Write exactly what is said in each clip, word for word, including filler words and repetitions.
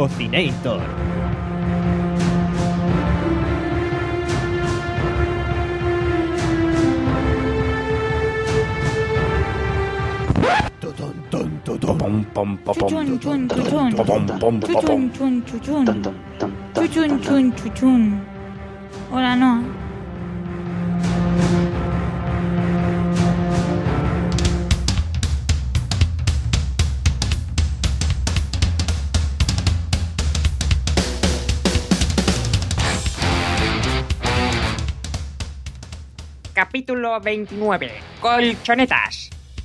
Cocinator. Pom, pom, pom, Chuchun, chun, chuchun. pom, pom, pom, Chuchun, chun, chuchun. Tan, tan, tan, tan, Chuchun, tan, chun, chuchun. Hola, no. Capítulo veintinueve. Colchonetas.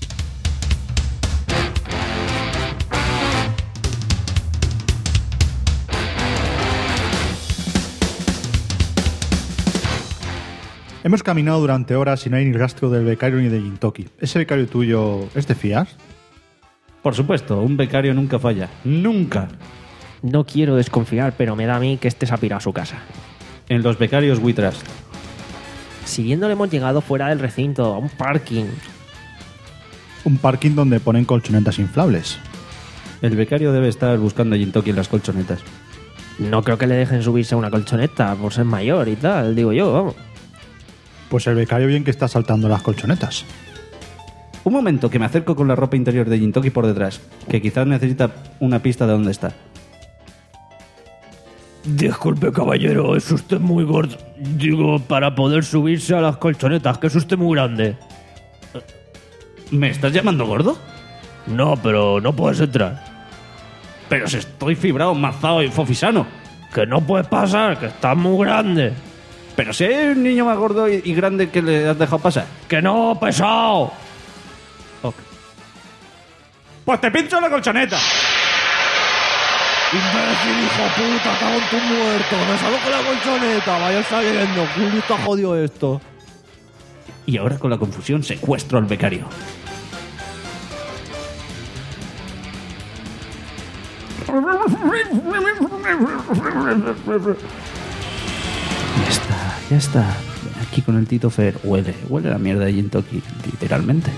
Hemos caminado durante horas y no hay ni rastro del becario ni de Gintoki. ¿Ese becario tuyo es de fiar? Por supuesto, un becario nunca falla. ¡Nunca! No quiero desconfiar, pero me da a mí que este se ha pirado a su casa. En los becarios We Trust. Siguiéndole hemos llegado fuera del recinto, a un parking. Un parking donde ponen colchonetas inflables. El becario debe estar buscando a Gintoki en las colchonetas. No creo que le dejen subirse a una colchoneta por ser mayor y tal, digo yo, vamos. Pues el becario bien que está saltando las colchonetas. Un momento, que me acerco con la ropa interior de Gintoki por detrás, que quizás necesita una pista de dónde está. Disculpe, caballero, es usted muy gordo. Digo, para poder subirse a las colchonetas, que es usted muy grande. ¿Me estás llamando gordo? No, pero no puedes entrar. Pero si estoy fibrado, mazado y fofisano. Que no puedes pasar, que estás muy grande. Pero si hay un niño más gordo y, y grande que le has dejado pasar. Que no, pesado. Ok. Pues te pincho la colchoneta. Imbécil, hijo puta, cago en tu muerto. Me salgo con la colchoneta, vaya saliendo. ¿Cómo está jodido esto? Y ahora con la confusión secuestro al becario. Ya está, ya está. Aquí con el Tito Fer huele, huele la mierda de Gintoki, literalmente.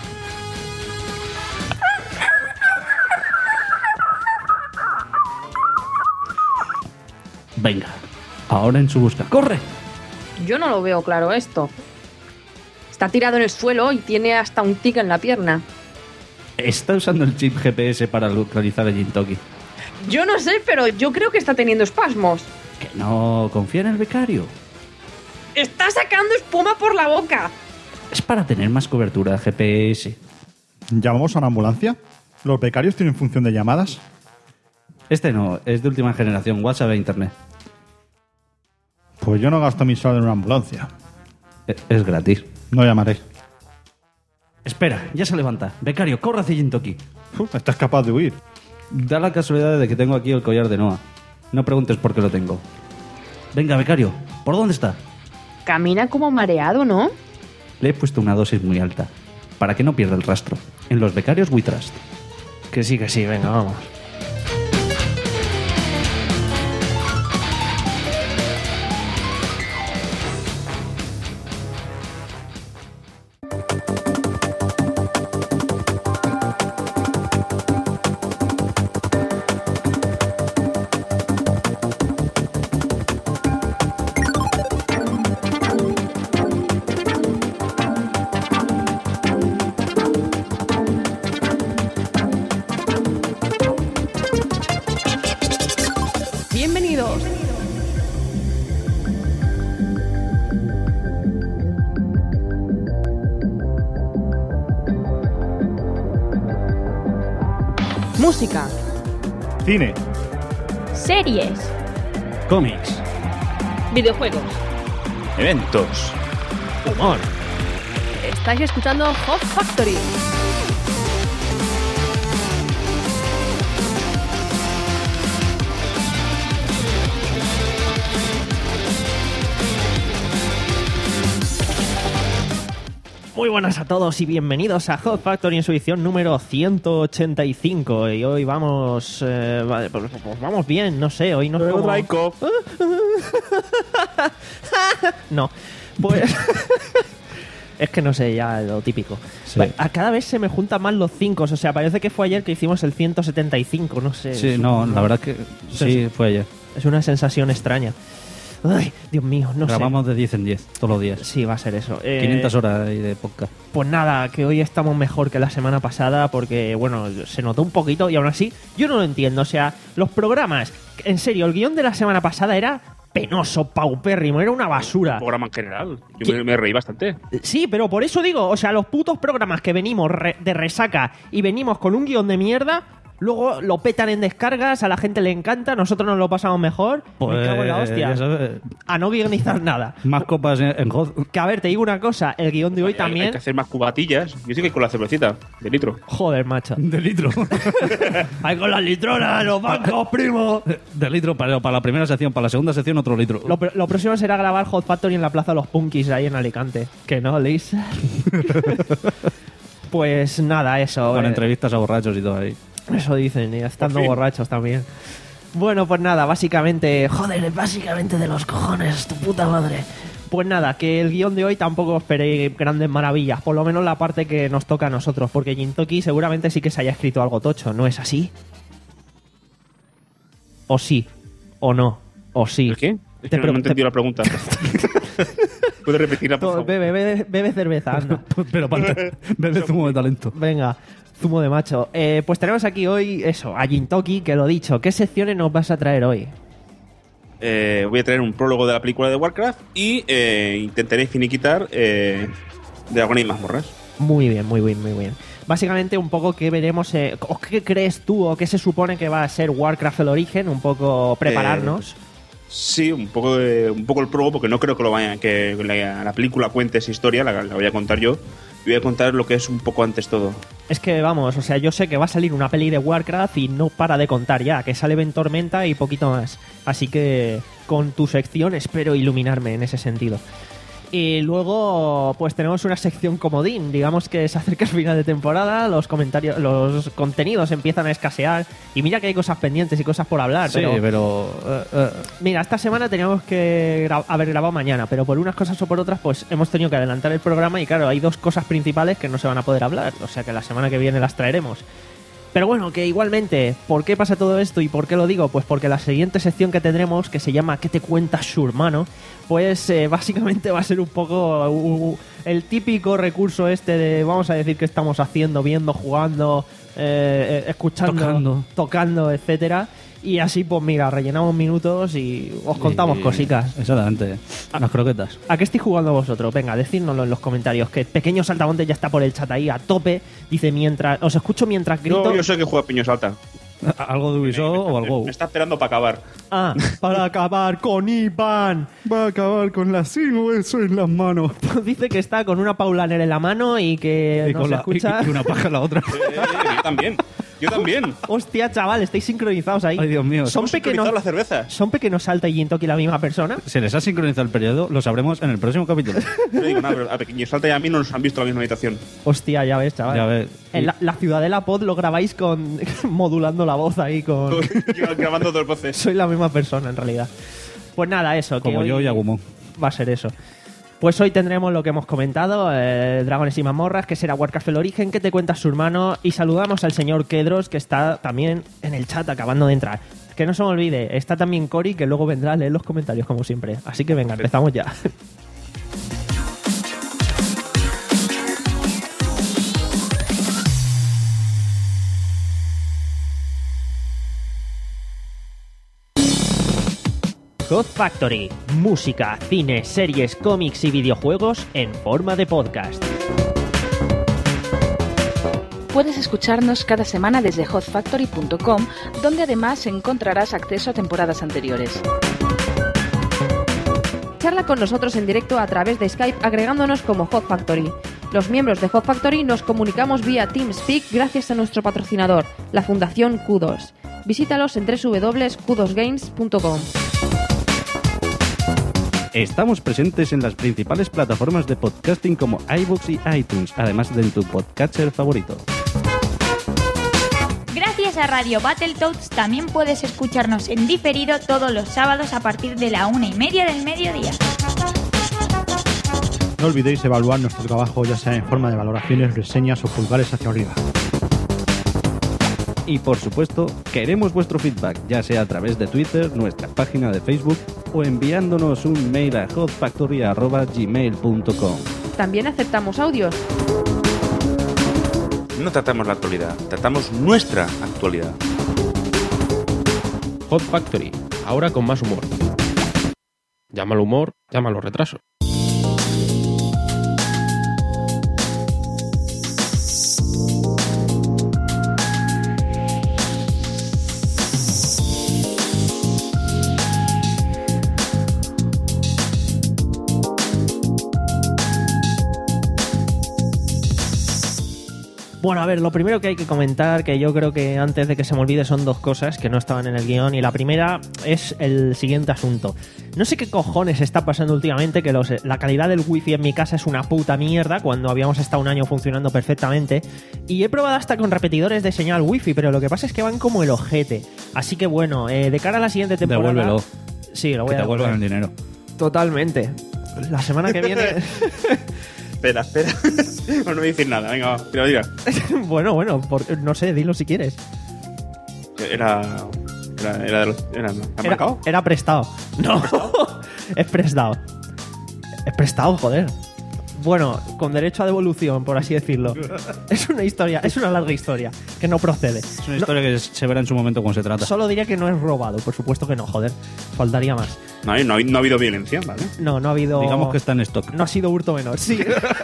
Venga, ahora en su busca. ¡Corre! Yo no lo veo claro esto. Está tirado en el suelo y tiene hasta un tic en la pierna. Está usando el chip G P S para localizar a Gintoki. Yo no sé, pero yo creo que está teniendo espasmos. Que no, confía en el becario. ¡Está sacando espuma por la boca! Es para tener más cobertura de G P S. ¿Llamamos a una ambulancia? ¿Los becarios tienen función de llamadas? Este no, es de última generación, WhatsApp e Internet. Pues yo no gasto mi saldo en una ambulancia. E- Es gratis. No llamaré. Espera, ya se levanta. Becario, corre hacia Gintoki. Uf, estás capaz de huir. Da la casualidad de que tengo aquí el collar de Noah. No preguntes por qué lo tengo. Venga, becario, ¿por dónde está? Camina como mareado, ¿no? Le he puesto una dosis muy alta, para que no pierda el rastro. En los becarios We Trust. Que sí, que sí, venga, vamos. Bienvenidos. Música, Cine, Series. Cómics. Videojuegos. Eventos. Humor. estáis escuchando Hot Factory. Muy buenas a todos y bienvenidos a Hot Factory en su edición número ciento ochenta y cinco. Y hoy vamos... Eh, vale, pues, pues vamos bien, no sé, hoy no es como... No, pues... Es que no sé, ya lo típico. Sí. A cada vez se me juntan más los cinco, o sea, parece que fue ayer que hicimos el ciento setenta y cinco, no sé. Sí, es no, un- la verdad es que sí, fue ayer. Es una sensación extraña. Ay, Dios mío, no Grabamos de diez en diez todos los días. sé. Sí, va a ser eso. Eh, quinientas horas ahí de podcast. Pues nada, que hoy estamos mejor que la semana pasada porque, bueno, se notó un poquito y aún así yo no lo entiendo. O sea, los programas, en serio, el guión de la semana pasada era penoso, paupérrimo, era una basura. Programa en general. Yo ¿Qué? me, me reí bastante. Sí, pero por eso digo, o sea, los putos programas que venimos re- de resaca y venimos con un guión de mierda, luego lo petan en descargas, a la gente le encanta, nosotros nos lo pasamos mejor. Pues, me cago en la hostia. ya sabes, A no guionizar nada. más copas en, en Hot. Que a ver, te digo una cosa, el guión de hoy Hay- Hay también... que hacer más cubatillas. Yo sí que con la cervecita de litro. Joder, macho. De litro. Ahí con las litronas, los bancos, primo. De litro para, para la primera sección, para la segunda sección otro litro. Lo, pr- lo próximo será grabar Hot Factory en la Plaza de los Punkis, ahí en Alicante. Que no, Lisa. Pues nada, eso. Con eh, entrevistas a borrachos y todo ahí. Eso dicen, y estando Por fin. borrachos también. Bueno, pues nada, básicamente... Joder, básicamente de los cojones, tu puta madre. Pues nada, que el guión de hoy tampoco os esperéis grandes maravillas. Por lo menos la parte que nos toca a nosotros. Porque Jintoki seguramente sí que se haya escrito algo tocho, ¿no es así? O sí, o no, o sí. ¿El qué? Es Te que no, no he pre- entendido la pregunta. ¿Puedes repetirla, por Todo- favor? Bebe, bebe, bebe cerveza, anda. Pero para bebe zumo de talento. Venga, zumo de macho. Eh, pues tenemos aquí hoy eso, a Jintoki, que lo dicho. ¿Qué secciones nos vas a traer hoy? Eh, voy a traer un prólogo de la película de Warcraft y eh, intentaré finiquitar eh, Dragones y mazmorras. Muy bien, muy bien, muy bien. Básicamente un poco qué veremos, eh, o qué crees tú, o qué se supone que va a ser Warcraft el origen, un poco prepararnos. Sí, un poco, de- un poco el prólogo, porque no creo que lo vaya, que la, la película cuente esa historia, la, la voy a contar yo. Y voy a contar lo que es un poco antes todo. Es que vamos, o sea, yo sé que va a salir una peli de Warcraft y no para de contar ya, que sale Ventormenta y poquito más. Así que con tu sección espero iluminarme en ese sentido. Y luego, pues tenemos una sección comodín. Digamos que se acerca el final de temporada, los comentarios, los contenidos empiezan a escasear. Y mira que hay cosas pendientes y cosas por hablar. Sí, pero, pero... eh, eh, mira, esta semana teníamos que gra- haber grabado mañana, pero por unas cosas o por otras, pues hemos tenido que adelantar el programa. Y claro, hay dos cosas principales que no se van a poder hablar. O sea que la semana que viene las traeremos. Pero bueno, que igualmente, ¿por qué pasa todo esto y por qué lo digo? Pues porque la siguiente sección que tendremos, que se llama ¿Qué te cuenta su hermano? Pues eh, básicamente va a ser un poco uh, uh, el típico recurso este de, vamos a decir, qué estamos haciendo, viendo, jugando, eh, eh, escuchando, Tocando. tocando, etcétera. Y así, pues mira, rellenamos minutos y os contamos y- cositas. Exactamente. Las croquetas. ¿A qué estáis jugando vosotros? Venga, decídnoslo en los comentarios. Que Pequeño Saltamontes ya está por el chat ahí a tope. Dice, mientras os escucho mientras grito. Yo, yo sé que juega Piño Salta. ¿Algo de Ubisoft o al WoW? Me está esperando para acabar. Ah, para acabar con Iván. Va a acabar con la sin hueso en las manos. Dice que está con una Paulaner en la mano y que Y no con se la- escucha. y- y una paja en la otra. Eh, yo también. Yo también. Hostia, chaval, estáis sincronizados ahí. Ay, Dios mío. Son Hemos sincronizado pequeños. las cervezas. ¿Son pequeños Salta y Jintoki la misma persona? Se les ha sincronizado el periodo, lo sabremos en el próximo capítulo. No digo nada, pero a Pequeño Salta y a mí no nos han visto en la misma habitación. Hostia, ya ves, chaval. Ya ves. En la, la Ciudadela Pod lo grabáis con modulando la voz ahí con. Grabando dos voces. Soy la misma persona en realidad. Pues nada, eso. que Como hoy yo y Agumon. Va a ser eso. Pues hoy tendremos lo que hemos comentado, eh, Dragones y Mazmorras, que será Warcraft el origen, que te cuenta su hermano, y saludamos al señor Kedros, que está también en el chat acabando de entrar. Que no se me olvide, está también Cory, que luego vendrá a leer los comentarios como siempre. Así que venga, empezamos ya. Hot Factory, música, cine, series, cómics y videojuegos en forma de podcast. Puedes escucharnos cada semana desde hot factory punto com, donde además encontrarás acceso a temporadas anteriores. Charla con nosotros en directo a través de Skype agregándonos como Hot Factory. Los miembros de Hot Factory nos comunicamos vía TeamSpeak gracias a nuestro patrocinador, la Fundación Q dos. Visítalos en doble u doble u doble u punto q dos games punto com. Estamos presentes en las principales plataformas de podcasting como iVoox y iTunes, además de en tu podcatcher favorito. Gracias a Radio Battletoads también puedes escucharnos en diferido todos los sábados a partir de la una y media del mediodía. No olvidéis evaluar nuestro trabajo, ya sea en forma de valoraciones, reseñas o pulgares hacia arriba. Y por supuesto, queremos vuestro feedback, ya sea a través de Twitter, nuestra página de Facebook o enviándonos un mail a hotfactory arroba gmail punto com. También aceptamos audios. No tratamos la actualidad, tratamos nuestra actualidad. Hot Factory, ahora con más humor. Llámalo humor, llámalo retraso. Bueno, a ver, lo primero que hay que comentar, que yo creo que antes de que se me olvide, son dos cosas que no estaban en el guión. Y la primera es el siguiente asunto. No sé qué cojones está pasando últimamente, que los, la calidad del wifi en mi casa es una puta mierda cuando habíamos estado un año funcionando perfectamente. Y he probado hasta con repetidores de señal wifi, pero lo que pasa es que van como el ojete. Así que bueno, eh, de cara a la siguiente temporada... Devuélvelo. Sí, lo voy que a te devuelvan el devolver. dinero. Totalmente. La semana que viene... Espera, espera. No, no voy a decir nada, venga, va, que lo diga. bueno, bueno, por- no sé, dilo si quieres. Era. Era, era de los. Era, ¿no? ¿Ha Era, marcado? era prestado. No, es prestado. Es prestado, joder. Bueno, con derecho a devolución, por así decirlo. Es una historia, es una larga historia, que no procede. Es una No- historia que se verá en su momento cuando se trata. Solo diría que no es robado, por supuesto que no, joder. Faltaría más. No, hay- no, hay- no ha habido violencia, ¿vale? No, no ha habido... Digamos que está en stock. No ha sido hurto menor, sí.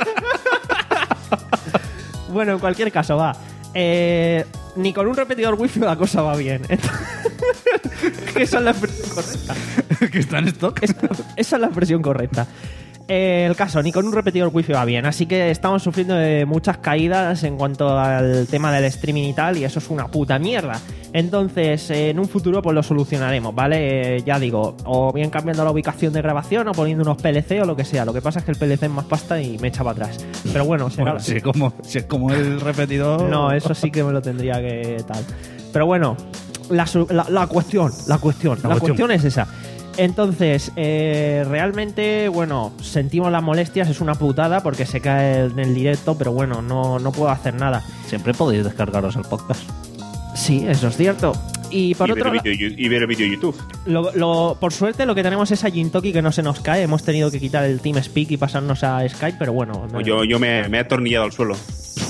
Bueno, en cualquier caso, va. Eh, ni con un repetidor wifi la cosa va bien. Que esa es la expresión correcta. que está en stock. Esa, esa es la expresión correcta. Eh, el caso, ni con un repetidor wifi va bien, así que estamos sufriendo de muchas caídas en cuanto al tema del streaming y tal, y eso es una puta mierda. Entonces, eh, en un futuro pues lo solucionaremos, ¿vale? Eh, ya digo, o bien cambiando la ubicación de grabación o poniendo unos P L C o lo que sea. Lo que pasa es que el P L C es más pasta y me echa para atrás. Pero bueno, será... Bueno, si, es como, si es como el repetidor... No, eso sí que me lo tendría que tal. Pero bueno, la, su- la, la cuestión, la cuestión, la, La cuestión. cuestión. es esa. Entonces, eh, realmente, bueno, sentimos las molestias, es una putada porque se cae en el directo, pero bueno, no, no puedo hacer nada. Siempre podéis descargaros el podcast. Sí, eso es cierto. Y por y, otro ver el lado, vídeo, y ver el vídeo de YouTube. lo, lo- por suerte lo que tenemos es a Jintoki que no se nos cae. Hemos tenido que quitar el TeamSpeak y pasarnos a Skype, pero bueno. no- Yo, yo me, me he atornillado al suelo.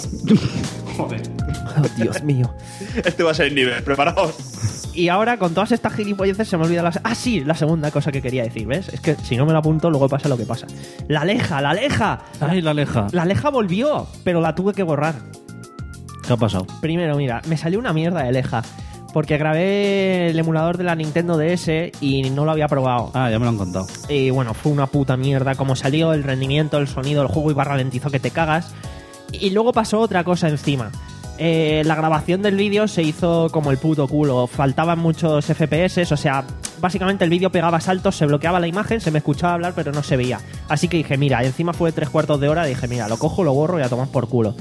Oh, Dios mío. Este va a ser el nivel, preparaos. Y ahora, con todas estas gilipolleces, se me olvida la... Ah, sí, la segunda cosa que quería decir, ¿ves? Es que si no me la apunto, luego pasa lo que pasa. ¡La Aleja, la Aleja! Ay, la Aleja. La Aleja volvió, pero la tuve que borrar. ¿Qué ha pasado? Primero, mira, me salió una mierda de Aleja. Porque grabé el emulador de la Nintendo D S y no lo había probado. Ah, ya me lo han contado. Y bueno, fue una puta mierda. Como salió el rendimiento, el sonido, el juego iba ralentizado que te cagas. Y luego pasó otra cosa encima. Eh, la grabación del vídeo se hizo como el puto culo. Faltaban muchos F P S, o sea, básicamente el vídeo pegaba saltos, se bloqueaba la imagen, se me escuchaba hablar, pero no se veía. Así que dije, mira, encima fue tres cuartos de hora, dije, mira, lo cojo, lo borro y a tomar por culo.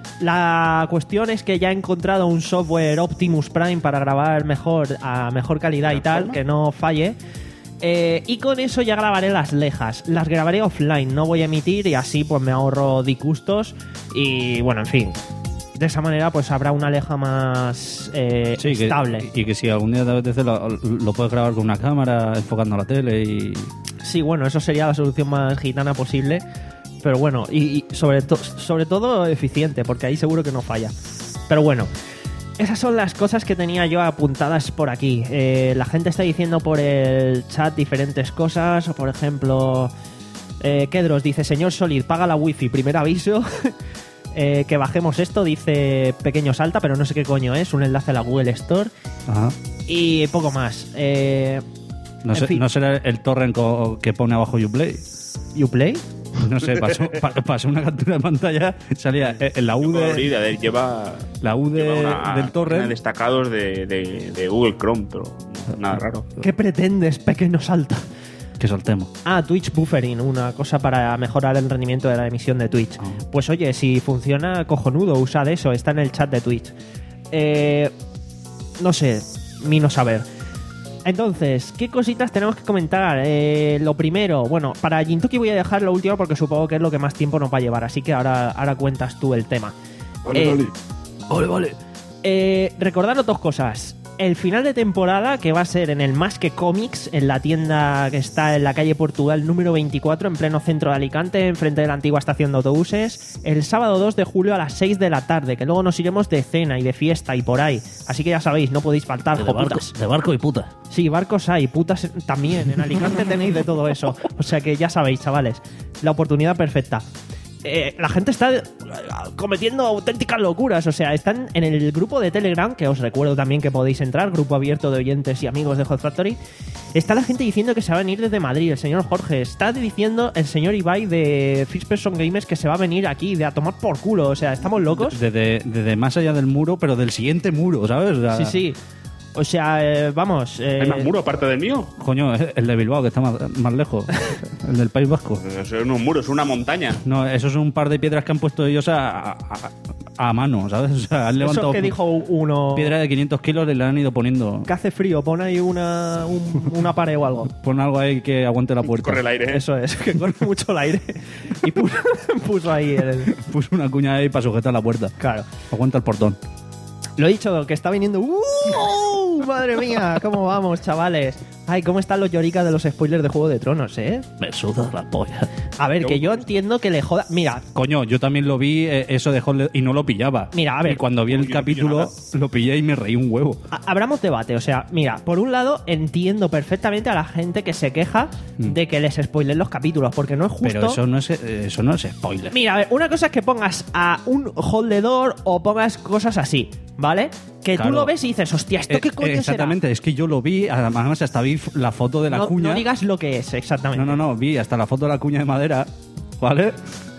La cuestión es que ya he encontrado un software Optimus Prime para grabar mejor, a mejor calidad y tal, que no falle. Eh, y con eso ya grabaré las lejas. Las grabaré offline, no voy a emitir y así pues me ahorro disgustos. Y bueno, en fin. De esa manera pues habrá una leja más eh, Sí, que- estable. y que si algún día te apetece lo, lo puedes grabar con una cámara enfocando la tele y... Sí, bueno, eso sería la solución más gitana posible. Pero bueno, y, y sobre, to- sobre todo eficiente, porque ahí seguro que no falla. Pero bueno, esas son las cosas que tenía yo apuntadas por aquí. Eh, la gente está diciendo por el chat diferentes cosas. Por ejemplo, eh, Kedros dice, señor Solid, paga la wifi, primer aviso. eh, que bajemos esto, dice Pequeño Salta, pero no sé qué coño es, un enlace a la Google Store. Ajá. Y poco más. Eh, No, en sé- fin. no será el torrent co- que pone abajo Uplay. ¿Uplay? No sé, pasó, pa- pasó una captura de pantalla, salía en la U Puedo de, abrir, a ver, lleva, la U de- lleva una- del una torrent. destacados de, de, de Google Chrome, pero nada raro. ¿Qué pretendes, Pequeño Salta? Que soltemos. Ah, Twitch Buffering, una cosa para mejorar el rendimiento de la emisión de Twitch. Ah. Pues oye, si funciona, cojonudo, usa de eso, está en el chat de Twitch. Eh, no sé, mi no saber. Entonces, ¿qué cositas tenemos que comentar? Eh, lo primero, bueno, para Gintoki voy a dejar lo último porque supongo que es lo que más tiempo nos va a llevar, así que ahora, ahora cuentas tú el tema. Vale, Eh, vale. Vale, vale. Eh, recordaros dos cosas. El final de temporada, que va a ser en el Más que Comics, en la tienda que está en la calle Portugal número veinticuatro, en pleno centro de Alicante, enfrente de la antigua estación de autobuses, el sábado dos de julio a las seis de la tarde, que luego nos iremos de cena y de fiesta y por ahí. Así que ya sabéis, no podéis faltar, De barco, joputas. de barco y puta. Sí, barcos hay, putas también. En Alicante tenéis de todo eso. O sea que ya sabéis, chavales, la oportunidad perfecta. Eh, la gente está eh, cometiendo auténticas locuras. O sea, están en el grupo de Telegram, que os recuerdo también que podéis entrar, grupo abierto de oyentes y amigos de Hot Factory. Está la gente diciendo que se va a venir desde Madrid. El señor Jorge está diciendo el señor Ibai de First Person Gamers que se va a venir aquí de a tomar por culo. O sea, estamos locos. Desde, desde más allá del muro, pero del siguiente muro, ¿sabes? O sea, Sí, sí. O sea, eh, vamos. eh, ¿Hay más muro aparte del mío? Coño, el de Bilbao, que está más, más lejos. El del País Vasco. Eso es un muro, es una montaña. No, eso es un par de piedras que han puesto ellos a, a, a mano, ¿sabes? O sea, han levantado Eso que dijo uno. piedra de quinientos kilos y le han ido poniendo. Que hace frío, pon ahí una, un- una pared o algo. Pon algo ahí que aguante la puerta. Corre el aire. ¿eh? Eso es, que corre mucho el aire. Y puso, puso ahí el. Puso una cuña ahí para sujetar la puerta. Claro. Aguanta el portón. Lo he dicho, que está viniendo. ¡Uh! ¡Madre mía! ¿Cómo vamos, chavales? Ay, ¿cómo están los lloricas de los spoilers de Juego de Tronos, eh? Me suda la polla. A ver, que yo entiendo que le joda. Mira, Coño, yo también lo vi, eh, eso de Hot y no lo pillaba. Mira, a ver. Y cuando vi el Uy, yo no pillo capítulo, nada. lo pillé y me reí un huevo. a- abramos debate. O sea, mira, por un lado, entiendo perfectamente a la gente que se queja Mm. de que les spoilen los capítulos, porque no es justo. Pero eso no es, eh, eso no es spoiler. Mira, a ver, una cosa es que pongas a un holdedor o pongas cosas así, ¿vale? Que Claro. tú lo ves y dices, hostia, ¿esto qué Eh, coño Exactamente, es que yo lo vi, además hasta vi f- la foto de será? la No, cuña. no digas lo que es, exactamente. no, no, no, vi hasta la foto de la cuña de madera, ¿vale?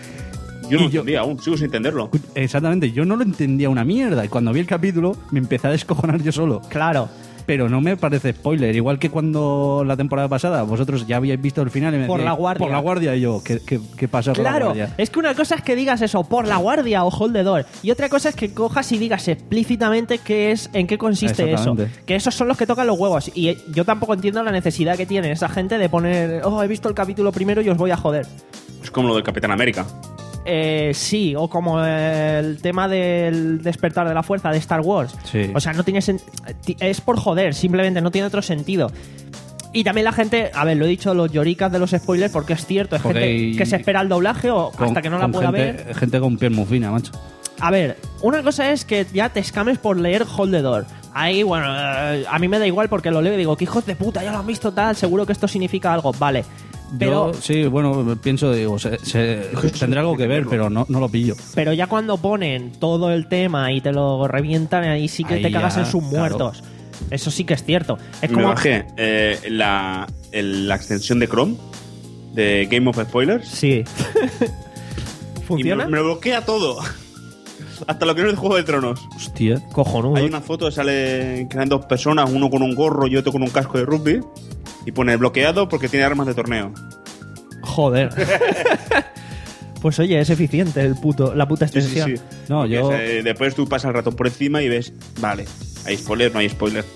Yo no Y yo- entendía aún, sigo sin entenderlo. Exactamente, yo no lo entendía una mierda y cuando vi el capítulo me empecé a descojonar yo solo. Claro. Pero no me parece spoiler, igual que cuando la temporada pasada vosotros ya habíais visto el final y me Por decíais, la guardia. Por la guardia y yo, ¿qué, qué, qué pasa con la Claro, guardia? es que una cosa es que digas eso por la guardia o holdedor y otra cosa es que cojas y digas explícitamente qué es, en qué consiste eso. Exactamente. Que esos son los que tocan los huevos y eh, yo tampoco entiendo la necesidad que tiene esa gente de poner, oh, he visto el capítulo primero y os voy a joder. Es como lo del Capitán América. Eh, sí, o como el tema del despertar de la fuerza de Star Wars. Sí. O sea, no tiene sen- ti- es por joder, simplemente no tiene otro sentido. Y también la gente, a ver, lo he dicho, los lloricas de los spoilers, porque es cierto, es Porque gente hay- que se espera el doblaje o Con- hasta que no la con pueda gente, ver. Gente con piel muy fina, macho. A ver, una cosa es que ya te escames por leer Holdedor. Ahí, bueno, eh, a mí me da igual porque lo leo y digo, que hijos de puta, ya lo han visto tal, seguro que esto significa algo. Vale. Pero, Yo, sí, bueno, pienso, digo, se, se- tendrá algo que ver, pero no, no lo pillo. pero ya cuando ponen todo el tema y te lo revientan, ahí sí que Ahí te cagas ya, en sus claro. muertos. Eso sí que es cierto. Es Me como... bajé eh, la, el- la extensión de Chrome de Game of Spoilers Sí. y me, ¿Funciona? me lo bloquea todo. Hasta lo que no es de Juego de Tronos. Hostia. Cojonudo. Hay una foto, sale que eran dos personas, uno con un gorro y otro con un casco de rugby. Y pone bloqueado porque tiene armas de torneo. Joder. Pues oye, es eficiente el puto, la puta Sí, sí, extensión. sí. No, Porque yo- es, eh, después tú pasas el ratón por encima y ves, vale, hay spoiler, no hay spoiler.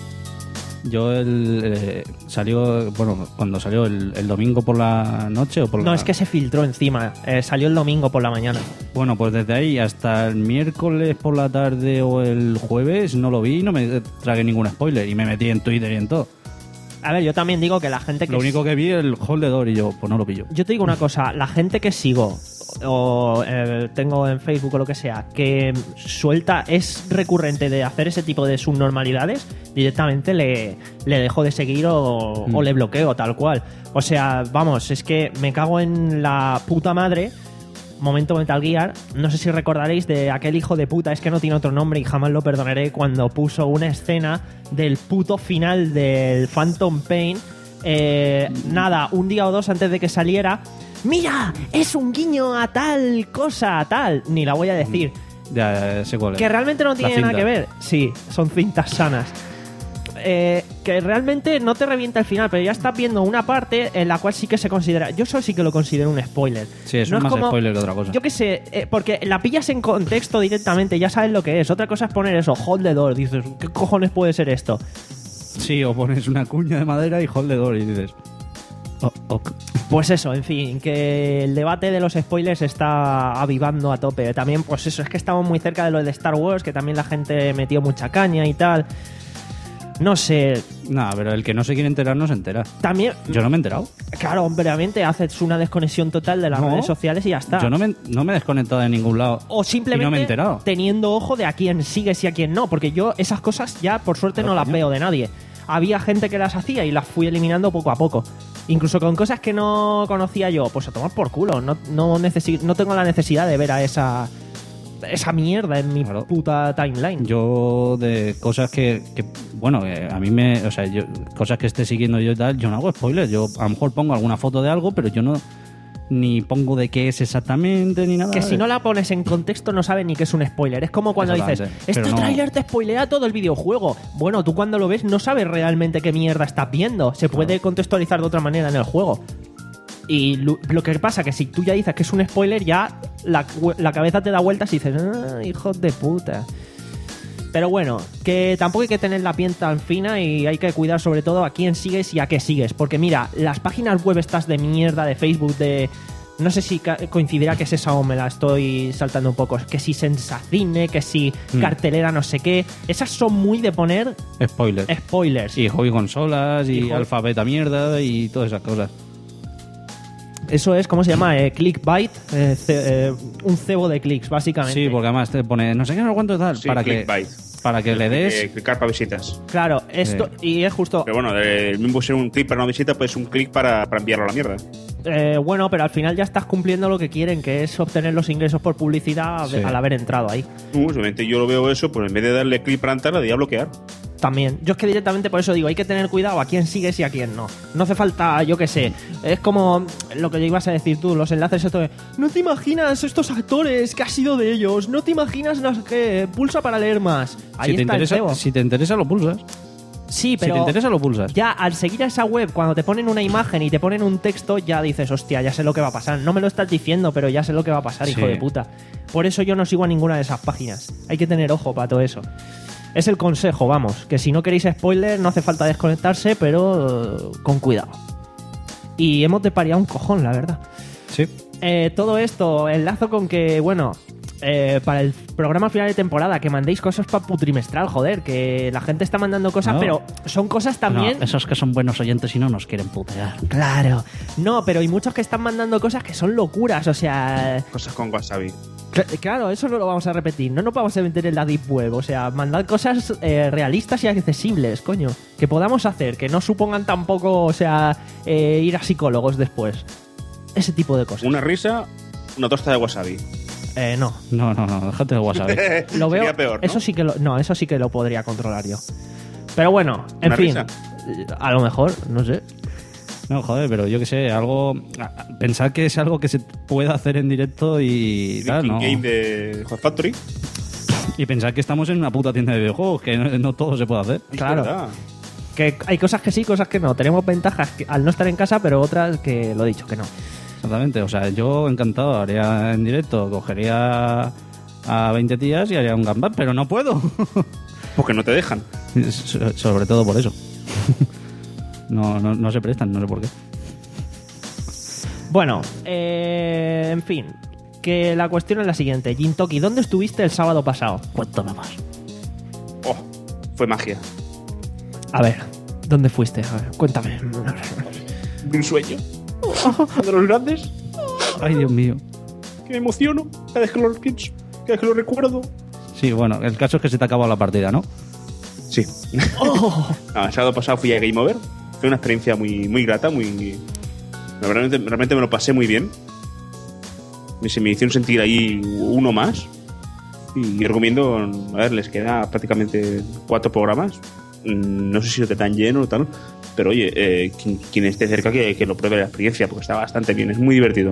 Yo el, eh, salió, bueno, cuando salió el, el domingo por la noche o por la... No, es que se filtró encima. Eh, salió el domingo por la mañana. Bueno, pues desde ahí hasta el miércoles por la tarde o el jueves no lo vi y no me tragué ningún spoiler y me metí en Twitter y en todo. A ver, yo también digo que la gente que... Lo único que vi el Holdedor y yo, pues no lo pillo. Yo te digo una cosa, la gente que sigo o eh, tengo en Facebook o lo que sea, que suelta, es recurrente de hacer ese tipo de subnormalidades, directamente le, le dejo de seguir o, Mm. o le bloqueo tal cual. O sea, vamos, es que me cago en la puta madre. Momento Metal Gear, no sé si recordaréis de aquel hijo de puta, es que no tiene otro nombre y jamás lo perdonaré, cuando puso una escena del puto final del Phantom Pain, eh, nada, un día o dos antes de que saliera. ¡Mira! ¡Es un guiño a tal cosa, a tal! Ni la voy a decir. Ya, ya sé cuál es. Que realmente no La tiene nada cinta. que ver. Sí, son cintas sanas. Eh, que realmente no te revienta el final, pero ya estás viendo una parte en la cual sí que se considera. Yo solo sí que lo considero un spoiler. Sí, eso No es más como- spoiler que otra cosa. Yo qué sé, eh, porque la pillas en contexto directamente, ya sabes lo que es. Otra cosa es poner eso, hold the door. Dices, ¿qué cojones puede ser esto? Sí, o pones una cuña de madera y hold the door y dices... Oh, ok. Pues eso, en fin, que el debate de los spoilers está avivando a tope. También, pues eso, es que estamos muy cerca de lo de Star Wars, que también la gente metió mucha caña y tal. No sé. No, pero el que no se quiere enterar no se entera. También. Yo no me he enterado. Claro, obviamente haces una desconexión total de las No, redes sociales y ya está. Yo no me, no me he desconectado de ningún lado. O simplemente y no me he enterado. teniendo ojo de a quién sigues y a quién no, porque yo esas cosas ya por suerte Claro, no las coño. veo de nadie. Había gente que las hacía y las fui eliminando poco a poco. Incluso con cosas que no conocía yo, pues a tomar por culo. No, no, necesi- no tengo la necesidad de ver a esa esa mierda en mi Claro. puta timeline. Yo de cosas que, que bueno, eh, a mí me, o sea, yo cosas que esté siguiendo yo y tal, yo no hago spoilers. Yo a lo mejor pongo alguna foto de algo, pero yo no ni pongo de qué es exactamente ni nada. Que si no la pones en contexto no sabes ni qué es un spoiler. Es como cuando dices, Exactamente. este Pero no- tráiler te spoilea todo el videojuego. Bueno, tú cuando lo ves no sabes realmente qué mierda estás viendo. Se puede contextualizar de otra manera en el juego. Y lo, lo que pasa que si tú ya dices que es un spoiler, ya la, la cabeza te da vueltas y dices, ah, hijos de puta. Pero bueno, que tampoco hay que tener la piel tan fina y hay que cuidar sobre todo a quién sigues y a qué sigues. Porque mira, las páginas web estas de mierda de Facebook, de... No sé si ca- coincidirá que es esa o me la estoy saltando un poco. Que si Sensacine, que si Mm. cartelera no sé qué. Esas son muy de poner Spoilers. spoilers. Y hobby consolas y, Y hobby- alfabeta mierda y todas esas cosas. Eso es, ¿cómo se llama? Eh, clickbait. eh, ce- eh, un cebo de clics, básicamente. Sí, porque además te pone no sé qué, no sé cuánto tal, Sí, para que clickbait. para que le des Eh, clicar para visitas. Claro, esto... Y es justo... Pero bueno, eh, el mismo ser un clic para una visita, pues un clic para, para enviarlo a la mierda. Eh, bueno, pero al final ya estás cumpliendo lo que quieren, que es obtener los ingresos por publicidad Sí. al haber entrado ahí. Uh, simplemente yo lo veo eso, pues en vez de darle clic para entrar, le di a bloquear. También. Yo es que directamente por eso digo, hay que tener cuidado a quién sigues y a quién no. No hace falta, yo qué sé. Es como lo que ibas a decir tú, los enlaces esto de, no te imaginas estos actores, qué ha sido de ellos, no te imaginas no sé qué, pulsa para leer más. Ahí si te está el interesa, cebo. si te interesa lo pulsas. Sí, pero si te interesa lo pulsas. ya al seguir a esa web, cuando te ponen una imagen y te ponen un texto, ya dices, hostia, ya sé lo que va a pasar. No me lo estás diciendo, pero ya sé lo que va a pasar, hijo Sí. de puta. Por eso yo no sigo a ninguna de esas páginas. Hay que tener ojo para todo eso. Es el consejo, vamos, que si no queréis spoiler no hace falta desconectarse, pero eh, con cuidado. Y hemos depariado un cojón, la verdad. Sí. Eh, todo esto, enlazo con que, bueno, eh, para el programa final de temporada, que mandéis cosas para putrimestral, joder, que la gente está mandando cosas, No. pero son cosas también... No, esos que son buenos oyentes y no nos quieren putear. Claro. No, pero hay muchos que están mandando cosas que son locuras, o sea... Cosas con wasabi. cl- Claro, eso no lo vamos a repetir. No nos vamos a meter en la deep web. O sea, mandad cosas eh, realistas y accesibles, coño. Que podamos hacer, que no supongan tampoco, o sea, eh, ir a psicólogos después. Ese tipo de cosas. Una risa, una tosta de wasabi. Eh, no. No, no, no, déjate de wasabi. Lo veo. Sería peor, ¿no? Eso sí que lo, no, eso sí que lo podría controlar yo. Pero bueno, en ¿Una fin. risa? A lo mejor, no sé. No, joder, pero yo que sé, algo. Pensar que es algo que se puede hacer en directo y tal, Drinking ¿no? Game de Hot Factory. Y pensar que estamos en una puta tienda de videojuegos, que no, no todo se puede hacer. Es Claro. verdad. Que hay cosas que sí, cosas que no. Tenemos ventajas que- al no estar en casa, pero otras que lo he dicho, que no. Exactamente, o sea, yo encantado haría en directo, cogería a veinte tías y haría un gambán, pero no puedo. Porque no te dejan. So- Sobre todo por eso. No, no, no se prestan, no sé por qué. Bueno, eh, en fin. Que la cuestión es la siguiente. Jintoki, ¿dónde estuviste el sábado pasado? Cuéntame más. Oh, fue magia. A ver, ¿dónde fuiste? A ver, cuéntame. Un sueño. De los grandes. Ay, Dios mío. Que me emociono. Cada vez que lo pienso. Cada vez que lo recuerdo. Sí, bueno, el caso es que se te ha acabado la partida, ¿no? Sí. No, el sábado pasado fui a Game Over. Fue una experiencia muy, muy grata, muy. Realmente, realmente me lo pasé muy bien. Me, se me hicieron sentir ahí uno más. Y recomiendo. A ver, les queda prácticamente cuatro programas. Mm, No sé si lo tendrán lleno o tal. Pero oye, eh, quien, quien esté cerca que, que lo pruebe la experiencia, porque está bastante bien, es muy divertido.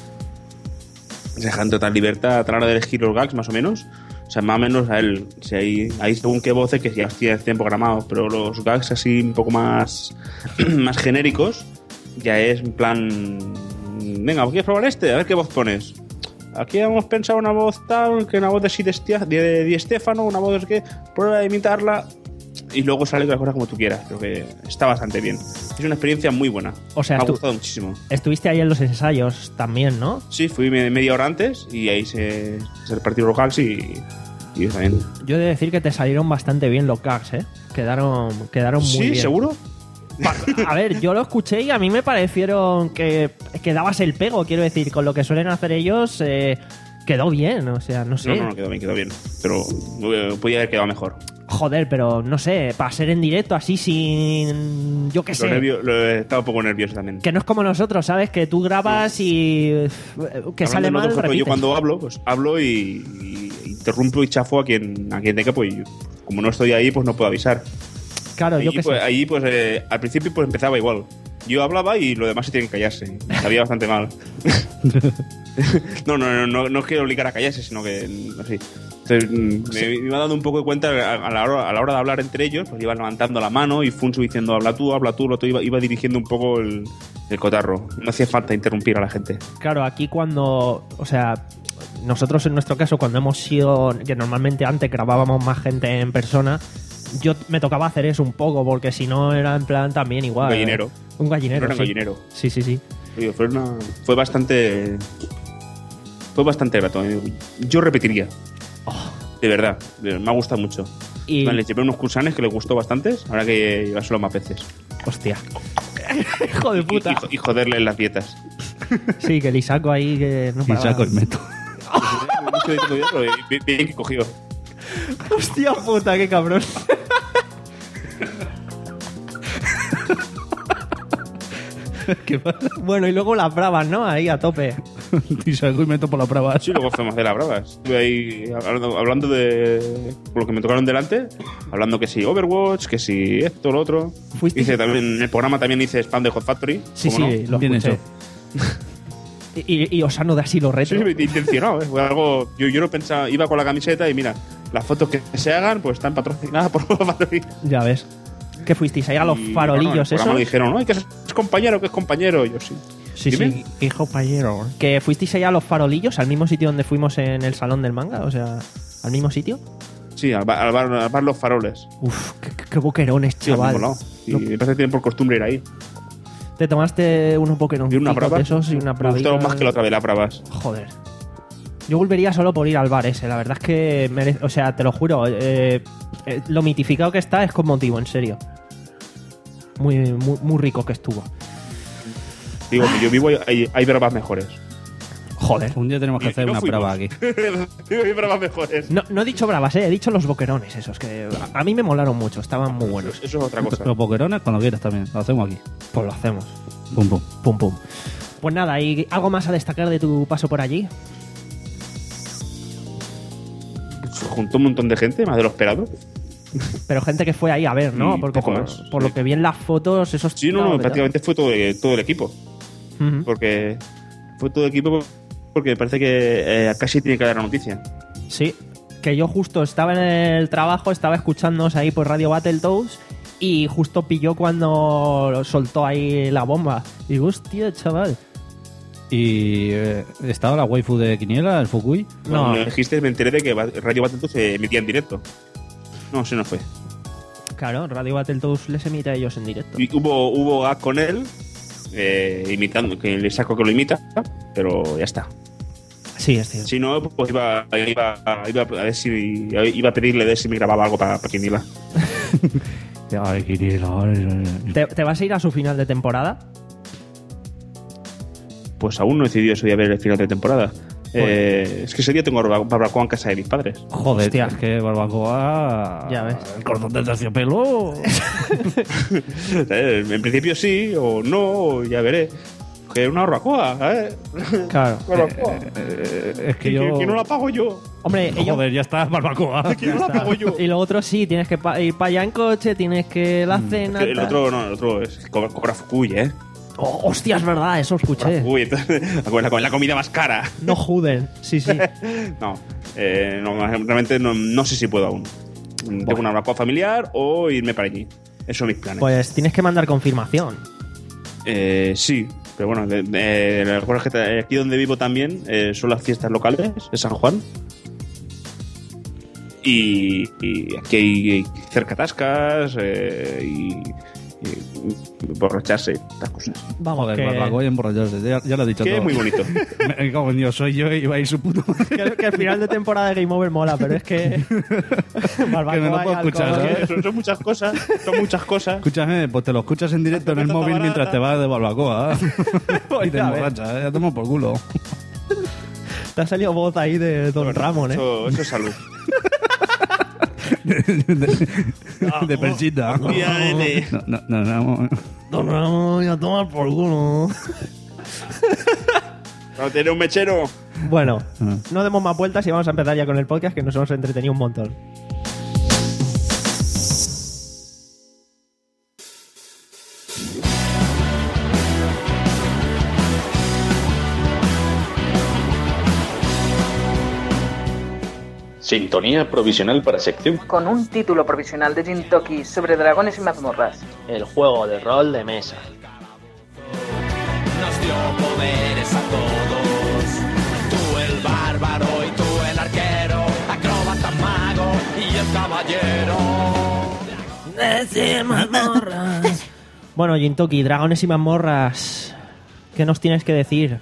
Se dejan total libertad a la hora de elegir los gags, más o menos. O sea, más o menos a él, si hay, hay según qué voces que ya tienen programados, pero los gags así un poco más, más genéricos, ya es en plan, venga, ¿quieres probar este? A ver qué voz pones. Aquí hemos pensado una voz tal, que una voz de Di Stia- de Di Stéfano, una voz que prueba de imitarla. y luego sale las cosas como tú quieras. Creo que está bastante bien. Es una experiencia muy buena. O sea, me ha estu- gustado muchísimo. Estuviste ahí en los ensayos también, ¿no? Sí, fui me- media hora antes y ahí se, se repartieron los gags y, y también. Yo he de decir que te salieron bastante bien los gags, ¿eh? Quedaron, quedaron muy Sí, bien. ¿seguro? Pa- A ver, yo lo escuché y a mí me parecieron que, que dabas el pego, quiero decir, con lo que suelen hacer ellos, eh, quedó bien, o sea, no sé. No, no, no, quedó bien, quedó bien. Pero eh, podía haber quedado mejor. Joder, pero no sé, para ser en directo así sin... Yo qué Los sé. nervios, lo, estaba un poco nervioso también. Que no es como nosotros, ¿sabes? Que tú grabas y... eh, Que sale Hablando mal, nosotros, repites. yo cuando hablo, pues hablo y, y interrumpo y chafo a quien, a quien tenga, pues yo, como no estoy ahí, pues no puedo avisar. Claro, yo Ahí, qué pues, sé. ahí, pues, eh, al principio pues empezaba igual. Yo hablaba y los demás se tienen que callarse. Sabía bastante mal. no, no, no, no, no quiero obligar a callarse, sino que así. Entonces, mm, me, me iba dando un poco de cuenta a, a la hora, a la hora de hablar entre ellos, pues iban levantando la mano y Funsu diciendo habla tú, habla tú, lo otro iba, iba dirigiendo un poco el, el cotarro. No hacía falta interrumpir a la gente. Claro, aquí cuando... O sea, nosotros en nuestro caso, cuando hemos sido... Que normalmente antes grabábamos más gente en persona... Yo me tocaba hacer eso un poco, porque si no era en plan también igual. Un gallinero. ¿eh? Un gallinero, Era un sí. gallinero. Sí, sí, sí. Oye, fue, una, fue bastante. Fue bastante grato. Yo repetiría. De verdad. Me ha gustado mucho. Y... Le llevé unos cursanes que les gustó bastantes. Ahora que llevárselo más veces. Hostia. Hijo de puta. Y, y, y joderle en las dietas. Sí, que le saco ahí que no Y paraba. saco el meto. Mucho diciendo ya, pero bien, bien que cogió. Hostia puta, qué cabrón. ¿Qué pasa? Bueno, y luego las bravas, ¿no? Ahí a tope. Y saco y meto por la prueba. Sí, luego fuimos de las bravas. Estuve ahí hablando, hablando de. Por lo que me tocaron delante. Hablando que si Overwatch, que si esto, lo otro. Fuiste- Hice también, en el programa también hice spam de Hot Factory. Sí, ¿cómo sí, no? lo Bien escuché. hecho. Y, y Osano de así lo Sí, retro. sí, intencionado, ¿eh? Fue algo. Yo, yo no pensaba, iba con la camiseta y mira, las fotos que se hagan, pues están patrocinadas por Hot Factory. Ya ves. ¿Qué fuisteis ahí a los Y, farolillos bueno, en el programa esos? me dijeron, ¿no? Que es compañero, que es compañero. Yo sí. Sí, Dime. sí, hijo payero. ¿Que fuisteis allá a los farolillos, al mismo sitio donde fuimos en el salón del manga? O sea, ¿al mismo sitio? Sí, al bar, al bar, al bar Los Faroles. Uf, qué, qué boquerones, Sí, al chaval. mismo lado. Y No. me parece que tienen por costumbre ir ahí. Te tomaste unos Pokémon Y una brava. esos y una Me bravita. gustaron más que la otra vez, las bravas. Joder. Yo volvería solo por ir al bar ese. La verdad es que, merece, o sea, te lo juro, eh, eh, lo mitificado que está es con motivo, en serio. Muy, muy, muy rico que estuvo. Digo, que yo vivo y hay, hay bravas mejores. Joder. Un día tenemos que Y hacer no una fuimos. prueba aquí. Digo, hay bravas mejores. No, no he dicho bravas, eh, he dicho los boquerones esos, que a, a mí me molaron mucho, estaban muy buenos. Eso es otra cosa. Los pokerones cuando quieras también. Lo hacemos aquí. Pues lo hacemos. Pum, pum. Pum, pum. Pues nada, ¿y algo más a destacar de tu paso por allí? Se juntó un montón de gente, más de lo esperado. Pero gente que fue ahí a ver, ¿no? Y Porque poco por, más, por sí. lo que vi en las fotos, esos... Sí, no, no, prácticamente fue todo, todo el equipo. Ujú. Porque fue todo el equipo porque parece que eh, casi tiene que dar la noticia. Sí, que yo justo estaba en el trabajo, estaba escuchándonos ahí por Radio Battletoads y justo pilló cuando soltó ahí la bomba. Y digo, hostia, chaval. Y eh, estaba la waifu de Quiniela, el Fukui. Cuando No. me dijiste, me enteré de que Radio Battletoads se emitía en directo. No, sí no fue. Claro, Radio Battletoads les emite a ellos en directo. Y hubo, hubo gag con él, eh, imitando, que le saco que lo imita, pero ya está. Sí, es cierto. Si no, pues iba, iba, iba a ver si iba a pedirle de si me grababa algo para, para Quiniela. Ay, Quiniela. ay, ay, ay. ¿Te, te vas a ir a su final de temporada? Pues aún no he decidido ese día ver el final de temporada. Eh, es que ese día tengo barba- barbacoa en casa de mis padres. Joder, Hostia. es que barbacoa. Ya ves. El cordón de terciopelo. Eh, en principio sí, o no, o ya veré. Que una barbacoa, ¿eh? Claro. Barbacoa. Eh, es que Que, yo. que no la pago yo. Hombre, ellos... Joder, ya está, barbacoa. Que no la pago yo. Y lo otro sí, tienes que pa- ir para allá en coche, tienes que la cena... Que el tal. otro no, el otro es cobra, cobra Fukui, ¿eh? Oh, hostia, es verdad, eso Cobra escuché. Fukui, entonces, con la, con la comida más cara. No juden, sí, sí. No, eh, no realmente no, no sé si puedo aún. Tengo una barbacoa familiar o irme para allí. Esos son mis planes. Pues tienes que mandar confirmación. Eh, sí, pero bueno, de, de, de, recuerda que te- aquí donde vivo también eh, son las fiestas locales de San Juan. Y, y aquí hay cercatascas eh, y, y borracharse, estas cosas. Vamos, Joder, que, barbacoa y emborracharse, ya, ya lo he dicho Que todo. es muy bonito. Me cago en Dios, soy yo y va a ir su puto. que, que el final de temporada de Game Over mola, pero es que... barbacoa Que me lo puedo y escuchar, alcohol, ¿sabes? son, son muchas cosas, son muchas cosas. Escúchame, pues te lo escuchas en directo en el Tanta móvil barata. mientras te vas de barbacoa. y te A ver. emborrachas, ¿eh? Ya tomo por culo. Te ha salido voz ahí de Don Ramón, ¿eh? Eso, eso es salud. de, de persita. Día de- No, no, no, no. Don Ramón, a tomar por culo. Vamos a tener un mechero. Bueno, Ah. no demos más vueltas y vamos a empezar ya con el podcast, que nos hemos entretenido un montón. Sintonía provisional para sección. Con un título provisional de Jintoki sobre dragones y mazmorras. El juego de rol de mesa. Nos dio poderes a todos. Tú el bárbaro y tú el arquero, acróbata mago y el caballero. Dragones y mazmorras. Bueno, Jintoki, dragones y mazmorras. ¿Qué nos tienes que decir?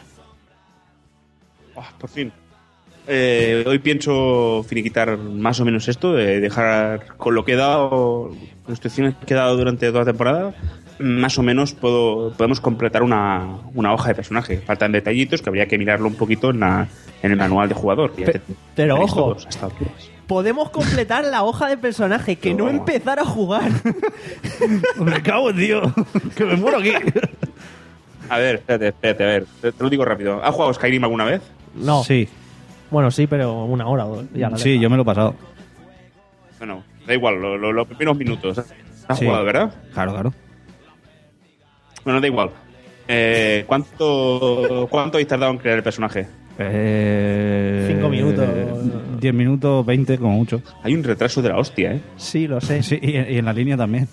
Oh, por fin. Eh, hoy pienso finiquitar más o menos esto, de dejar con lo que he dado, las instrucciones que he dado durante toda la temporada, más o menos puedo, podemos completar una, una hoja de personaje. Faltan detallitos que habría que mirarlo un poquito en, la, en el manual de jugador. Ya Pe- te- pero tenéis ojo. todos a estas alturas. Podemos completar la hoja de personaje, que no Pero- empezar a jugar. Me cago en Dios. Que me muero aquí. A ver, espérate, espérate, a ver, te, te lo digo rápido. ¿Has jugado Skyrim alguna vez? No. Sí, Bueno, sí, pero una hora o dos. Ya la sí, dejo. yo me lo he pasado. Bueno, da igual, lo- lo- los primeros minutos. ¿Has Sí. jugado, verdad? Claro, claro. Bueno, da igual. Eh, ¿cuánto, ¿Cuánto habéis tardado en crear el personaje? Eh, Cinco minutos. Diez minutos, veinte como mucho. Hay un retraso de la hostia, ¿eh? Sí, lo sé. Sí, y, y en la línea también.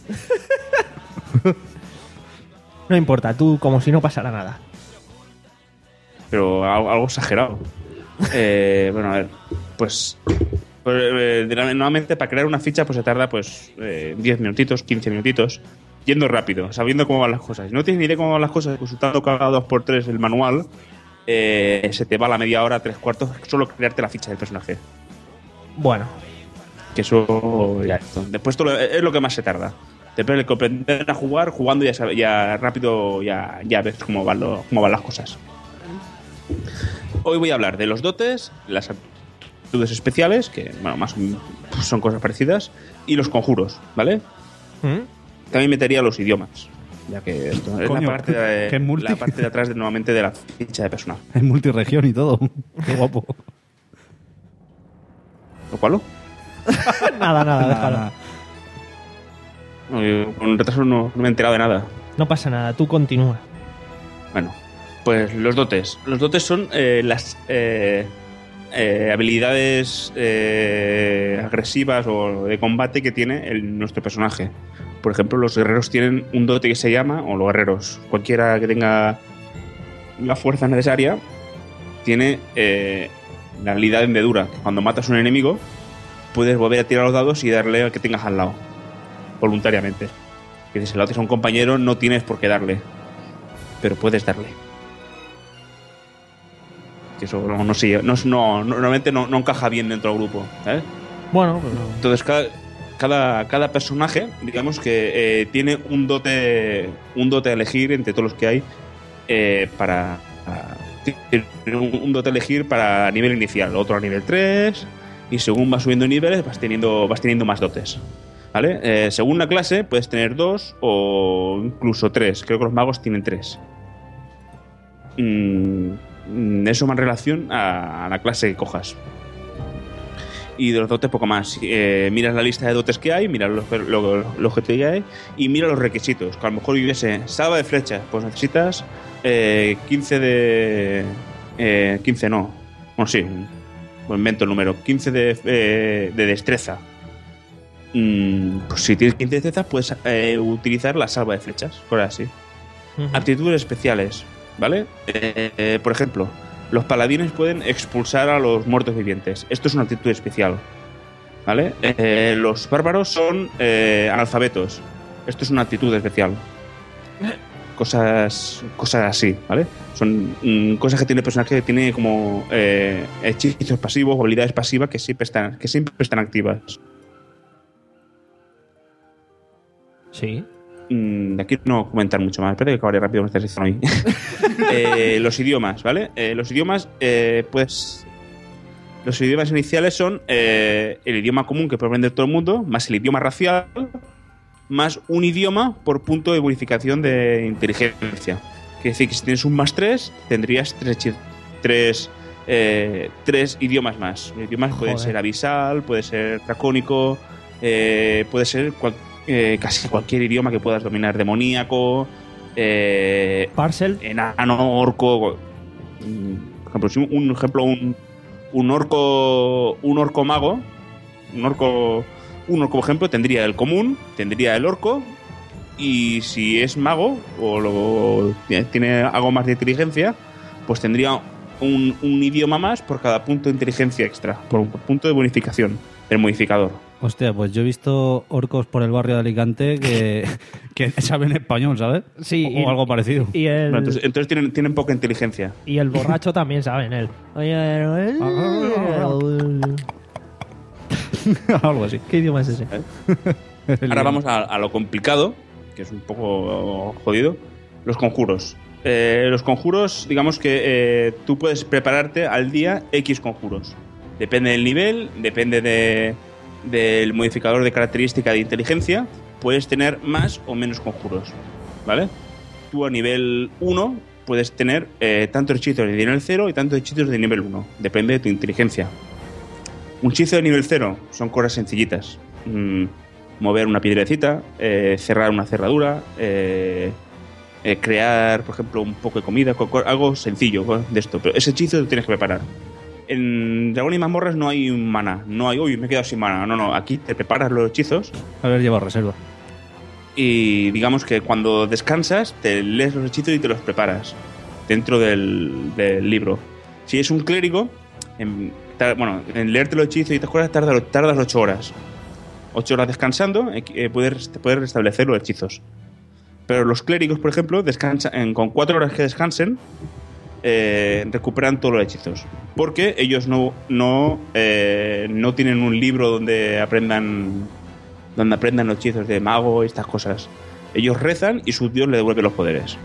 No importa, tú como si no pasara nada. Pero algo, algo exagerado. Eh, bueno, a ver, pues, pues eh, de- normalmente para crear una ficha pues se tarda pues eh, diez minutitos, quince minutitos, yendo rápido, sabiendo cómo van las cosas. Si no tienes ni idea cómo van las cosas, consultando cada dos por tres el manual, eh, se te va la media hora, tres cuartos, solo crearte la ficha del personaje. Bueno, Que eso ya esto. Después todo lo- es lo que más se tarda. Después de comprender a jugar, jugando ya, sabe- ya rápido ya, ya ves cómo van, lo- cómo van las cosas. Hoy voy a hablar de los dotes, las aptitudes especiales, que bueno, más o menos son cosas parecidas, y los conjuros, ¿vale? ¿Mm? También metería los idiomas, ya que esto es Coño, la parte, de, que es multi. la parte de atrás de, nuevamente de la ficha de personaje. Es multiregión y todo. Qué guapo. ¿Lo cual? nada, nada, déjalo. Nada. No, yo con retraso no, no me he enterado de nada. No pasa nada, tú continúa. Bueno, pues los dotes. Los dotes son eh, las eh, eh, habilidades eh, agresivas o de combate que tiene el, nuestro personaje. Por ejemplo, los guerreros tienen un dote que se llama, o los guerreros, cualquiera que tenga la fuerza necesaria, tiene eh, la habilidad de hendedura. Que cuando matas a un enemigo, puedes volver a tirar los dados y darle al que tengas al lado, voluntariamente. Que si se lo haces a un compañero, no tienes por qué darle, pero puedes darle. Que eso no, no sé, no, no, normalmente no, no encaja bien dentro del grupo, ¿sabes? Bueno, pero... Entonces cada, cada, cada personaje, digamos que eh, tiene un dote, un dote a elegir entre todos los que hay eh, para, para- tiene un, un dote a elegir para nivel inicial, otro a nivel tres, y según vas subiendo niveles vas teniendo, vas teniendo más dotes. ¿Vale? Eh, según la clase puedes tener dos o incluso tres. Creo que los magos tienen tres. Mm, eso más en relación a, a la clase que cojas. Y de los dotes poco más. Eh, miras la lista de dotes que hay, miras los, los, los que hay y mira los requisitos. Que a lo mejor hubiese salva de flechas, pues necesitas eh, quince de... Eh, quince no. Bueno, sí, pues invento el número. quince de, eh, de destreza. Mm, pues si tienes quince de destreza puedes eh, utilizar la salva de flechas, cosas así. Ujú. Aptitudes especiales, ¿vale? Eh, eh, por ejemplo, los paladines pueden expulsar a los muertos vivientes. Esto es una aptitud especial. ¿vale? Eh, los bárbaros son eh, analfabetos. Esto es una actitud especial. Cosas cosas así, ¿vale? Son mm, cosas que tiene el personaje que tiene como eh, hechizos pasivos o habilidades pasivas que siempre están, que siempre están activas. Sí. Mm, de aquí no comentar mucho más. Espero que acabaré rápido con esta sección hoy. eh, los idiomas, ¿vale? Eh, los idiomas, eh, pues... Los idiomas iniciales son eh, el idioma común que puede aprender todo el mundo, más el idioma racial, más un idioma por punto de bonificación de inteligencia. Quiere decir que si tienes un más tres, tendrías tres, tres, eh, tres idiomas más. Los idiomas Joder. pueden ser abisal, puede ser dracónico, eh, puede ser cual, eh, casi cualquier idioma que puedas dominar, demoníaco, eh, Parcel, enano, orco. Por ejemplo, un ejemplo, un, un orco, un orco mago, un orco, un orco, por ejemplo, tendría el común, tendría el orco, y si es mago o lo, tiene algo más de inteligencia, pues tendría un, un idioma más por cada punto de inteligencia extra, por un punto de bonificación del modificador. Hostia, pues yo he visto orcos por el barrio de Alicante que, que saben español, ¿sabes? Sí, O, y- o algo parecido. y el, Bueno, entonces entonces tienen, tienen poca inteligencia. y el borracho también sabe en él. Oye, Algo así. ¿qué idioma es ese? Ahora vamos a, a lo complicado, que es un poco jodido, los conjuros. Eh, los conjuros, digamos que eh, tú puedes prepararte al día X conjuros. Depende del nivel, depende de, del modificador de característica de inteligencia, puedes tener más o menos conjuros, ¿vale? Tú a nivel uno puedes tener eh, tantos hechizos de nivel cero y tantos hechizos de nivel uno, depende de tu inteligencia. Un hechizo de nivel cero son cosas sencillitas. Mm, mover una piedrecita, eh, cerrar una cerradura, eh, eh, crear, por ejemplo, un poco de comida, co- co- algo sencillo de esto. Pero ese hechizo lo tienes que preparar. En Dragón y Mazmorras no hay un mana, no hay, uy, me he quedado sin mana. No, no, aquí te preparas los hechizos Haber llevado reserva. y digamos que cuando descansas te lees los hechizos y te los preparas dentro del, del libro. Si es un clérigo, en, tar- bueno, en leerte los hechizos y te acuerdas tardas, tardas ocho horas. ocho horas descansando, eh, eh, puedes, te puedes restablecer los hechizos. Pero los clérigos, por ejemplo, descansan, en, con cuatro horas que descansen, eh, recuperan todos los hechizos. Porque ellos no, no, eh, no tienen un libro donde aprendan donde aprendan los hechizos de mago y estas cosas. Ellos rezan y su dios le devuelve los poderes.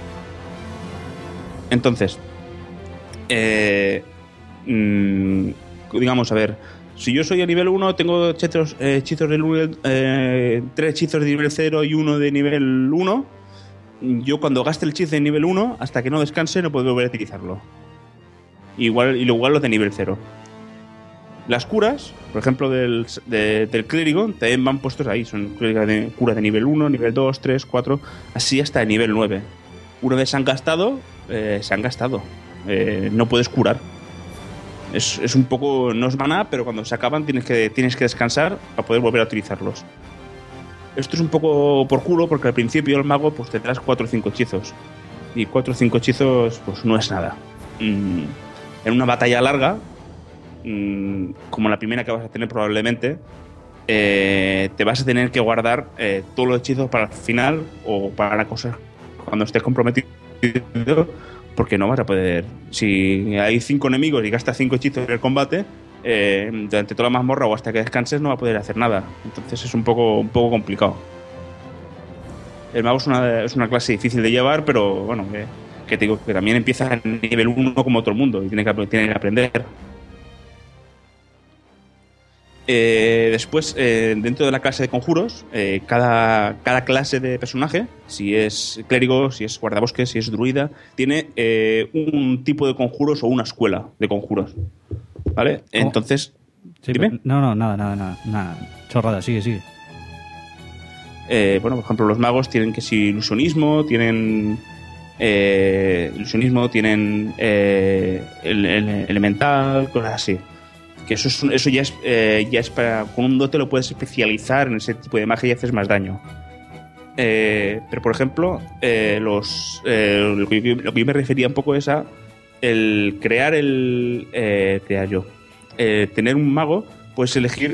Entonces, eh, mmm, digamos, a ver, si yo soy a nivel uno, tengo hechizos, eh, hechizos de nivel, eh, tres hechizos de nivel cero y uno de nivel uno. Yo cuando gaste el hechizo de nivel uno, hasta que no descanse, no puedo volver a utilizarlo. Igual, y igual los de nivel cero. Las curas, por ejemplo, del, de- del clérigo, también van puestos ahí. Son curas de, curas de nivel uno, nivel dos, tres, cuatro, así hasta el nivel nueve. Una vez se han gastado, eh, se han gastado. Eh, no puedes curar. Es, es un poco, no es maná, pero cuando se acaban tienes que, tienes que descansar para poder volver a utilizarlos. Esto es un poco por culo porque al principio el mago pues te traes cuatro o cinco hechizos. Y cuatro o cinco hechizos pues no es nada. Mm, en una batalla larga, mm, como la primera que vas a tener probablemente, eh, te vas a tener que guardar eh, todos los hechizos para el final o para la cosa cuando estés comprometido, porque no vas a poder. Si hay cinco enemigos y gastas cinco hechizos en el combate, eh, durante toda la mazmorra o hasta que descanses no va a poder hacer nada. Entonces es un poco, un poco complicado. El mago es una, es una clase difícil de llevar, pero bueno, que, que te digo que también empieza a nivel uno como todo el mundo y tiene que, tiene que aprender. Eh, después, eh, dentro de la clase de conjuros, eh, cada, cada clase de personaje, si es clérigo, si es guardabosques, si es druida, tiene eh, un tipo de conjuros o una escuela de conjuros. ¿Vale? Entonces, Sí, dime. pero- no, no, nada, nada, nada, nada. Chorrada, sigue, sigue. Eh, bueno, por ejemplo, los magos tienen que si ilusionismo, tienen eh, ilusionismo, tienen eh, el, el- elemental, cosas así. Que eso, es, un- eso ya es, eh, ya es para con un dote lo puedes especializar en ese tipo de magia y haces más daño. Eh, pero por ejemplo, eh, los eh, lo, que, yo- lo que yo me refería un poco es a el crear el eh, crear yo, eh, tener un mago, puedes elegir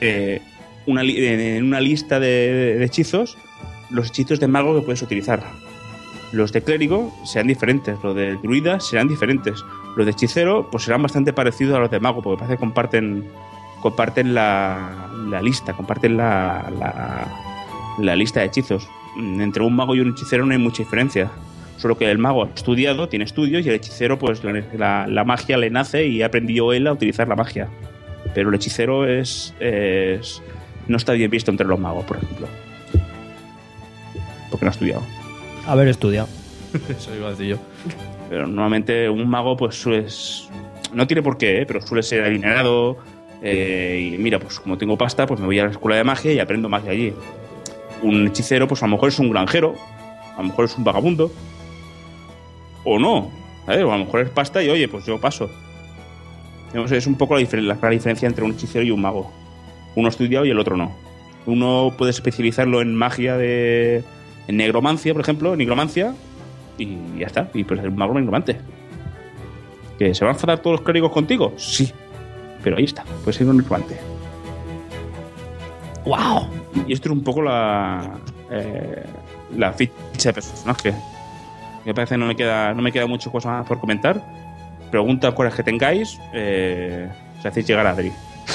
eh, una li- en una lista de, de hechizos los hechizos de mago que puedes utilizar. Los de clérigo serán diferentes, los de druida serán diferentes. Los de hechicero pues serán bastante parecidos a los de mago, porque parece que comparten, comparten la, la lista, comparten la, la, la lista de hechizos. Entre un mago y un hechicero no hay mucha diferencia. Solo que el mago ha estudiado, tiene estudios, y el hechicero pues la, la, la magia le nace y ha aprendido él a utilizar la magia. Pero el hechicero es, es no está bien visto entre los magos, por ejemplo. Porque no ha estudiado. Haber estudiado. Eso iba a decir yo. Pero normalmente un mago pues suele... No tiene por qué, ¿eh? Pero suele ser adinerado. Eh, y mira, pues como tengo pasta, pues me voy a la escuela de magia y aprendo magia allí. Un hechicero, pues a lo mejor es un granjero. A lo mejor es un vagabundo. O no. ¿Sabes? O a lo mejor es pasta y oye, pues yo paso. Es un poco la, difer- la clara diferencia entre un hechicero y un mago. Uno estudiado y el otro no. Uno puede especializarlo en magia de... En negromancia, por ejemplo, en nigromancia, y ya está. Y pues el mago negromante. ¿Que se van a enfadar todos los clérigos contigo? Sí. Pero ahí está, puedes ser un negromante. ¡Wow! Y esto es un poco la... Eh, la ficha de personaje. Me parece que no me queda, no me queda muchas cosas más por comentar. Preguntas, cosas que tengáis, eh, si hacéis llegar a Adri.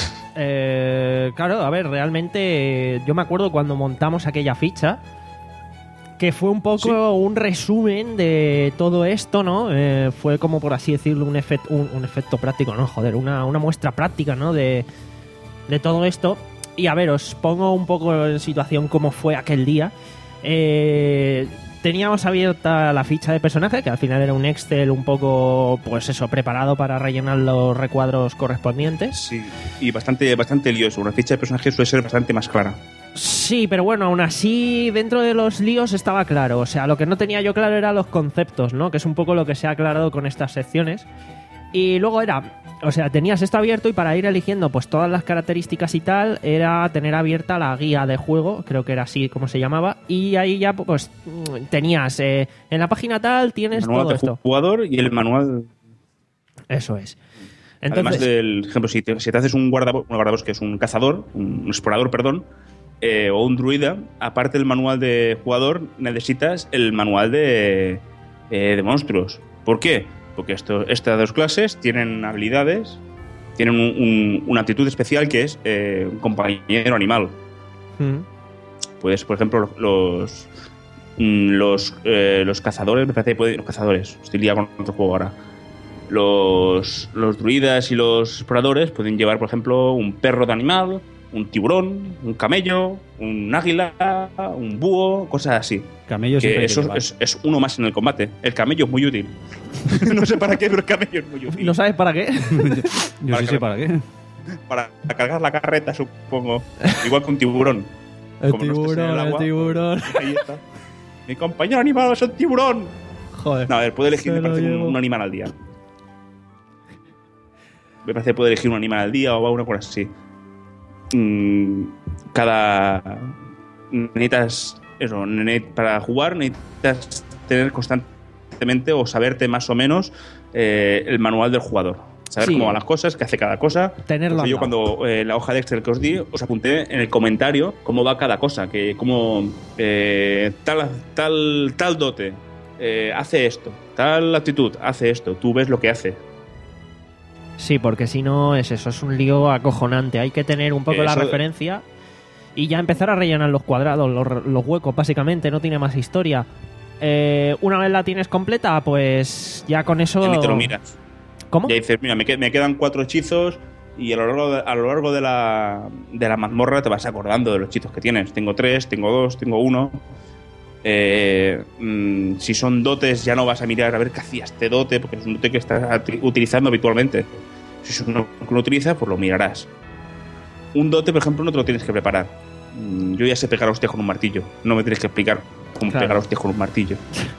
Eh, claro, a ver, realmente eh, yo me acuerdo cuando montamos aquella ficha, que fue un poco sí. un resumen de todo esto, ¿no? Eh, fue como, por así decirlo, un, efect, un, un efecto práctico, ¿no? Joder, una, una muestra práctica, ¿no? De, de todo esto. Y a ver, os pongo un poco en situación cómo fue aquel día. Eh, teníamos abierta la ficha de personaje, que al final era un Excel un poco, pues eso, preparado para rellenar los recuadros correspondientes. Sí, y bastante, bastante lioso. Una ficha de personaje suele ser bastante más clara. Sí, pero bueno, aún así, dentro de los líos estaba claro. O sea, lo que no tenía yo claro eran los conceptos, ¿no? Que es un poco lo que se ha aclarado con estas secciones. Y luego era, o sea, tenías esto abierto y para ir eligiendo pues todas las características y tal, era tener abierta la guía de juego, creo que era así como se llamaba, y ahí ya pues tenías, eh, en la página tal tienes el manual todo de esto. Jugador y el manual... Eso es. Entonces, además del ejemplo, si te, si te haces un guardabosques, un guardabosques que es un cazador, un explorador, perdón, eh, o un druida, aparte del manual de jugador, necesitas el manual de, eh, de monstruos. ¿Por qué? Porque esto, estas dos clases tienen habilidades, tienen un, un, una actitud especial que es eh, un compañero animal. Mm. Pues, por ejemplo, los los, eh, los cazadores, me parece que pueden, los cazadores, estoy liado con otro juego ahora. Los, los druidas y los exploradores pueden llevar, por ejemplo, un perro de animal, un tiburón, un camello, un águila, un búho, cosas así. Camello que eso es, es uno más en el combate. El camello es muy útil. No sé para qué, pero el camello es muy útil. ¿No sabes para qué? Yo sí sé para qué. Para cargar la carreta, supongo. Igual que un tiburón. El Como tiburón, no el, agua, el tiburón. Ahí está. Mi compañero animado es un tiburón. Joder. No, a ver, puede elegir me parece, un, un animal al día. Me parece que puede elegir un animal al día o una cosa así. Cada necesitas eso, para jugar necesitas tener constantemente o saberte más o menos eh, el manual del jugador, saber sí. cómo van las cosas, qué hace cada cosa. Tenerlo. Yo cuando eh, la hoja de Excel que os di os apunté en el comentario cómo va cada cosa, que cómo eh, tal tal tal dote eh, hace esto, tal actitud hace esto, tú ves lo que hace. Sí, porque si no es eso, es un lío acojonante. Hay que tener un poco eso, la referencia y ya empezar a rellenar los cuadrados, los, los huecos, básicamente. No tiene más historia. Eh, una vez la tienes completa, pues ya con eso... Ya ni te lo miras. ¿Cómo? Ya dices, mira, me, qued- me quedan cuatro hechizos y a lo largo, de, a lo largo de, la, de la mazmorra te vas acordando de los hechizos que tienes. Tengo tres, tengo dos, tengo uno... Eh, mmm, si son dotes ya no vas a mirar a ver qué hacía este dote porque es un dote que estás utilizando habitualmente. Si es uno que no utilizas, pues lo mirarás. Un dote, por ejemplo, no te lo tienes que preparar. mm, Yo ya sé pegar a hostias con un martillo. No me tienes que explicar cómo claro. pegar a hostias con un martillo.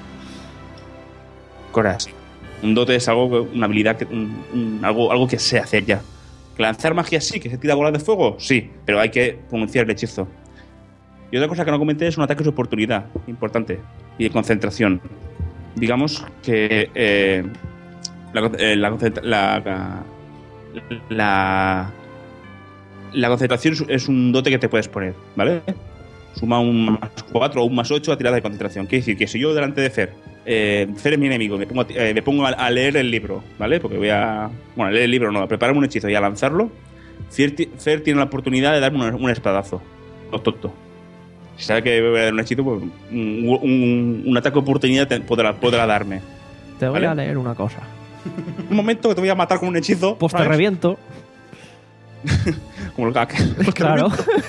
Coras. Un dote es algo, una habilidad, que, un, un, algo, algo que sé hacer ya. ¿Que lanzar magia sí? ¿Que se tira bolas de fuego? Sí, pero hay que pronunciar el hechizo. Y otra cosa que no comenté es un ataque de oportunidad importante y de concentración. Digamos que eh, la, eh, la, la, la, la concentración es un dote que te puedes poner, ¿vale? Suma un más cuatro o un más ocho a tirada de concentración. Quiere decir que si yo delante de Fer, eh, Fer es mi enemigo, me pongo, a, eh, me pongo a, a leer el libro, ¿vale? Porque voy a... Bueno, a leer el libro no, a prepararme un hechizo y a lanzarlo, Fer, Fer tiene la oportunidad de darme un, un espadazo. No tonto. Si sabe que voy a dar un hechizo, pues un, un, un ataque de oportunidad te, podrá, podrá darme. Te voy ¿vale? a leer una cosa. Un momento que te voy a matar con un hechizo. Pues te ¿sabes? reviento. Como el gag. El Claro.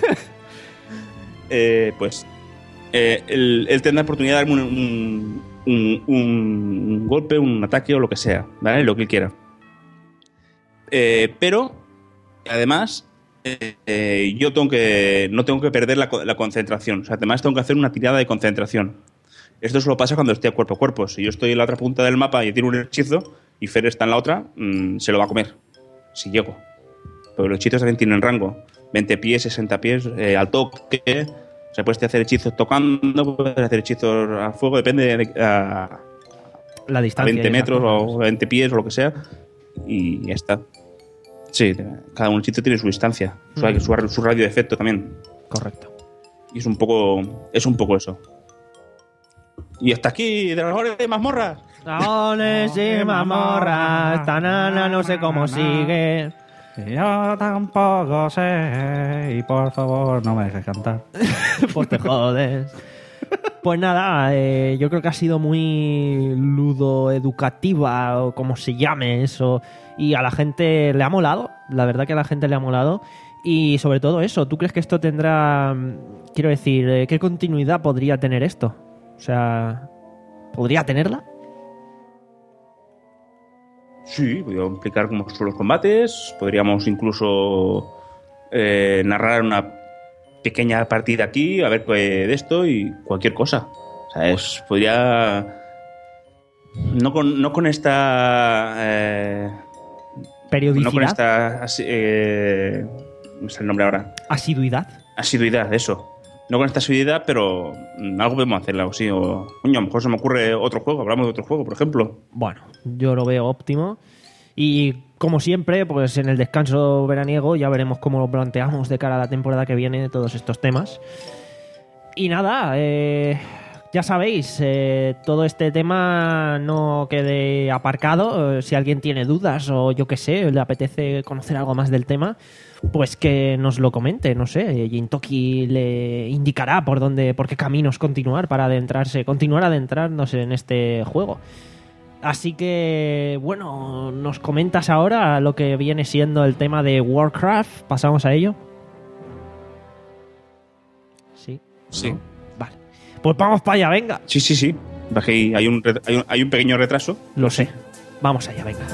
eh, pues eh, él, él tendrá oportunidad de darme un, un, un, un golpe, un ataque o lo que sea, ¿vale? Lo que él quiera. Eh, pero, además, eh, eh, yo tengo que no tengo que perder la, la concentración. O sea, además tengo que hacer una tirada de concentración. Esto solo pasa cuando estoy a cuerpo a cuerpo. Si yo estoy en la otra punta del mapa y tiro un hechizo y Fer está en la otra, mmm, se lo va a comer. Si llego. Pero los hechizos también tienen rango. veinte pies, sesenta pies, eh, al toque. O sea, puedes hacer hechizos tocando, puedes hacer hechizos a fuego, depende de a, la distancia. veinte metros o veinte pies o lo que sea. Y ya está. Sí, cada un hechizo tiene su distancia, mm. su, su, su radio de efecto también. Correcto. Y es un poco, es un poco eso. Y hasta aquí, dragones y mazmorras. Dragones y mazmorras. Esta nana no sé cómo sigue. Yo tampoco sé. Y por favor, no me dejes cantar. Pues te jodes. Pues nada, eh, yo creo que ha sido muy ludoeducativa, o como se llame eso. Y a la gente le ha molado. La verdad que a la gente le ha molado. Y sobre todo eso, ¿tú crees que esto tendrá... Quiero decir, eh, ¿qué continuidad podría tener esto? O sea, ¿podría tenerla? Sí, podríamos explicar cómo son los combates, podríamos incluso eh, narrar una pequeña partida aquí, a ver qué de esto y cualquier cosa. O sea, es, podría... No con, no con esta... Eh, periodicidad. No con esta... Eh, no sé el nombre ahora. Asiduidad. Asiduidad, eso. No con esta asiduidad, pero algo podemos hacerla, o sí. O, coño, a lo mejor se me ocurre otro juego, hablamos de otro juego, por ejemplo. Bueno, yo lo veo óptimo. Y como siempre, pues en el descanso veraniego ya veremos cómo lo planteamos de cara a la temporada que viene, todos estos temas. Y nada, eh, ya sabéis, eh, todo este tema no quede aparcado. Si alguien tiene dudas o yo qué sé, le apetece conocer algo más del tema, pues que nos lo comente, no sé, Gintoki le indicará por dónde, por qué caminos continuar para adentrarse, continuar adentrándose en este juego. Así que, bueno, nos comentas ahora lo que viene siendo el tema de Warcraft. ¿Pasamos a ello? Sí. Sí. ¿No? Vale. Pues vamos para allá, venga. Sí, sí, sí. Hay un, hay un, hay un pequeño retraso. Lo sé. Vamos allá, venga.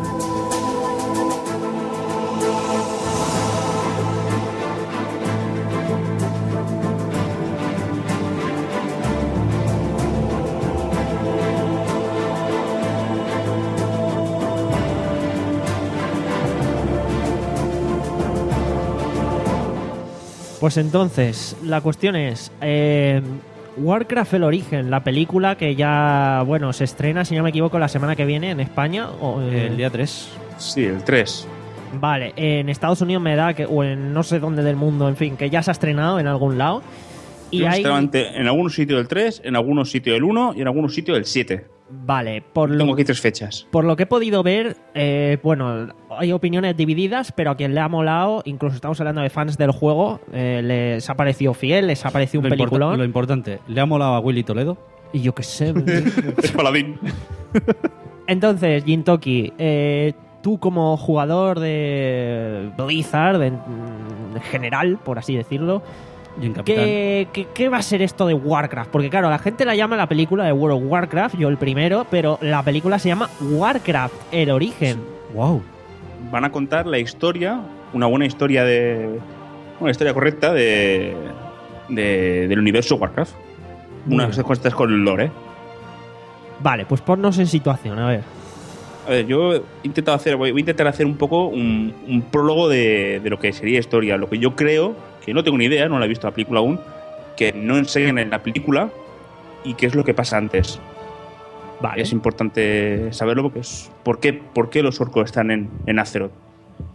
Pues entonces, la cuestión es... Eh, Warcraft El Origen, la película que ya, bueno, se estrena, si no me equivoco, la semana que viene en España. O, eh, el día tres. Sí, el tres. Vale, en Estados Unidos me da que, o en no sé dónde del mundo, en fin, que ya se ha estrenado en algún lado. Y hay... En algunos sitios del tres, en algunos sitios del uno y en algunos sitios del siete. Vale, por lo, tengo aquí tres fechas. Por lo que he podido ver, eh, bueno, hay opiniones divididas, pero a quien le ha molado, incluso estamos hablando de fans del juego, eh, les ha parecido fiel, les ha parecido un lo peliculón. Importa, lo importante, ¿le ha molado a Willy Toledo? Y yo qué sé. Es paladín. Entonces, Gintoki, eh, tú como jugador de Blizzard, en, en general, por así decirlo, ¿Qué, qué, ¿Qué va a ser esto de Warcraft? Porque claro, la gente la llama la película de World of Warcraft, yo el primero, pero la película se llama Warcraft, El Origen. Wow. Van a contar la historia, una buena historia de... Una historia correcta de, de del universo Warcraft. Unas cosas con el lore. Vale, pues ponnos en situación, a ver. A ver, yo he intentado hacer, voy a intentar hacer un poco un, un prólogo de, de lo que sería historia. Lo que yo creo, que no tengo ni idea, no la he visto la película aún, que no enseñan en la película y qué es lo que pasa antes. Vale. Es importante saberlo porque es... ¿Por qué, por qué los orcos están en, en Azeroth?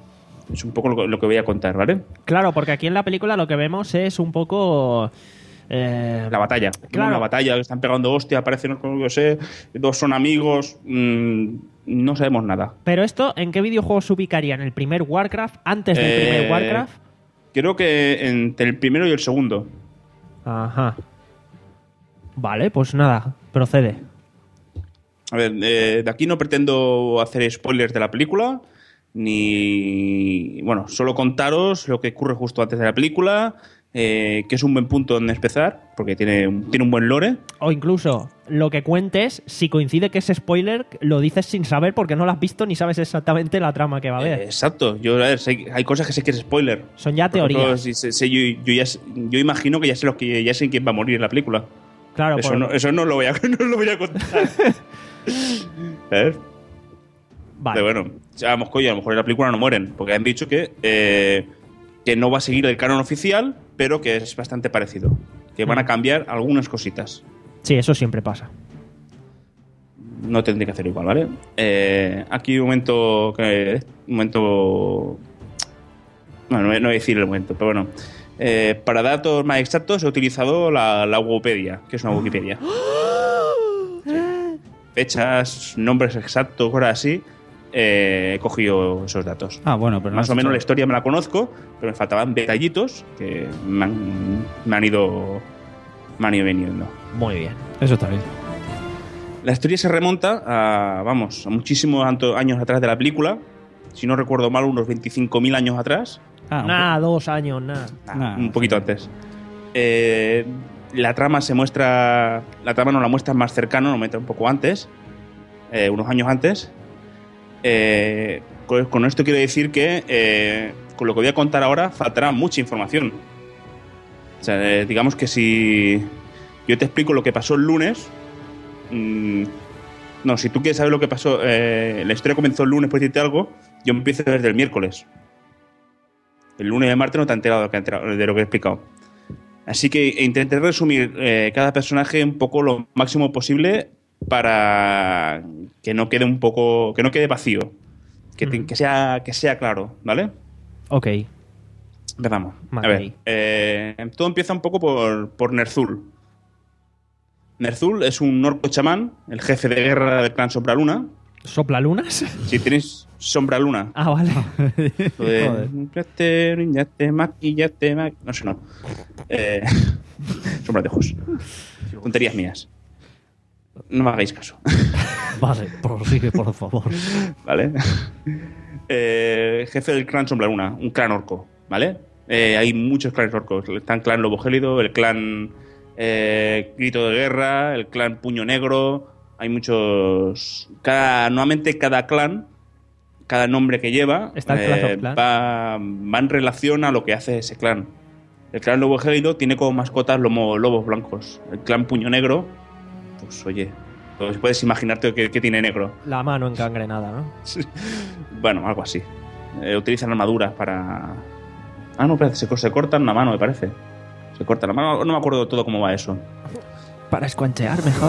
Es un poco lo, lo que voy a contar, ¿vale? Claro, porque aquí en la película lo que vemos es un poco... Eh, la batalla. Claro. Una batalla, están pegando hostia, aparecen, como yo sé, dos son amigos, mmm, no sabemos nada. Pero esto, ¿en qué videojuego se ubicaría? ¿En el primer Warcraft? ¿Antes del Eh, primer Warcraft? Creo que entre el primero y el segundo. Ajá. Vale, pues nada, procede. A ver, eh, de aquí no pretendo hacer spoilers de la película, ni... Bueno, solo contaros lo que ocurre justo antes de la película, eh, que es un buen punto donde empezar, porque tiene, un- tiene un buen lore. O incluso, lo que cuentes, si coincide que es spoiler, lo dices sin saber porque no lo has visto ni sabes exactamente la trama que va a haber. Eh, exacto. Yo, a ver, sé- hay cosas que sé que es spoiler. Son ya Por ejemplo, teorías. si sé- sé- yo, yo ya sé- yo imagino que ya sé, lo que, ya sé quién va a morir en la película. Claro, Eso, por- no, eso no lo voy a, no lo voy a contar. ¿Sabes? Vale. Pero bueno, ya, a lo mejor, a lo mejor en la película no mueren, porque han dicho que, eh, que no va a seguir el canon oficial, pero que es bastante parecido. Que van a cambiar algunas cositas. Sí, eso siempre pasa. No tendré que hacer igual, ¿vale? Eh, aquí un momento que un momento bueno, no voy no voy a decir el momento, pero bueno. Eh, para datos más exactos he utilizado la, la Wikipedia, que es una Wikipedia. Sí. Fechas, nombres exactos, cosas así. Eh, he cogido esos datos. Ah, bueno, pero no Más has o menos hecho- la historia me la conozco, pero me faltaban detallitos que me han, me han ido me han ido viniendo. Muy bien. Eso está bien. La historia se remonta a, vamos, a muchísimos anto- años atrás de la película. Si no recuerdo mal, unos veinticinco mil años atrás. Ah, un Nada, dos años, nada. Nah, un poquito antes. Eh, la trama se muestra. La trama nos la muestra más cercano, nos muestra un poco antes. eh, unos años antes. Eh, con, con esto quiero decir que eh, con lo que voy a contar ahora faltará mucha información. O sea, eh, digamos que si yo te explico lo que pasó el lunes. mm, no, si tú quieres saber lo que pasó, eh, la historia comenzó el lunes, por decirte algo, yo empiezo desde el miércoles. El lunes y el martes no te has enterado de lo que, he enterado- de lo que he explicado. Así que intenté resumir eh, cada personaje un poco lo máximo posible para que no quede un poco, que no quede vacío, que, te- que sea que sea claro, ¿vale? Ok. Empezamos. Vale. A ver, eh, todo empieza un poco por, por Ner'zhul. Ner'zhul es un orco chamán, el jefe de guerra del clan Sombraluna. ¿Soplalunas? Si tenéis Sombraluna. Ah, vale. Lo de, Joder. "Yate, riñate, maquillate, maqui-". No sé, no. Eh, Sombratejos. Tonterías mías. No me hagáis caso. Vale, prosigue, por favor. ¿Vale? Eh, jefe del clan Sombraluna, un clan orco, ¿vale? Eh, hay muchos clanes orcos. Está el clan Lobo Gélido, el clan eh, Grito de Guerra, el clan Puño Negro. Hay muchos. Cada, nuevamente, cada clan, cada nombre que lleva, Está el Clash of eh, Clans. va, va en relación a lo que hace ese clan. El clan Lobo Gélido tiene como mascotas lomo- lobos blancos. El clan Puño Negro, pues oye, pues puedes imaginarte que, que tiene negro. La mano encangrenada, ¿no? Bueno, algo así. Eh, utilizan armaduras para... Ah, no, espérate, se, se cortan una mano, me parece. Se cortan la mano, no me acuerdo todo cómo va eso. Para escuanchear mejor.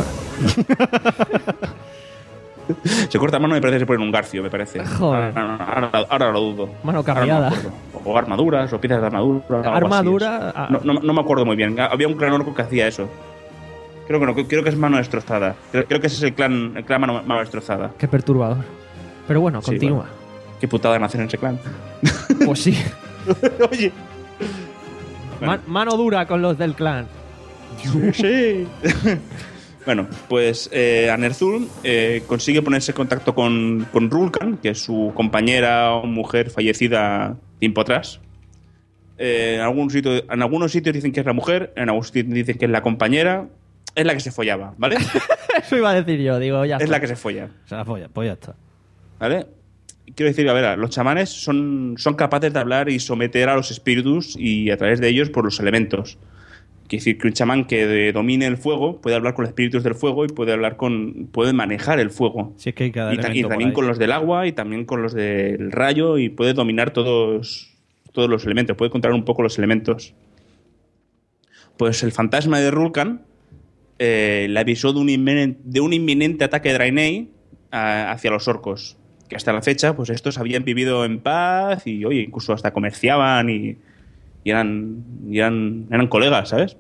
Se corta la mano y me parece que se ponen un garfio, me parece. Joder. Ahora, ahora- ahora lo dudo. Mano Ahora no me cambiada. acuerdo. O armaduras, o piezas de armadura. algo así Armadura, es. ah. No, no- no me acuerdo muy bien. Había un clan orco que hacía eso. Creo que no, creo que es mano destrozada. Creo, creo que ese es el clan, el clan mano, mano destrozada. Qué perturbador. Pero bueno, Sí, continúa. bueno. Qué putada nacer en ese clan. Pues sí. Oye. Man- mano dura con los del clan. Sí. Bueno, pues eh, a Ner'zhul eh, consigue ponerse en contacto con, con Rulkan, que es su compañera o mujer fallecida tiempo atrás. Eh, en, algún sitio, en algunos sitios dicen que es la mujer, en algunos sitios dicen que es la compañera. Es la que se follaba, ¿vale? Eso iba a decir yo, digo, ya Es está. la que se folla, Se la folla, pues ya está. ¿vale? Quiero decir, a ver, los chamanes son, son capaces de hablar y someter a los espíritus y a través de ellos por los elementos. Quiere decir que un chamán que de- domine el fuego puede hablar con los espíritus del fuego y puede hablar con puede manejar el fuego. Si es que hay cada Y, ta- y elemento por también ahí. con los del agua y también con los del rayo y puede dominar todos, todos los elementos, puede controlar un poco los elementos. Pues el fantasma de Rulkan eh, le avisó de un, inminente, de un inminente ataque de Draenei a- hacia los orcos. que hasta la fecha, pues estos habían vivido en paz y, oye, incluso hasta comerciaban y, y, eran, y eran, eran colegas, ¿sabes?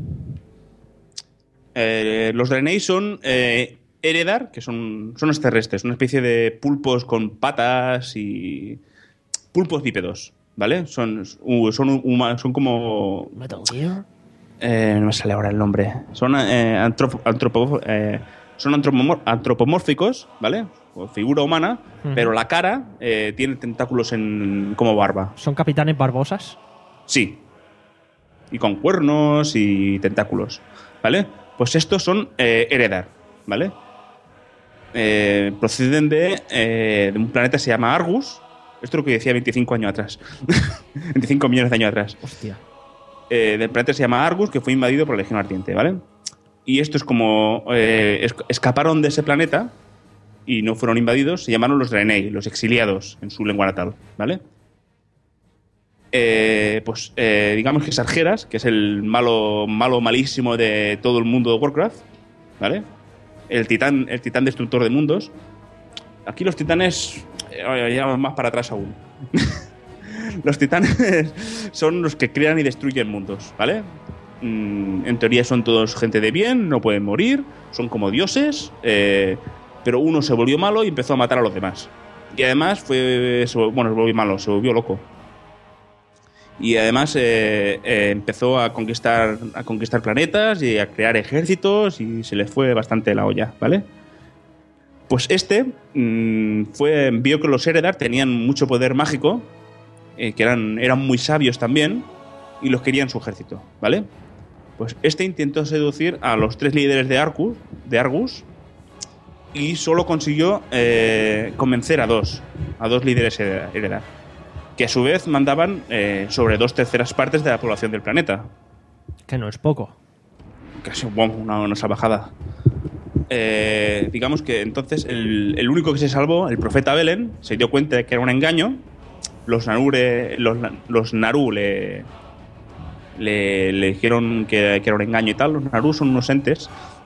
Eh, los Draenei son eh, Eredar, que son, son extraterrestres, una especie de pulpos con patas y... pulpos bípedos, ¿vale? Son, uh, son, huma- son como... Metal Gear. Eh, no me sale ahora el nombre. Son eh, antropo, antropo, eh, son antropomor- antropomórficos, ¿vale? O figura humana, Ujú. pero la cara eh, tiene tentáculos en, como barba. ¿Son capitanes barbosas? Sí. Y con cuernos y tentáculos, ¿vale? Pues estos son eh, Eredar, ¿vale? Eh, proceden de, eh, de un planeta que se llama Argus. Esto es lo que decía veinticinco años atrás. veinticinco millones de años atrás. Hostia. Eh, del planeta se llama Argus, que fue invadido por la Legión Ardiente, ¿vale? Y estos, como eh, es- escaparon de ese planeta y no fueron invadidos, se llamaron los Draenei, los exiliados, en su lengua natal, ¿vale? Eh, pues eh, digamos que Sargeras, que es el malo, malo malísimo de todo el mundo de Warcraft, ¿vale? El titán, el titán destructor de mundos. Aquí los titanes eh, ya más para atrás aún. Los titanes son los que crean y destruyen mundos, ¿vale? Mm, en teoría son todos gente de bien, no pueden morir, son como dioses, eh, pero uno se volvió malo y empezó a matar a los demás. Y además fue... se vol- bueno, se volvió malo, se volvió loco. Y además eh, eh, empezó a conquistar, a conquistar planetas y a crear ejércitos y se le fue bastante la olla, ¿vale? Pues este mmm, fue, vio que los Eredar tenían mucho poder mágico, eh, que eran, eran muy sabios también, y los quería en su ejército, ¿vale? Pues este intentó seducir a los tres líderes de Argus, de Argus y solo consiguió eh, convencer a dos, a dos líderes Eredar, que a su vez mandaban eh, sobre dos terceras partes de la población del planeta. Que no es poco. Casi bueno, una, una salvajada. Eh, digamos que entonces el, el único que se salvó, el profeta Belen, se dio cuenta de que era un engaño. Los Narure, los, los Naru le, le, le dijeron que, que era un engaño y tal. Los Naru son unos entes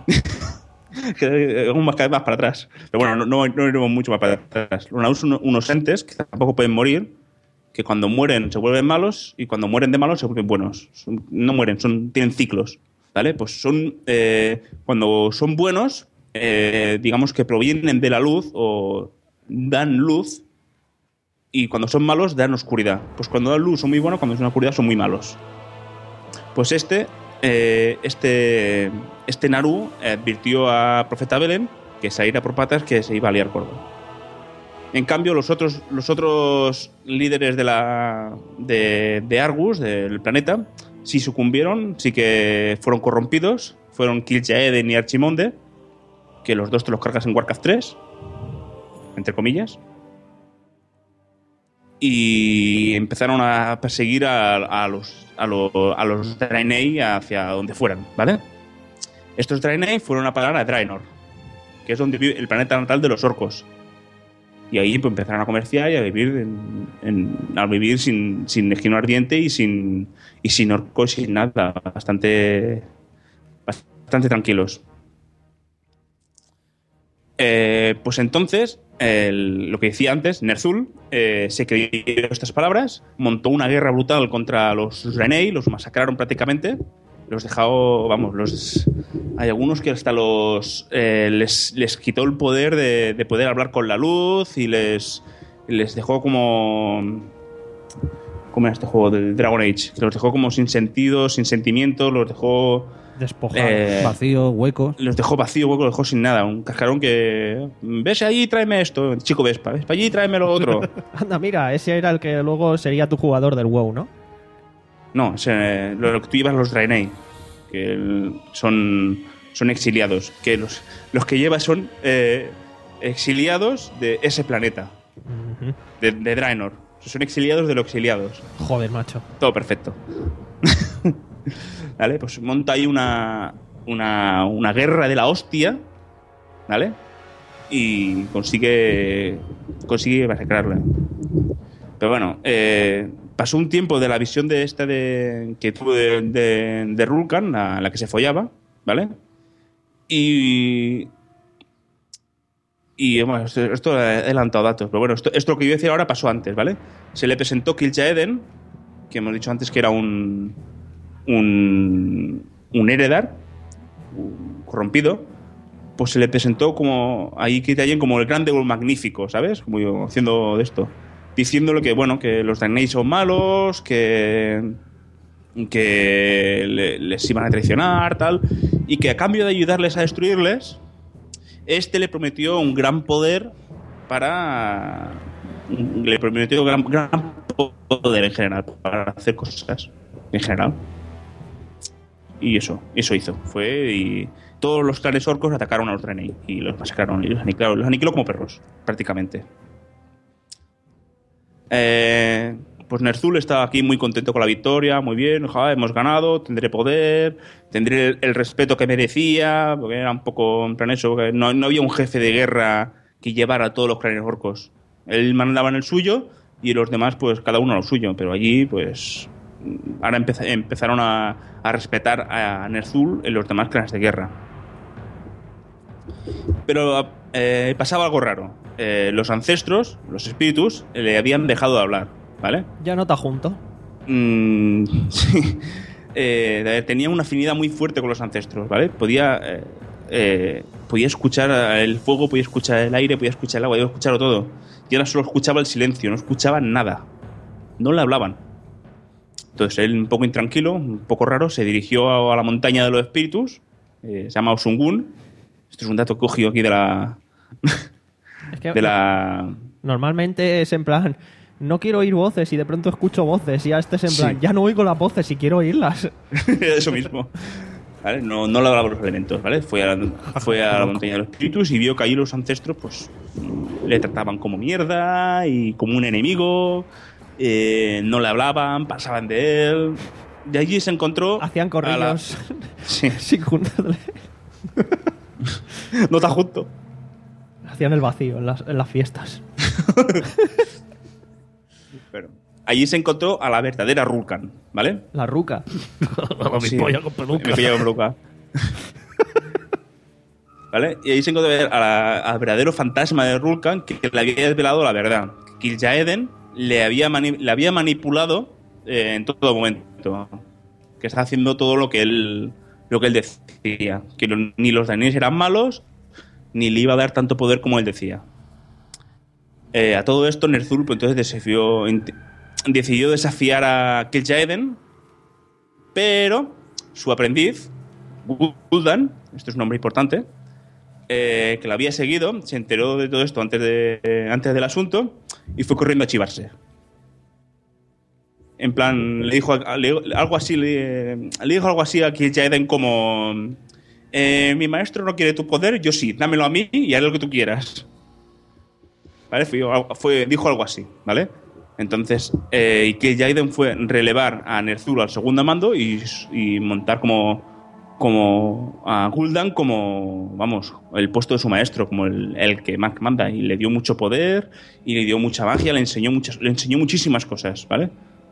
que vamos cada vez más para atrás. Pero bueno, no, no, no iremos mucho más para atrás. Los Naru son unos entes que tampoco pueden morir, que cuando mueren se vuelven malos y cuando mueren de malos se vuelven buenos. Son, no mueren, son, tienen ciclos, ¿vale? Pues son eh, cuando son buenos, eh, digamos que provienen de la luz o dan luz, y cuando son malos dan oscuridad. Pues cuando dan luz son muy buenos, cuando son oscuridad son muy malos. Pues este eh, este este Naru advirtió a Profeta Belen que se iba por patas, que se iba a liar gordo. En cambio, los otros, los otros líderes de, la, de, de Argus, del planeta, sí sucumbieron, sí que fueron corrompidos. Fueron Kil'jaeden y Archimonde, que los dos te los cargas en Warcraft tres, entre comillas. Y empezaron a perseguir a, a los, a, los, a los Draenei hacia donde fueran, ¿vale? Estos Draenei fueron a parar a Draenor, que es donde vive el planeta natal de los orcos. Y ahí pues, empezaron a comerciar y a vivir en, en, a vivir sin, sin Legión Ardiente y sin, y sin orcos y sin nada. Bastante, bastante tranquilos. Eh, pues entonces, el, lo que decía antes, Ner'zhul eh, se creyó estas palabras, montó una guerra brutal contra los Draenei, los masacraron prácticamente, los dejó, vamos, los hay algunos que hasta los eh, les, les quitó el poder de, de poder hablar con la luz y les, les dejó como... ¿Cómo era este juego? Del Dragon Age. Los dejó como sin sentido, sin sentimientos, los dejó... Despojados. Eh, Vacío, hueco. Los dejó vacío, hueco, los dejó sin nada. Un cascarón que... Ves allí y tráeme esto. Chico Vespa. Ves para allí y tráeme lo otro. Anda, mira, ese era el que luego sería tu jugador del WoW, ¿no? No, ese, lo, lo que tú llevas los Draenei, que el, son, son exiliados. Que los, los que llevas son eh, exiliados de ese planeta. Uh-huh. De, de Draenor. Son exiliados de los exiliados. Joder, macho. Todo perfecto. ¿Vale? Pues monta ahí una, una, una guerra de la hostia, ¿vale? Y consigue consigue masacrarla. Pero bueno, eh, pasó un tiempo de la visión de esta de, que tuvo de, de, de Rulkan, la, la que se follaba, ¿vale? Y Y bueno, esto, esto he adelantado datos, pero bueno, esto, esto lo que yo decía ahora pasó antes, ¿vale? Se le presentó Kil'jaeden, que hemos dicho antes que era un un, un Eredar un corrompido, pues se le presentó como ahí Kil'jaeden como el grande o el magnífico, ¿sabes? Como haciendo de esto, diciéndole que bueno, que los Draenei son malos, que que le, les iban a traicionar, tal, y que a cambio de ayudarles a destruirles, este le prometió un gran poder para... Le prometió gran, gran poder en general para hacer cosas en general. Y eso, eso hizo. Fue y todos los clanes orcos atacaron a los Draenei y los masacraron y los aniquilaron, los aniquiló como perros, prácticamente. Eh... Pues Ner'zhul estaba aquí muy contento con la victoria, muy bien, ja, hemos ganado, tendré poder, tendré el, el respeto que merecía, porque era un poco en plan eso, porque no, no había un jefe de guerra que llevara a todos los clanes orcos. Él mandaba en el suyo y los demás, pues cada uno a lo suyo, pero allí, pues, ahora empez- empezaron a, a respetar a Ner'zhul en los demás clanes de guerra. Pero eh, pasaba algo raro. Eh, los ancestros, los espíritus, le habían dejado de hablar. ¿Vale? Ya no está junto. Mm, sí. Eh, tenía una afinidad muy fuerte con los ancestros, ¿vale? Podía, eh, eh, podía escuchar el fuego, podía escuchar el aire, podía escuchar el agua, podía escucharlo todo. Y ahora solo escuchaba el silencio, no escuchaba nada. No le hablaban. Entonces él, un poco intranquilo, un poco raro, se dirigió a la montaña de los espíritus. Eh, se llama Osungun. Esto es un dato que cogí aquí de la... Es que de la... Normalmente es en plan... No quiero oír voces y de pronto escucho voces y ya este es en plan, Sí. ya no oigo las voces y quiero oírlas. Eso mismo. ¿Vale? No, no le hablaba los elementos, ¿vale? Fue a, la, fue a la montaña de los espíritus y vio que ahí los ancestros pues le trataban como mierda y como un enemigo, eh, no le hablaban, pasaban de él. De allí se encontró... Hacían corrillos la... sí. sin juntarle. No está junto. Hacían el vacío en las, en las fiestas. Pero allí se encontró a la verdadera Rulkan, ¿vale? La ruca. Sí, me pilla con peluca. ¿Vale? Y ahí se encontró a la, al verdadero fantasma de Rulkan que, que le había desvelado la verdad. Kil'jaeden le había, mani, le había manipulado eh, en todo momento. Que estaba haciendo todo lo que él lo que él decía. Que lo, ni los Draenei eran malos, ni le iba a dar tanto poder como él decía. Eh, a todo esto, Ner'zhul pues, entonces desafió, decidió desafiar a Kil'jaeden, pero su aprendiz, Gul'dan, esto es un nombre importante, eh, que lo había seguido, se enteró de todo esto antes, de, eh, antes del asunto y fue corriendo a chivarse. En plan, le dijo le, algo así, le, le dijo algo así a Kil'jaeden como eh, mi maestro no quiere tu poder, yo sí, dámelo a mí y haré lo que tú quieras. ¿Vale? Fue, fue, dijo algo así, ¿vale? Entonces, eh, y Kil'jaeden fue relevar a Ner'zhul al segundo mando y, y montar como, como a Gul'dan como, vamos, el puesto de su maestro, como el, el que más manda. Y le dio mucho poder y le dio mucha magia, le enseñó, muchas, le enseñó muchísimas cosas, ¿vale?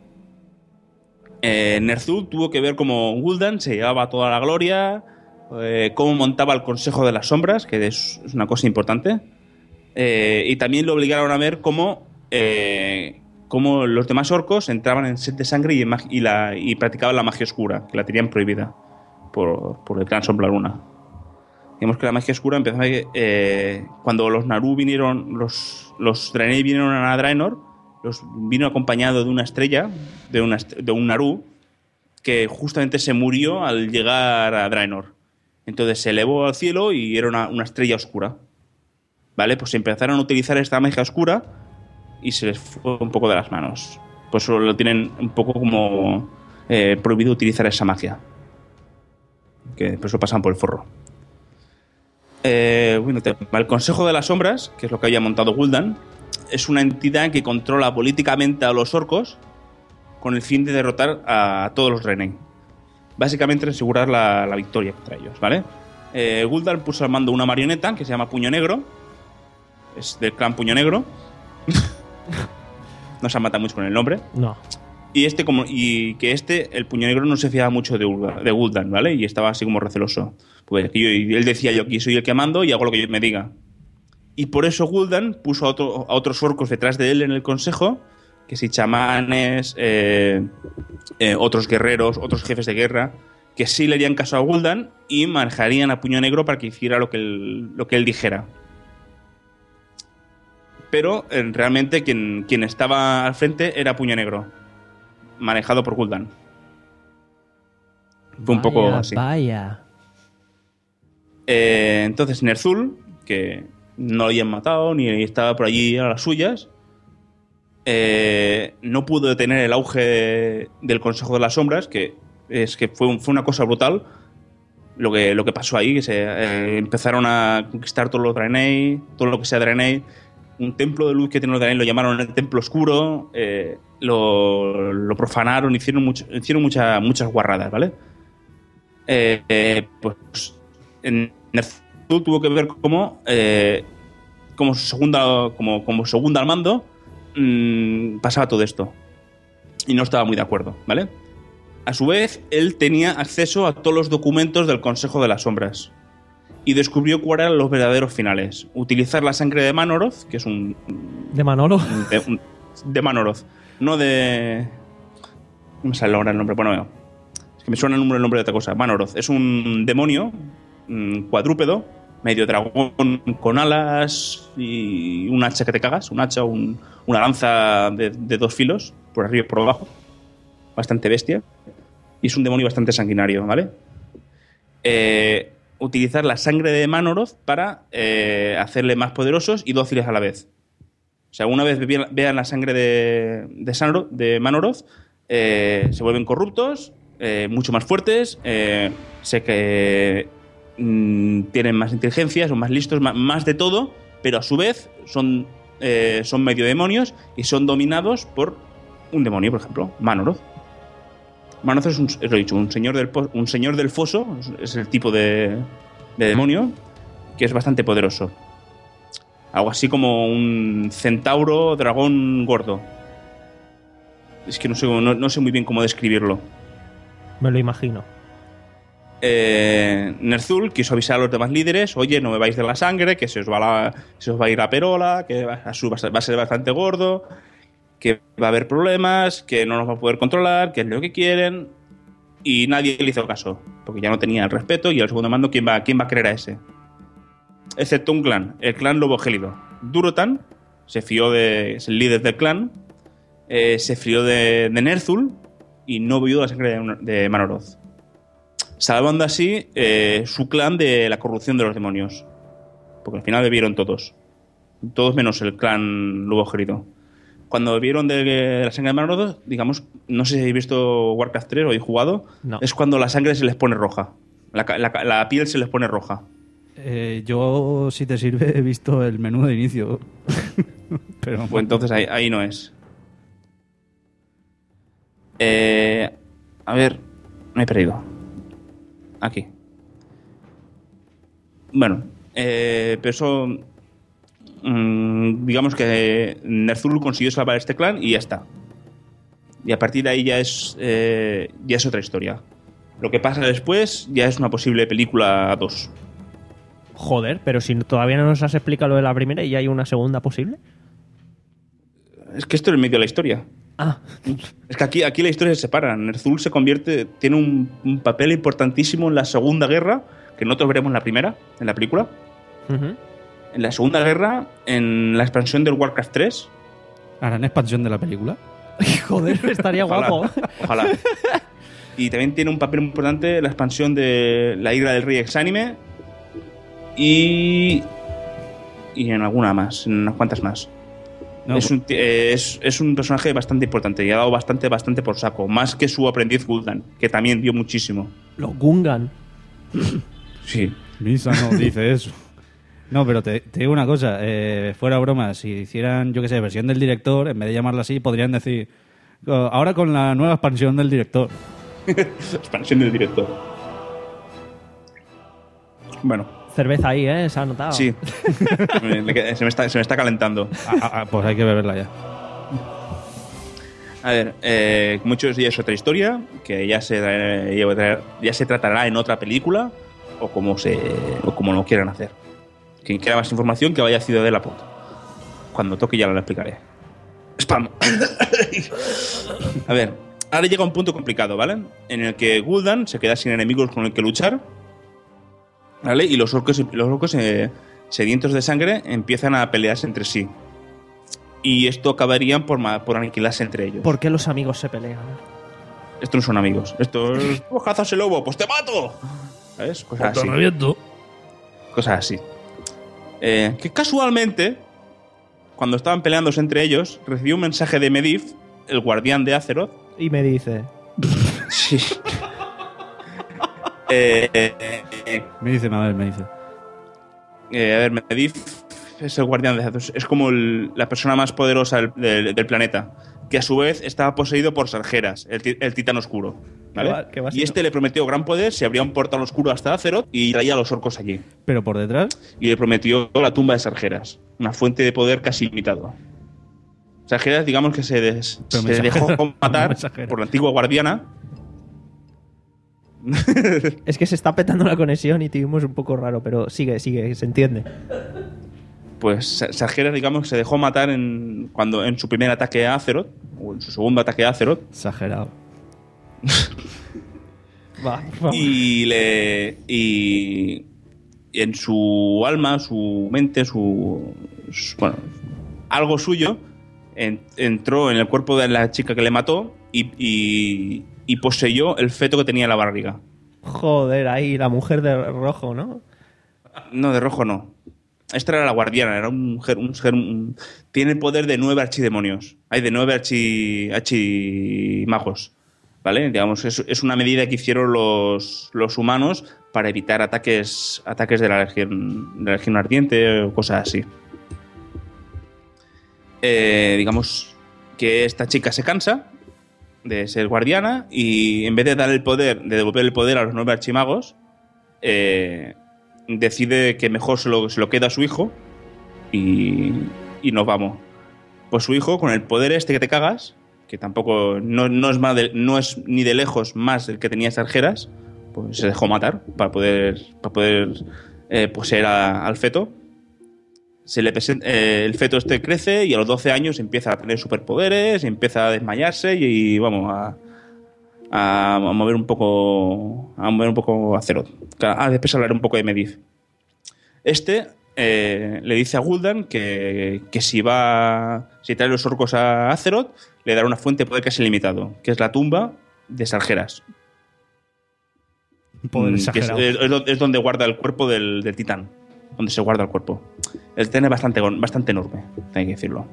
Eh, Ner'zhul tuvo que ver cómo Gul'dan se llevaba toda la gloria, eh, cómo montaba el Consejo de las Sombras, que es, es una cosa importante. Eh, y también lo obligaron a ver cómo, eh, cómo los demás orcos entraban en sed de sangre y, y, la, y practicaban la magia oscura, que la tenían prohibida por, por el clan Sombra Luna. Digamos que la magia oscura empezó a, eh, cuando los Naru vinieron, los, los Draenei vinieron a Draenor, los vino acompañado de una estrella, de, una, de un Naru, que justamente se murió al llegar a Draenor. Entonces se elevó al cielo y era una, una estrella oscura. ¿Vale? Pues empezaron a utilizar esta magia oscura y se les fue un poco de las manos. Pues lo tienen un poco como eh, prohibido utilizar esa magia. Que después lo pasan por el forro. Eh, bueno, el Consejo de las Sombras, que es lo que había montado Gul'dan, es una entidad que controla políticamente a los orcos con el fin de derrotar a todos los Draenei. Básicamente asegurar la, la victoria contra ellos, ¿vale? Eh, Gul'dan puso al mando una marioneta que se llama Puño Negro. Es del clan Puño Negro. No se mata mucho con el nombre. No. Y este como y que este, el Puño Negro, no se fiaba mucho de, de Gul'dan, ¿vale? Y estaba así como receloso. Pues yo, él decía yo aquí soy el que mando y hago lo que me diga. Y por eso Gul'dan puso a, otro, a otros orcos detrás de él en el consejo, que si chamanes, eh, eh, otros guerreros, otros jefes de guerra, que sí le harían caso a Gul'dan y manejarían a Puño Negro para que hiciera lo que él, lo que él dijera. Pero eh, realmente quien, quien estaba al frente era Puño Negro, manejado por Gul'dan. Fue un vaya, poco así. Vaya. Eh, entonces Ner'zhul, que no lo habían matado ni estaba por allí a las suyas, eh, no pudo detener el auge de, del Consejo de las Sombras, que es que fue, un, fue una cosa brutal lo que, lo que pasó ahí, que se eh, empezaron a conquistar todo lo Draenei, todo lo que sea Draenei. Un templo de luz que tiene los Draenei lo llamaron el Templo Oscuro, eh, lo, lo profanaron, hicieron, mucho, hicieron mucha, muchas guarradas, ¿vale? Eh, eh, pues en Ner'zhul tuvo que ver cómo eh, como segunda como, como segunda al mando mmm, pasaba todo esto y no estaba muy de acuerdo, ¿vale? A su vez, él tenía acceso a todos los documentos del Consejo de las Sombras y descubrió cuáles eran los verdaderos finales. Utilizar la sangre de Manoroth, que es un... ¿De Manolo? De, un, de Manoroth, no de... No me sale ahora el nombre, bueno, es que me suena el nombre, el nombre de otra cosa. Manoroth es un demonio, un cuadrúpedo, medio dragón con alas y un hacha que te cagas, un hacha, un, una lanza de, de dos filos, por arriba y por abajo, bastante bestia, y es un demonio bastante sanguinario, ¿vale? Eh, utilizar la sangre de Manoroth para eh, hacerle más poderosos y dóciles a la vez. O sea, una vez vean la sangre de, de, Sanro, de Manoroth, eh, se vuelven corruptos, eh, mucho más fuertes, eh, sé que mmm, tienen más inteligencia, son más listos, más, más de todo, pero a su vez son, eh, son medio demonios y son dominados por un demonio, por ejemplo, Manoroth. Manoroth es, un, es lo dicho, un señor del, un señor del foso, es el tipo de, de demonio que es bastante poderoso. Algo así como un centauro dragón gordo. Es que no sé, no, no sé muy bien cómo describirlo. Me lo imagino. Eh, Ner'zhul quiso avisar a los demás líderes: oye, no me vais de la sangre, que se os va, la, se os va a ir la perola, que va a, va a ser bastante gordo, que va a haber problemas, que no nos va a poder controlar, que es lo que quieren. Y nadie le hizo caso, porque ya no tenía el respeto, y al segundo mando, ¿quién va, quién va a querer a ese? Excepto un clan, el clan Lobo Gélido. Durotan se fió de... es el líder del clan, eh, se fió de, de Ner'zhul y no bebió la sangre de, de Manoroth, salvando así eh, su clan de la corrupción de los demonios, porque al final bebieron todos, todos menos el clan Lobo Gélido. Cuando bebieron de, de la sangre de Manoroth, digamos, no sé si habéis visto Warcraft tres o habéis jugado, no. Es cuando la sangre se les pone roja, la, la, la piel se les pone roja. Eh, yo, si te sirve, he visto el menú de inicio. Pero pues entonces ahí, ahí no es. Eh, a ver, me he perdido. Aquí. Bueno, eh, pero eso... Mmm, digamos que Ner'zhul consiguió salvar este clan y ya está. Y a partir de ahí ya es, eh, ya es otra historia. Lo que pasa después ya es una posible película dos. Joder, pero si todavía no nos has explicado lo de la primera y ya hay una segunda posible. Es que esto es el medio de la historia. Ah. Es que aquí, aquí la historia se separa. Ner'zhul se convierte, tiene un, un papel importantísimo en la Segunda Guerra, que nosotros veremos en la primera, en la película. Uh-huh. En la Segunda Guerra, en la expansión del Warcraft tres. ¿Harán expansión de la película? Joder, estaría ojalá, guapo. Ojalá. Y también tiene un papel importante en la expansión de la Hidra del Rey Exánime. Y, y en alguna más, en unas cuantas más. No, es, un, es, es un personaje bastante importante y ha dado bastante, bastante por saco. Más que su aprendiz Gul'dan, que también dio muchísimo. Los Gungan. Sí. Misa no dice eso. No, pero te, te digo una cosa, eh, fuera broma, si hicieran, yo qué sé, versión del director, en vez de llamarla así, podrían decir, ahora con la nueva expansión del director. Expansión del director. Bueno. Cerveza ahí, ¿eh? Se ha notado. Sí. se, me está, se me está calentando. Ah, ah, pues hay que beberla ya. A ver, eh, muchos días es otra historia, que ya se, eh, ya se tratará en otra película, o como, se, o como lo quieran hacer. Quien quiera más información, que vaya a Ciudadela Pod. Cuando toque ya lo explicaré. Spam. A ver, ahora llega un punto complicado, ¿vale? En el que Gul'dan se queda sin enemigos con el que luchar, ¿vale? Y los orcos, los orcos eh, sedientos de sangre empiezan a pelearse entre sí. Y esto acabarían por, por aniquilarse entre ellos. ¿Por qué los amigos se pelean? Estos no son amigos. Esto es... ¡Pues cazas el lobo! ¡Pues te mato! ¿Sabes? Cosas así. Cosas así. Eh, que casualmente, cuando estaban peleándose entre ellos, recibió un mensaje de Medivh, el guardián de Azeroth. Y me dice... Sí. eh, eh, eh, me dice, a ver, me dice. Eh, a ver, Medivh es el guardián de Azeroth. Es como el, la persona más poderosa del, del, del planeta. Que a su vez estaba poseído por Sargeras, el, el titán oscuro. ¿Vale? ¿Qué va, qué va y este le prometió gran poder, se abría un portal oscuro hasta Azeroth y traía a los orcos allí. ¿Pero por detrás? Y le prometió la tumba de Sargeras, una fuente de poder casi ilimitado. Sargeras, digamos que se, des, se dejó matar por la antigua guardiana. Es que se está petando la conexión y tuvimos un poco raro, pero sigue, sigue, se entiende. Pues Sargeras, digamos, se dejó matar en, cuando, en su primer ataque a Azeroth, o en su segundo ataque a Azeroth. Exagerado. Va, va. Y, le, y, y en su alma, su mente, su, su bueno, algo suyo en, entró en el cuerpo de la chica que le mató y, y, y poseyó el feto que tenía en la barriga. Joder, ahí la mujer de rojo, ¿no? No, de rojo no. Esta era la guardiana, era un, un, un tiene el poder de nueve archidemonios. Hay de nueve archi, archimagos, ¿vale? Digamos, es, es una medida que hicieron los, los humanos para evitar ataques, ataques de la Legión, de la Legión Ardiente o cosas así. Eh, digamos que esta chica se cansa de ser guardiana y en vez de dar el poder, de devolver el poder a los nueve archimagos, eh, decide que mejor se lo, se lo queda a su hijo y, y nos vamos. Pues su hijo, con el poder este que te cagas, que tampoco no, no, es, más de, no es ni de lejos más el que tenía Sargeras, pues se dejó matar para poder, para poder eh, poseer a, al feto. Se le presenta, eh, el feto este crece y a los doce años empieza a tener superpoderes, empieza a desmayarse y, y vamos a A, a mover un poco a mover un poco a Azeroth. Ah, después hablaré un poco de Medivh. Este eh, le dice a Gul'dan que, que si va si trae los orcos a Azeroth le dará una fuente de poder casi ilimitado, que es la tumba de Sargeras. Poder que es, es, es donde guarda el cuerpo del, del titán, donde se guarda el cuerpo. El titán es bastante, bastante enorme, hay que decirlo.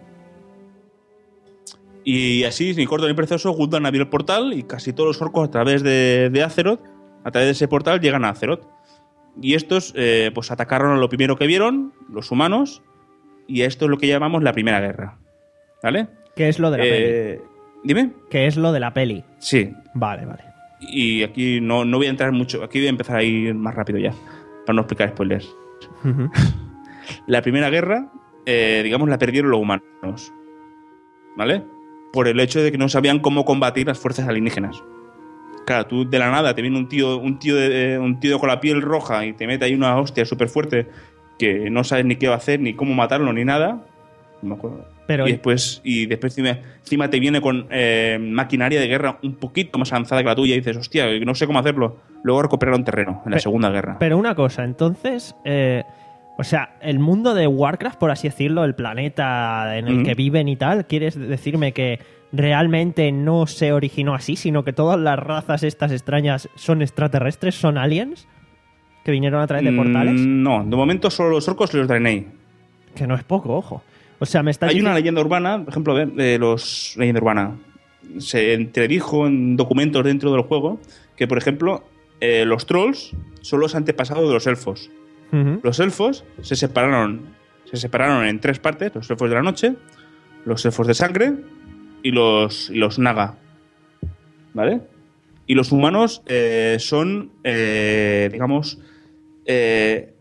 Y así, sin corto ni precioso, Gul'dan abrió el portal y casi todos los orcos a través de, de Azeroth, a través de ese portal, llegan a Azeroth. Y estos eh, pues atacaron a lo primero que vieron, los humanos, y esto es lo que llamamos la Primera Guerra. ¿Vale? ¿Qué es lo de la eh, peli? Dime. ¿Qué es lo de la peli? Sí. Vale, vale. Y aquí no, no voy a entrar mucho, aquí voy a empezar a ir más rápido ya, para no explicar spoilers. Uh-huh. La Primera Guerra, eh, digamos, la perdieron los humanos. ¿Vale? Por el hecho de que no sabían cómo combatir las fuerzas alienígenas. Claro, tú de la nada te viene un tío, un tío, de, un tío con la piel roja y te mete ahí una hostia súper fuerte que no sabes ni qué va a hacer, ni cómo matarlo, ni nada. No me acuerdo. Pero y después, y después encima, encima te viene con eh, maquinaria de guerra un poquito más avanzada que la tuya y dices, hostia, no sé cómo hacerlo. Luego recuperaron terreno en la pero, Segunda Guerra. Pero una cosa, entonces... Eh... O sea, el mundo de Warcraft, por así decirlo, el planeta en el mm. que viven y tal, ¿quieres decirme que realmente no se originó así, sino que todas las razas estas extrañas son extraterrestres, son aliens que vinieron a través de portales? Mm, no, de momento solo los orcos y los Draenei. Que no es poco, ojo. O sea, me está Hay diciendo... una leyenda urbana, por ejemplo, de los leyenda urbana. Se entredijo en documentos dentro del juego que, por ejemplo, eh, los trolls son los antepasados de los elfos. Uh-huh. Los elfos se separaron, se separaron en tres partes: los elfos de la noche, los elfos de sangre y los, y los naga. ¿Vale? Y los humanos eh, son, eh, digamos, eh,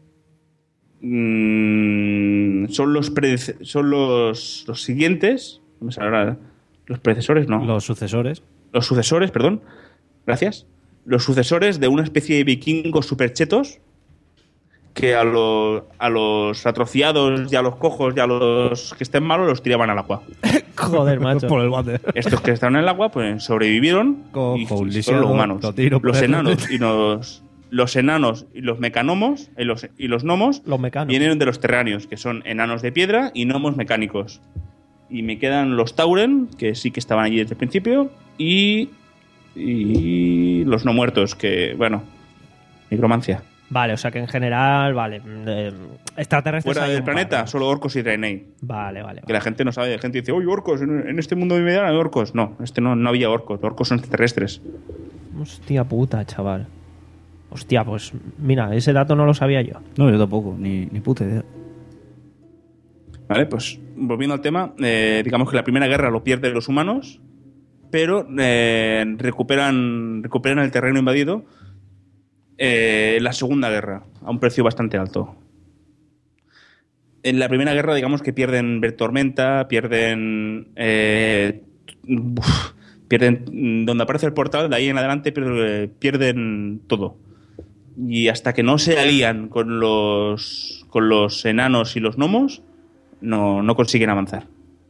mmm, son los predece- son los, los siguientes. No me sale ahora, los predecesores, no. Los sucesores. Los sucesores, perdón. Gracias. Los sucesores de una especie de vikingos superchetos que a los, a los atrofiados y a los cojos y a los que estén malos los tiraban al agua. Joder, macho. Por el bate. Estos que estaban en el agua pues sobrevivieron Cojo, y un y lisiado, fueron los humanos. lo tiro, los perro. enanos y los los enanos y los mecanomos y los, y los gnomos Los mecanos. vienen de los terráneos, que son enanos de piedra y gnomos mecánicos. Y me quedan los Tauren, que sí que estaban allí desde el principio, y, y los no muertos, que, bueno, necromancia. Vale, o sea que en general, vale. eh, extraterrestres. Fuera hay del un par, planeta, ¿no? solo orcos y Draenei. Vale, vale. Que la gente no sabe, la gente dice, uy, orcos, en, en este mundo de media hay orcos. No, en este no, no había orcos, los orcos son extraterrestres. Hostia puta, chaval. Hostia, pues mira, ese dato no lo sabía yo. No, yo tampoco, ni, ni puta idea. Vale, pues volviendo al tema, eh, digamos que la primera guerra lo pierden los humanos, pero eh, recuperan, recuperan el terreno invadido eh, en la segunda guerra, a un precio bastante alto. En la primera guerra, digamos que pierden Ver Tormenta, pierden. Eh, uf, pierden donde aparece el portal, de ahí en adelante pierden, pierden todo. Y hasta que no se alían con los, con los enanos y los gnomos, no, no consiguen avanzar.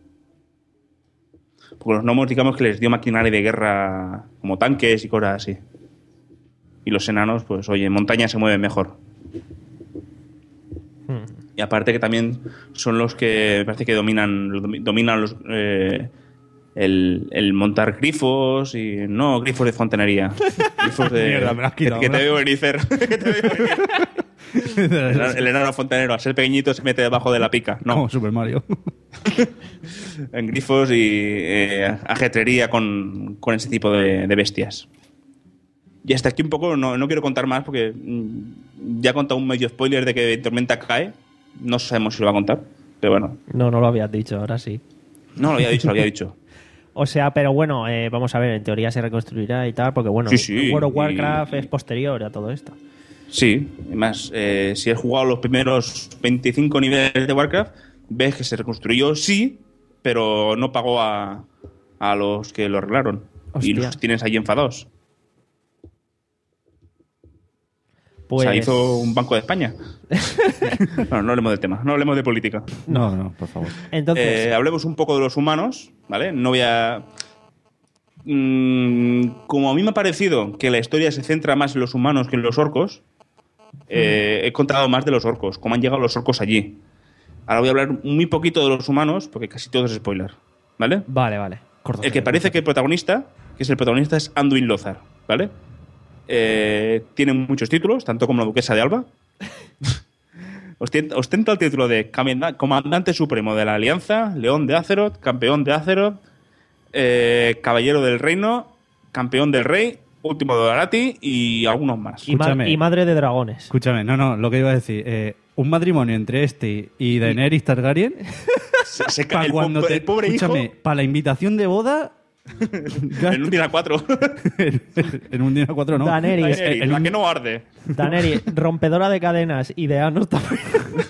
Porque los gnomos, digamos que les dio maquinaria de guerra como tanques y cosas así. Y los enanos, pues oye, en montaña se mueven mejor. Hmm. Y aparte que también son los que me parece que dominan, dominan los, eh, el, el montar grifos y no grifos de fontanería. Grifos de. Mierda, me lo has quitado, que, que te ¿no? veo venir. Fer, que te veo venir. El, el enano fontanero, al ser pequeñito, se mete debajo de la pica. No. Como Super Mario. En grifos y eh, ajetrería con, con ese tipo de, de bestias. Y hasta aquí un poco no, no quiero contar más porque mm, ya he contado un medio spoiler de que Tormenta cae. No sabemos si lo va a contar, pero bueno. No, no lo habías dicho, ahora sí. No, lo había dicho, lo había dicho. O sea, pero bueno, eh, vamos a ver, en teoría se reconstruirá y tal, porque bueno, Sí, sí, World of y- Warcraft es posterior a todo esto. Sí, además, eh, si has jugado los primeros veinticinco niveles de Warcraft, ves que se reconstruyó, sí, pero no pagó a, a los que lo arreglaron. Hostia. Y los tienes ahí enfadados. Pues... O sea, hizo un Banco de España. Bueno, no hablemos del tema, no hablemos de política. No, no, por favor. Entonces, Eh, hablemos un poco de los humanos, ¿vale? No voy a... Mm, como a mí me ha parecido que la historia se centra más en los humanos que en los orcos, eh, he contado más de los orcos, cómo han llegado los orcos allí. Ahora voy a hablar muy poquito de los humanos, porque casi todo es spoiler, ¿vale? Vale, vale. Córtate, El que parece que el protagonista, que es el protagonista, es Anduin Lothar, ¿vale? Eh, tiene muchos títulos, tanto como la duquesa de Alba. Ostenta, ostenta el título de comanda- comandante supremo de la Alianza, león de Azeroth, campeón de Azeroth, eh, caballero del reino, campeón del rey, último de Arati y algunos más. y, ma- escúchame. y madre de dragones. Escúchame, no, no, lo que iba a decir. Eh, un matrimonio entre este y Daenerys Targaryen. Se, se cae Para el, cuando po- te. el pobre hijo escúchame, para la invitación de boda. en un día cuatro. en un día cuatro no. Daenerys, Daenerys, en la un- que no arde. Daenerys, rompedora de cadenas y de anos también.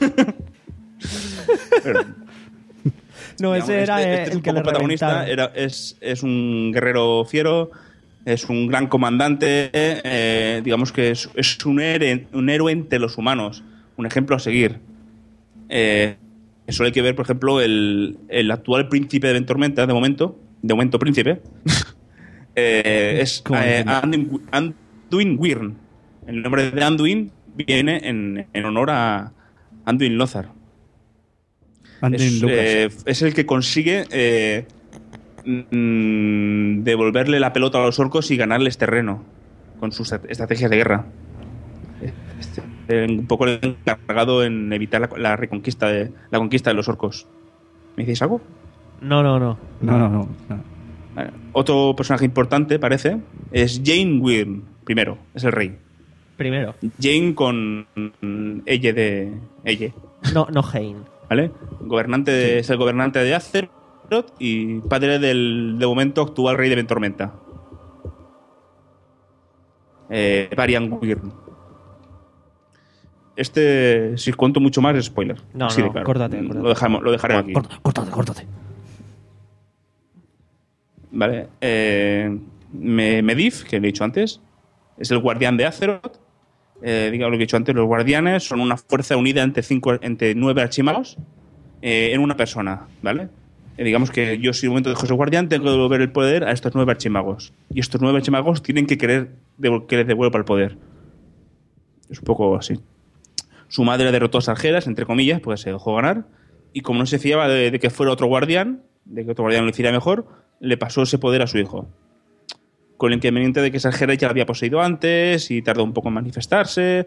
Pero, No, digamos, ese era este- el, este es el un que poco le protagonista, reventaron. era, es, es un guerrero fiero, es un gran comandante, eh, digamos que es, es un, héroe, un héroe entre los humanos, un ejemplo a seguir. Eh, eso hay que ver, por ejemplo, el, el actual príncipe de Ventormenta, de momento, de momento príncipe, eh, es ¿Cómo eh, entiendo? Anduin, Anduin Wyrn. El nombre de Anduin viene en, en honor a Anduin Lothar. Anduin Es, Lucas. eh, es el que consigue eh, mm, devolverle la pelota a los orcos y ganarles terreno con sus est- estrategias de guerra. Este, eh, un poco el encargado en evitar la, la reconquista de la conquista de los orcos. ¿Me decís algo? No, no, no. no, no, no, no. Vale. Otro personaje importante, parece, es Jane Wyrn, primero, es el rey. Primero. Jane con mm, Elle de Elle. No, no Hein. ¿Vale? Gobernante de- es el gobernante de Azeroth y padre del, de momento, actual rey de Ventormenta. Eh, Varian Wyrn. Este, si os cuento mucho más, es spoiler. No, Así de no, claro. córtate, córtate. Lo, dejamos, lo dejaré aquí. Corta- Córtate, córtate. ¿Vale? Eh, Me- Medivh, que le he dicho antes, es el guardián de Azeroth eh, digamos lo que he dicho antes, los guardianes son una fuerza unida entre, cinco, entre nueve archimagos eh, en una persona, ¿vale? Eh, digamos que yo, si en un momento dejo ese guardián, tengo que devolver el poder a estos nueve archimagos. Y estos nueve archimagos tienen que querer devol- que les devuelva el poder. Es un poco así. Su madre derrotó a Sargeras, entre comillas, pues se dejó ganar. Y como no se fiaba de, de que fuera otro guardián, de que otro guardián lo hiciera mejor, le pasó ese poder a su hijo. Con el inconveniente de que Sargeras ya lo había poseído antes y tardó un poco en manifestarse.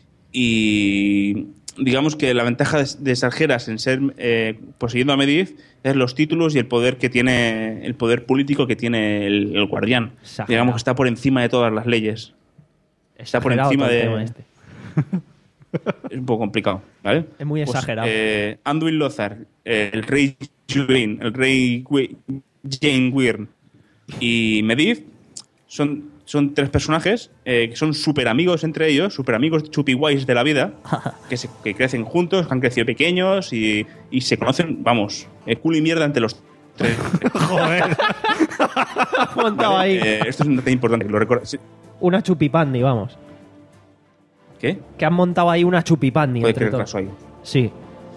Y digamos que la ventaja de, de Sargeras en ser eh, poseyendo a Medivh es los títulos y el poder que tiene, el poder político que tiene el, el guardián. Exagerado. Digamos que está por encima de todas las leyes. Está por Exagerado encima todo el de... tema este. Es un poco complicado, ¿vale? Es muy exagerado. Pues, eh, Anduin Lothar, eh, el rey Juin, el rey Wi- Jane Wyrn y Medivh son, son tres personajes eh, que son súper amigos entre ellos, súper amigos chupiguays de la vida, que, se, que crecen juntos, que han crecido pequeños y, y se conocen, vamos, eh, culo y mierda entre los tres. Joder. Montado ahí. Eh, esto es un detalle importante, que lo recuerdo. Sí. Una chupipandi, vamos. ¿Qué? Que han montado ahí una chupipandi Puede entre creer todos. caso ahí. Sí.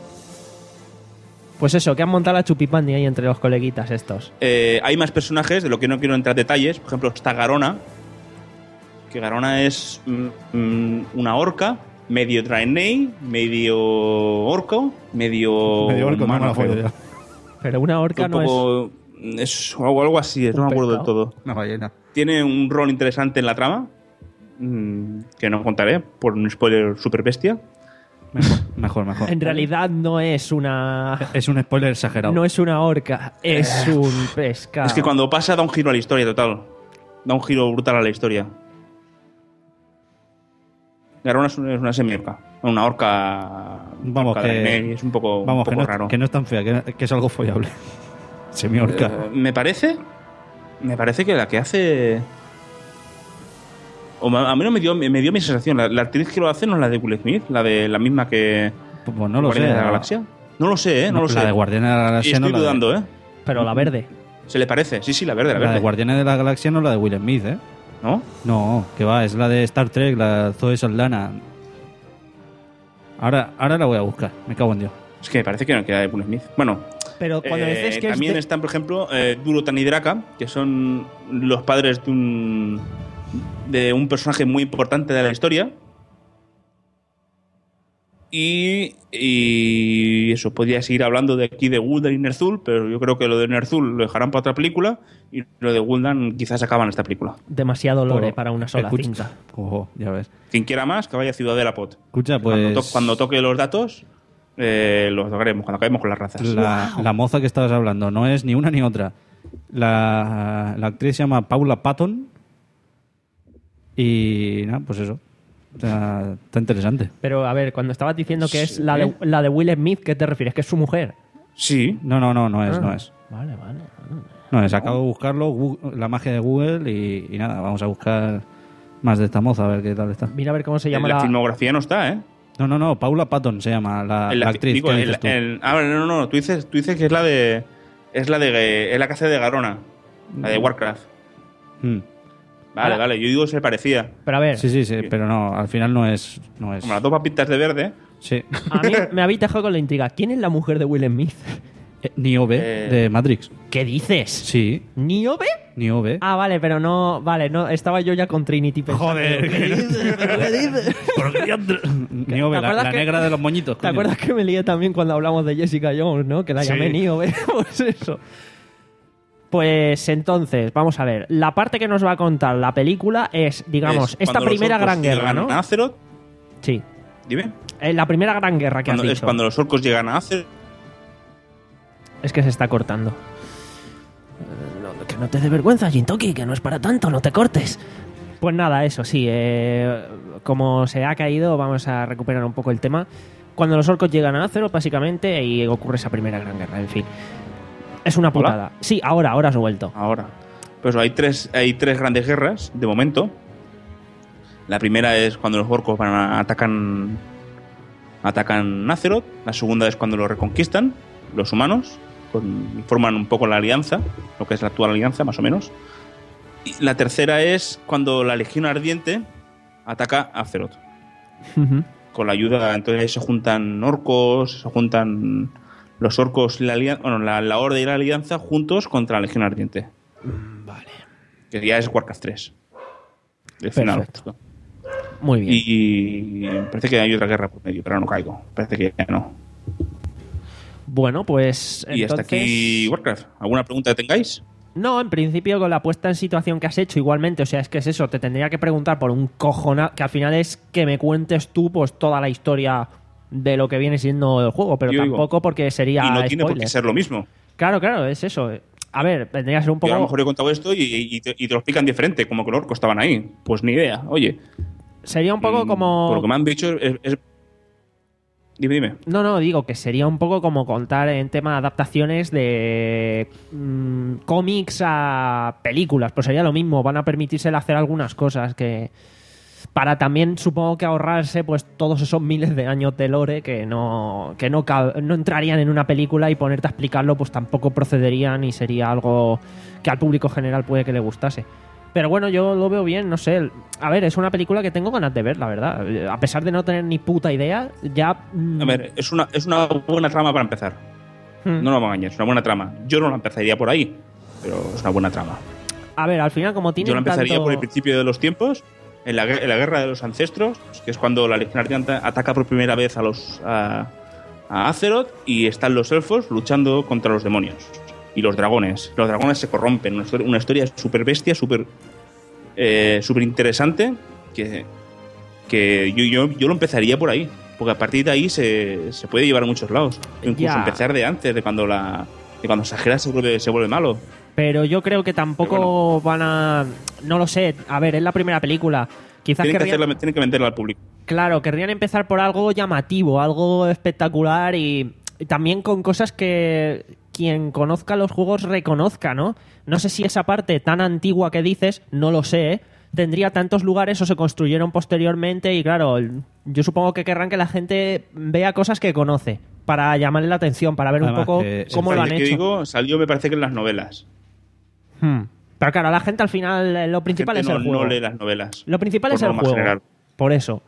Pues eso, que han montado la chupipandi ahí entre los coleguitas estos. Eh, hay más personajes, de lo que no quiero entrar en detalles. Por ejemplo, está Garona, que Garona es mm, mm, una orca, medio Draenei, medio orco, medio... Medio orco, no me humano, la follo creo. ya. Pero una orca Un no es... poco- es algo, algo así, no me acuerdo del todo. Una ballena. Tiene un rol interesante en la trama, mm, que no contaré por un spoiler super bestia. Mejor, mejor, mejor. En realidad no es una... Es un spoiler exagerado. No es una orca, es un pescado. Es que cuando pasa da un giro a la historia total. Da un giro brutal a la historia. Garona es una, es una semi-orca. Una orca... Vamos, orca que, Draenei, es un poco, vamos, un poco que, no, raro. que no es tan fea, que, que es algo follable. Semi-orca. Eh, me parece... Me parece que la que hace... O a mí no me dio, me dio mi sensación. La, la actriz que lo hace no es la de Will Smith, la de la misma que... Pues, pues no lo sé. Guardianes de la Galaxia. No lo sé, ¿eh? No, No, lo la sé. de Guardianes de la Galaxia Y estoy no la de- dudando, ¿eh? Pero la verde. ¿Se le parece? Sí, sí, la verde, la La verde. de Guardianes de la Galaxia no es la de Will Smith, ¿eh? ¿No? No, que va, es la de Star Trek, la Zoe Saldana. Ahora, ahora la voy a buscar, me cago en Dios. Es que me parece que no queda de Will Smith. Bueno, Pero cuando eh, dices que también es de... están, por ejemplo, eh, Durotan y Draka, que son los padres de un de un personaje muy importante de la historia. Y, y eso, podría seguir hablando de aquí de Gul'dan y Ner'zhul, pero yo creo que lo de Ner'zhul lo dejarán para otra película y lo de Gul'dan quizás acaban en esta película. Demasiado lore Por- para una sola escucha- cinta. Ojo, ya ves. Quien quiera más, que vaya a Ciudadela Pot. Escucha, Cuando, pues... to- cuando toque los datos, eh, los tocaremos, cuando acabemos con las razas. La, la moza que estabas hablando no es ni una ni otra. La, la actriz se llama Paula Patton. Y nada, pues eso. O sea, está interesante. Pero a ver, cuando estabas diciendo que es Sí. la de, la de Will Smith, ¿qué te refieres? ¿Que es su mujer? Sí. No, no, no, no es, Ah. no es. Vale, vale. No es, acabo de buscarlo, Gu- la magia de Google y, y nada, vamos a buscar más de esta moza, a ver qué tal está. Mira a ver cómo se llama la, la... filmografía no está, ¿eh? No, no, no, Paula Patton se llama, la, El- la actriz. digo, ¿qué el- dices tú? el- ah, no, no, no, tú dices, tú dices que es la de es la de es la que hace de Garona, la de Warcraft. Mm. Vale, Ahora- vale, yo digo que se parecía. Pero a ver, Sí, sí, sí, pero no, al final no es. No es. Como las dos papitas de verde. Sí. a mí me habéis dejado con la intriga. ¿Quién es la mujer de Will Smith? Eh, Niobe Eh. de Matrix. ¿Qué dices? Sí, ¿Niobe? Niobe. Ah, vale, pero no... Vale, no, estaba yo ya con Trinity pensando. Joder. ¿Qué dices? ¿Pero qué dices? Niobe, ¿Te la, acuerdas la que- negra de los moñitos. ¿Te coño. acuerdas que me lié también cuando hablamos de Jessica Jones, no? Que la Sí. llamé Niobe. Pues eso. Pues entonces, vamos a ver. La parte que nos va a contar la película es, digamos, Es esta cuando los primera orcos gran guerra, llegan ¿no? a Azeroth, Sí. dime. Eh, la primera gran guerra que Cuando- has es dicho. cuando los orcos llegan a Azeroth. Es que se está cortando. Eh, no, que no te dé vergüenza, Jintoki, que no es para tanto, no te cortes. Pues nada, eso sí. eh, como se ha caído, vamos a recuperar un poco el tema. Cuando los orcos llegan a Azeroth, básicamente, y ocurre esa primera gran guerra, en fin. Es una putada. Sí, ahora, ahora has vuelto. Ahora. Pues hay tres, hay tres grandes guerras, de momento. La primera es cuando los orcos van a, atacan atacan Azeroth. La segunda es cuando lo reconquistan los humanos, con, y forman un poco la alianza, lo que es la actual alianza, más o menos. Y la tercera es cuando la Legión Ardiente ataca a Azeroth. Ujú. Con la ayuda, entonces ahí se juntan orcos, se juntan los orcos y la, alianza, bueno, la, la Horda y la Alianza juntos contra la Legión Ardiente. Vale. Que ya es Warcraft tres. El final. Perfecto. Muy bien. Y, y parece que hay otra guerra por medio, pero no caigo. Parece que ya no. Bueno, pues Y entonces... hasta aquí Warcraft. ¿Alguna pregunta que tengáis? No, en principio con la puesta en situación que has hecho igualmente, o sea, es que es eso, te tendría que preguntar por un cojona, que al final es que me cuentes tú pues toda la historia de lo que viene siendo el juego, pero Yo digo, tampoco porque sería y no tiene por spoiler. qué ser lo mismo. Claro, claro, es eso. A ver, tendría que ser un Yo a lo poco... mejor he contado esto y, y te, y te lo explican diferente, como que los orcos estaban ahí. Pues ni idea. Oye, Sería un poco mm, como... por lo que me han dicho, es, es- Dime, dime. No, no, digo que sería un poco como contar en tema de adaptaciones de mm, cómics a películas. Pues sería lo mismo, van a permitirse hacer algunas cosas que... Para también, supongo que ahorrarse pues todos esos miles de años de lore que no que no, cab- no entrarían en una película y ponerte a explicarlo pues tampoco procederían y sería algo que al público general puede que le gustase. Pero bueno, yo lo veo bien, no sé. A ver, es una película que tengo ganas de ver, la verdad. A pesar de no tener ni puta idea, ya... mm, A ver, es una, es una buena trama para empezar. Hmm. No lo vamos a engañar, es una buena trama. Yo no la empezaría por ahí, pero es una buena trama. A ver, al final como tiene Yo la empezaría tanto... por el principio de los tiempos, en la, gue- en la guerra de los ancestros, que es cuando la Legión Ardiente ataca por primera vez a los a, a Azeroth y están los elfos luchando contra los demonios y los dragones. Los dragones se corrompen, una historia, una historia súper bestia, súper eh, súper interesante, que, que yo, yo, yo lo empezaría por ahí, porque a partir de ahí se, se puede llevar a muchos lados. Incluso Ya. empezar de antes, de cuando la de cuando Sagrada se vuelve, se vuelve malo. Pero yo creo que tampoco van a... No lo sé. A ver, es la primera película. Quizás Tienen que, querrían... hacerla, tienen que venderla al público. Claro, querrían empezar por algo llamativo, algo espectacular y, y también con cosas que quien conozca los juegos reconozca, ¿no? No sé si esa parte tan antigua que dices, no lo sé, ¿eh? Tendría tantos lugares o se construyeron posteriormente y claro, yo supongo que querrán que la gente vea cosas que conoce para llamarle la atención, para ver Además un poco que cómo lo han que hecho. digo, salió me parece que en las novelas. Hmm. Pero claro, la gente al final, eh, lo principal Gente es no, el juego. no lee las novelas. Lo principal por es el norma juego. general. Por eso.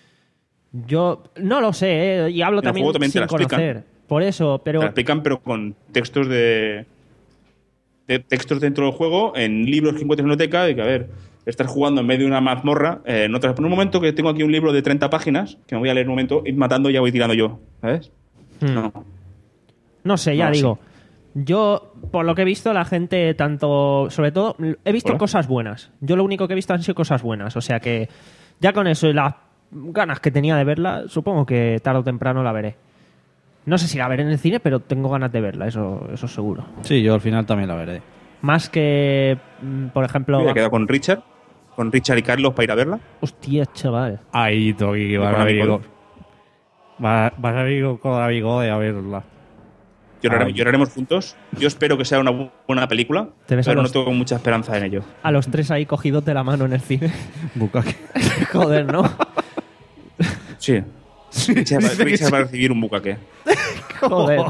Yo no lo sé, ¿eh? Y hablo En el también, juego también te sin la explican. conocer. Por eso, Te pero la explican, pero con textos de, de textos dentro del juego, en libros que encuentras en la biblioteca, de que, a ver, estás jugando en medio de una mazmorra, eh, no te por un momento que tengo aquí un libro de treinta páginas, que me voy a leer en un momento, ir matando y ya voy tirando yo, ¿sabes? Hmm. No. no sé, ya No, digo. Yo, por lo que he visto, la gente tanto... Sobre todo, he visto Hola. cosas buenas. Yo lo único que he visto han sido cosas buenas. O sea que ya con eso y las ganas que tenía de verla, supongo que tarde o temprano la veré. No sé si la veré en el cine, pero tengo ganas de verla, eso, eso seguro. Sí, yo al final también la veré. Más que, mm, por ejemplo... Me he quedado con Richard, con Richard y Carlos para ir a verla. Hostia, chaval. Ahí, Toki, vas con a ir Amigo. con- va- vas a ir con la bigote a verla. Llorare- Ay. lloraremos juntos. Yo espero que sea una bu- buena película, Te ves a pero los- no tengo mucha esperanza en ello. A los tres ahí cogidos de la mano en el cine. Bukake. Joder, ¿no? Sí. Richard, va- Richard va a recibir un bucaque. Joder.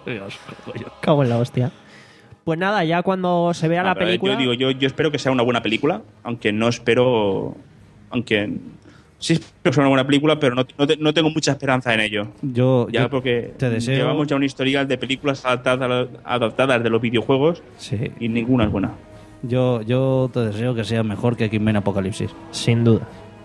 Cago en la hostia. Pues nada, ya cuando se vea Ah, la pero, eh, película... Yo digo, yo, yo espero que sea una buena película, aunque no espero. Aunque. Sí, espero que sea una buena película, pero no, no, te- no tengo mucha esperanza en ello. Yo, Ya yo porque te deseo- llevamos ya un historial de películas adaptadas, adaptadas de los videojuegos Sí. y ninguna es buena. Yo, yo te deseo que sea mejor que X-Men Apocalipsis. Sin duda.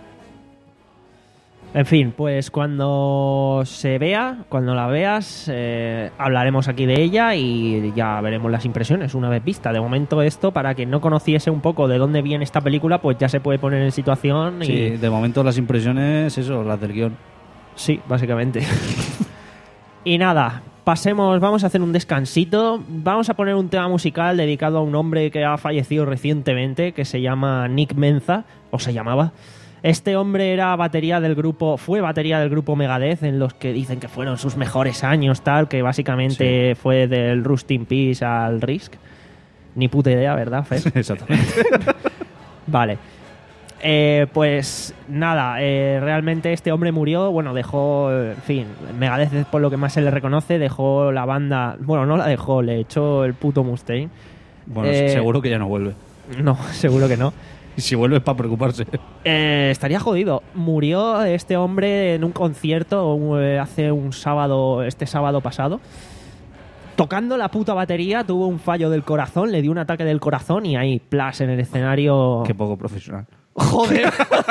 En fin, pues cuando se vea, cuando la veas, eh, hablaremos aquí de ella y ya veremos las impresiones una vez vista. De momento esto, para quien no conociese un poco de dónde viene esta película, pues ya se puede poner en situación y... Sí, de momento las impresiones, eso, las del guión. Sí, básicamente. Y nada, pasemos, vamos a hacer un descansito. Vamos a poner un tema musical dedicado a un hombre que ha fallecido recientemente, que se llama Nick Menza, o se llamaba. Este hombre era batería del grupo, fue batería del grupo Megadeth, en los que dicen que fueron sus mejores años, tal, que básicamente fue del Rust in Peace al Risk. Ni puta idea, ¿verdad, Fer? Exactamente. Vale. Eh, pues nada, eh, realmente este hombre murió, bueno, dejó, en fin, Megadeth es por lo que más se le reconoce, dejó la banda, bueno, no la dejó, le echó el puto Mustaine. Bueno, Eh, seguro que ya no vuelve. No, seguro que no. Y si vuelve es para preocuparse. Eh, estaría jodido. Murió este hombre en un concierto eh, hace un sábado, este sábado pasado. Tocando la puta batería, tuvo un fallo del corazón, le dio un ataque del corazón y ahí, plas, en el escenario... Qué poco profesional. ¡Joder!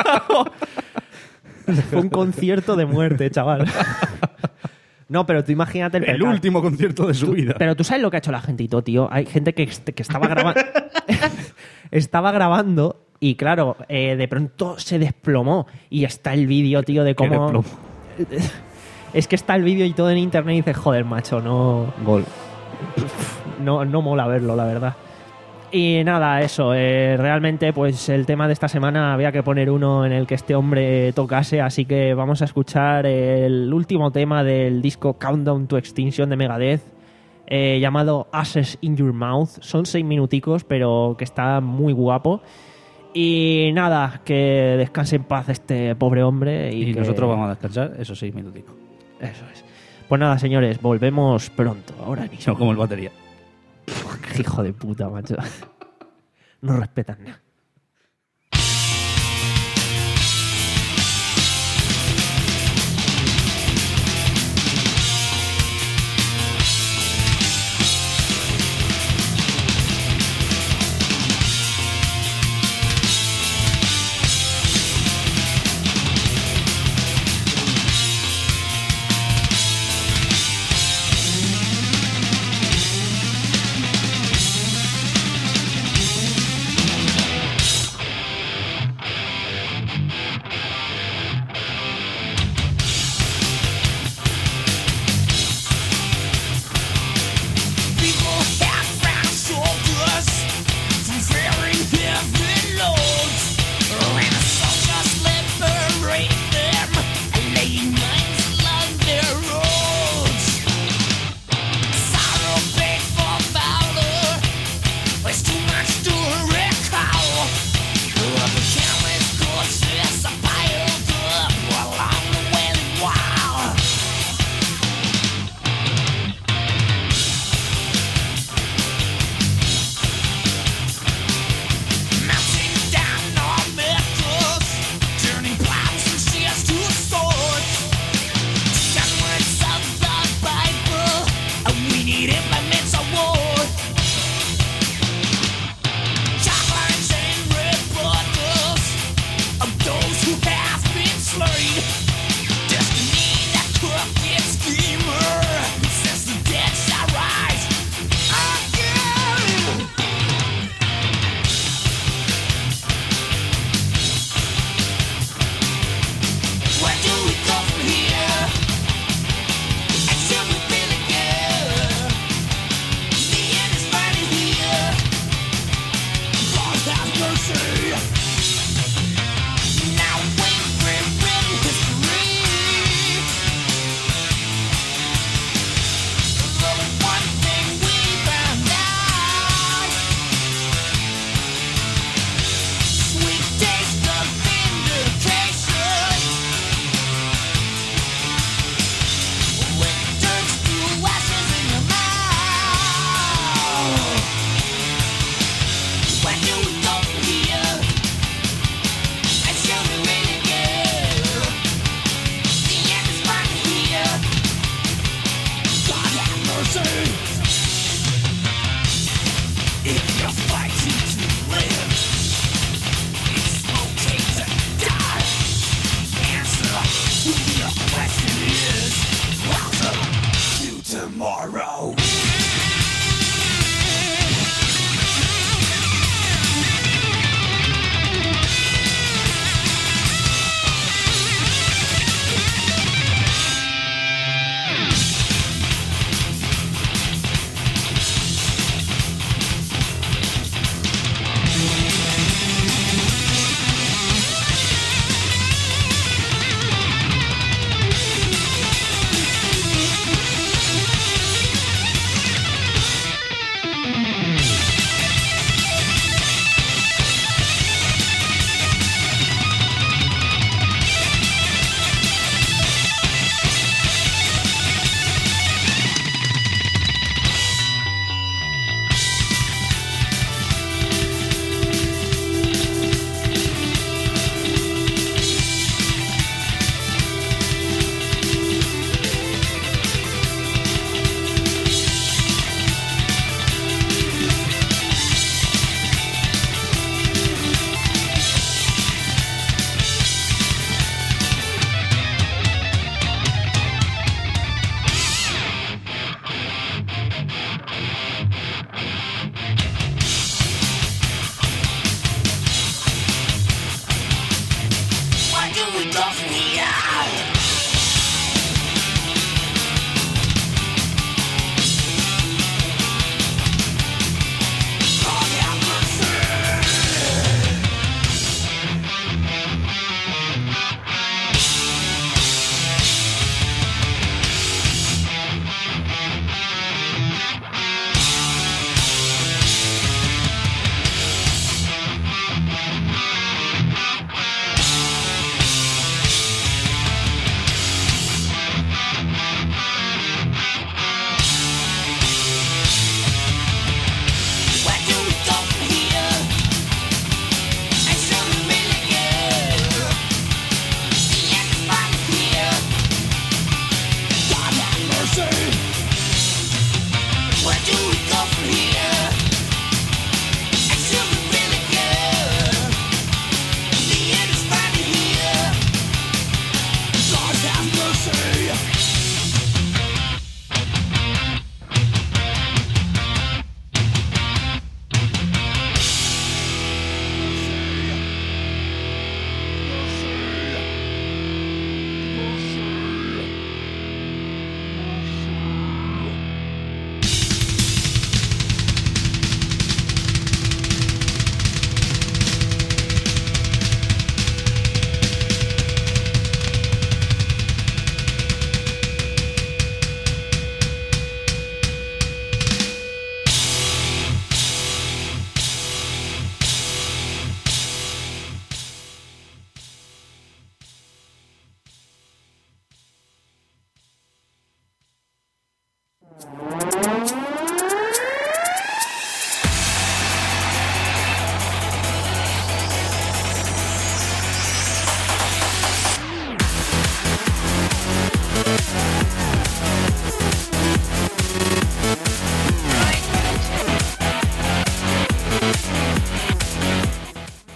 Fue un concierto de muerte, chaval. No, pero tú imagínate el, El percal. último concierto de su Tú- vida. Pero tú sabes lo que ha hecho la gente y todo, tío. Hay gente que, est- que estaba grabando... estaba grabando y, claro, eh, de pronto se desplomó. Y está el vídeo, tío, de ¿Qué cómo... desplomo? Es que está el vídeo y todo en internet y dices, joder, macho, no... Gol. No, no mola verlo, la verdad. Y nada, eso. eh, realmente, pues el tema de esta semana había que poner uno en el que este hombre tocase, así que vamos a escuchar el último tema del disco Countdown to Extinction de Megadeth, eh, llamado Ashes in Your Mouth. Son seis minuticos, pero que está muy guapo. Y nada, que descanse en paz este pobre hombre. Y, Y que- nosotros vamos a descansar esos seis minutitos. Eso es. Pues nada, señores, volvemos pronto, ahora mismo. No como el batería. Qué hijo de puta, macho. No respetan nada. Thank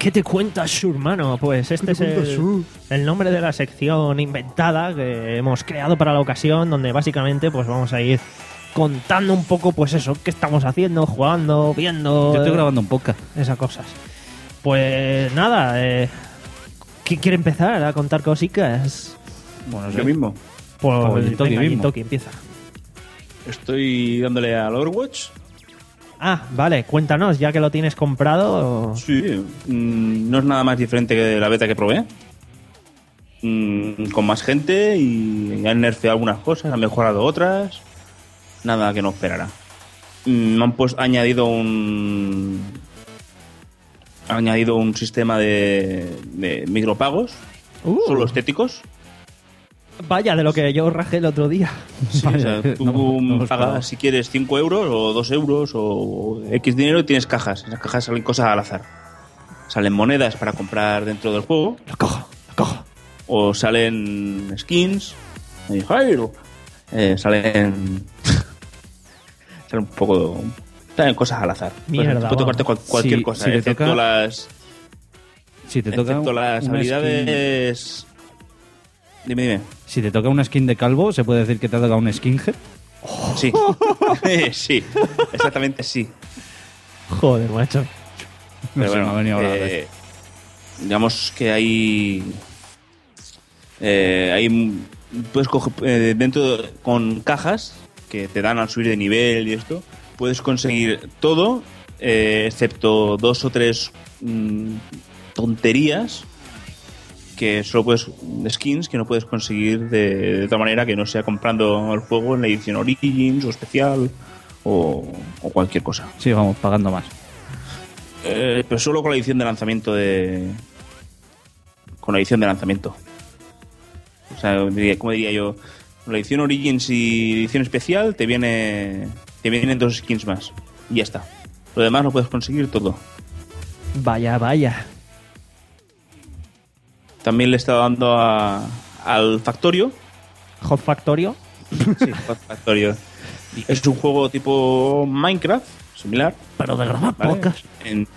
¿Qué te cuentas, su hermano? Pues este es el, el nombre de la sección inventada que hemos creado para la ocasión, donde básicamente pues vamos a ir contando un poco, pues eso, qué estamos haciendo, jugando, viendo... Yo estoy grabando un podcast. Esas cosas. Pues nada, eh, ¿quién quiere empezar a contar cositas? Bueno, Yo mismo. Pues Como el Toki venga, mismo. Toki, empieza. Estoy dándole al Overwatch. Ah, vale, cuéntanos, ya que lo tienes comprado... Sí, mm, no es nada más diferente que la beta que probé. Mm, con más gente y han nerfeado algunas cosas, han mejorado otras. Nada que no esperara. Mm, han pues, añadido un... Han añadido un sistema de, de micropagos, Uh. solo estéticos. Vaya, de lo que yo rajé el otro día. Sí, o sea, tú No, no los pagas pago. si quieres cinco euros o dos euros o X dinero y tienes cajas. En esas cajas salen cosas al azar. Salen monedas para comprar dentro del juego. Lo cojo, lo cojo. O salen skins. Eh, Jairo. Eh, salen... salen un poco... Salen cosas al azar. Mierda, Puede tocarte vamos. cual- cualquier Si- cosa, si te excepto toca- las... Si te toca excepto las una habilidades... Dime, dime. skin- si te toca una skin de calvo, ¿se puede decir que te ha tocado un skinhead? Sí. sí. Exactamente sí. Joder, macho. No Pero sé, bueno, me ha venido a hablar de eh, esto. digamos que hay eh, hay puedes coger eh, dentro de- con cajas que te dan al subir de nivel y esto puedes conseguir todo eh, excepto dos o tres mm, tonterías que solo puedes skins que no puedes conseguir de, de otra manera que no sea comprando el juego en la edición Origins o especial o, o cualquier cosa. Sí, vamos, pagando más. Eh, pero solo con la edición de lanzamiento de. Con la edición de lanzamiento. O sea, diría- como diría yo, con la edición Origins y edición especial te viene. Te vienen dos skins más. Y ya está. Lo demás lo puedes conseguir todo. Vaya, vaya. También le he estado dando a, al Factorio. Hot Factorio. Sí, Factorio. Es un juego tipo Minecraft, similar. Pero de grabar ¿vale? podcast. En,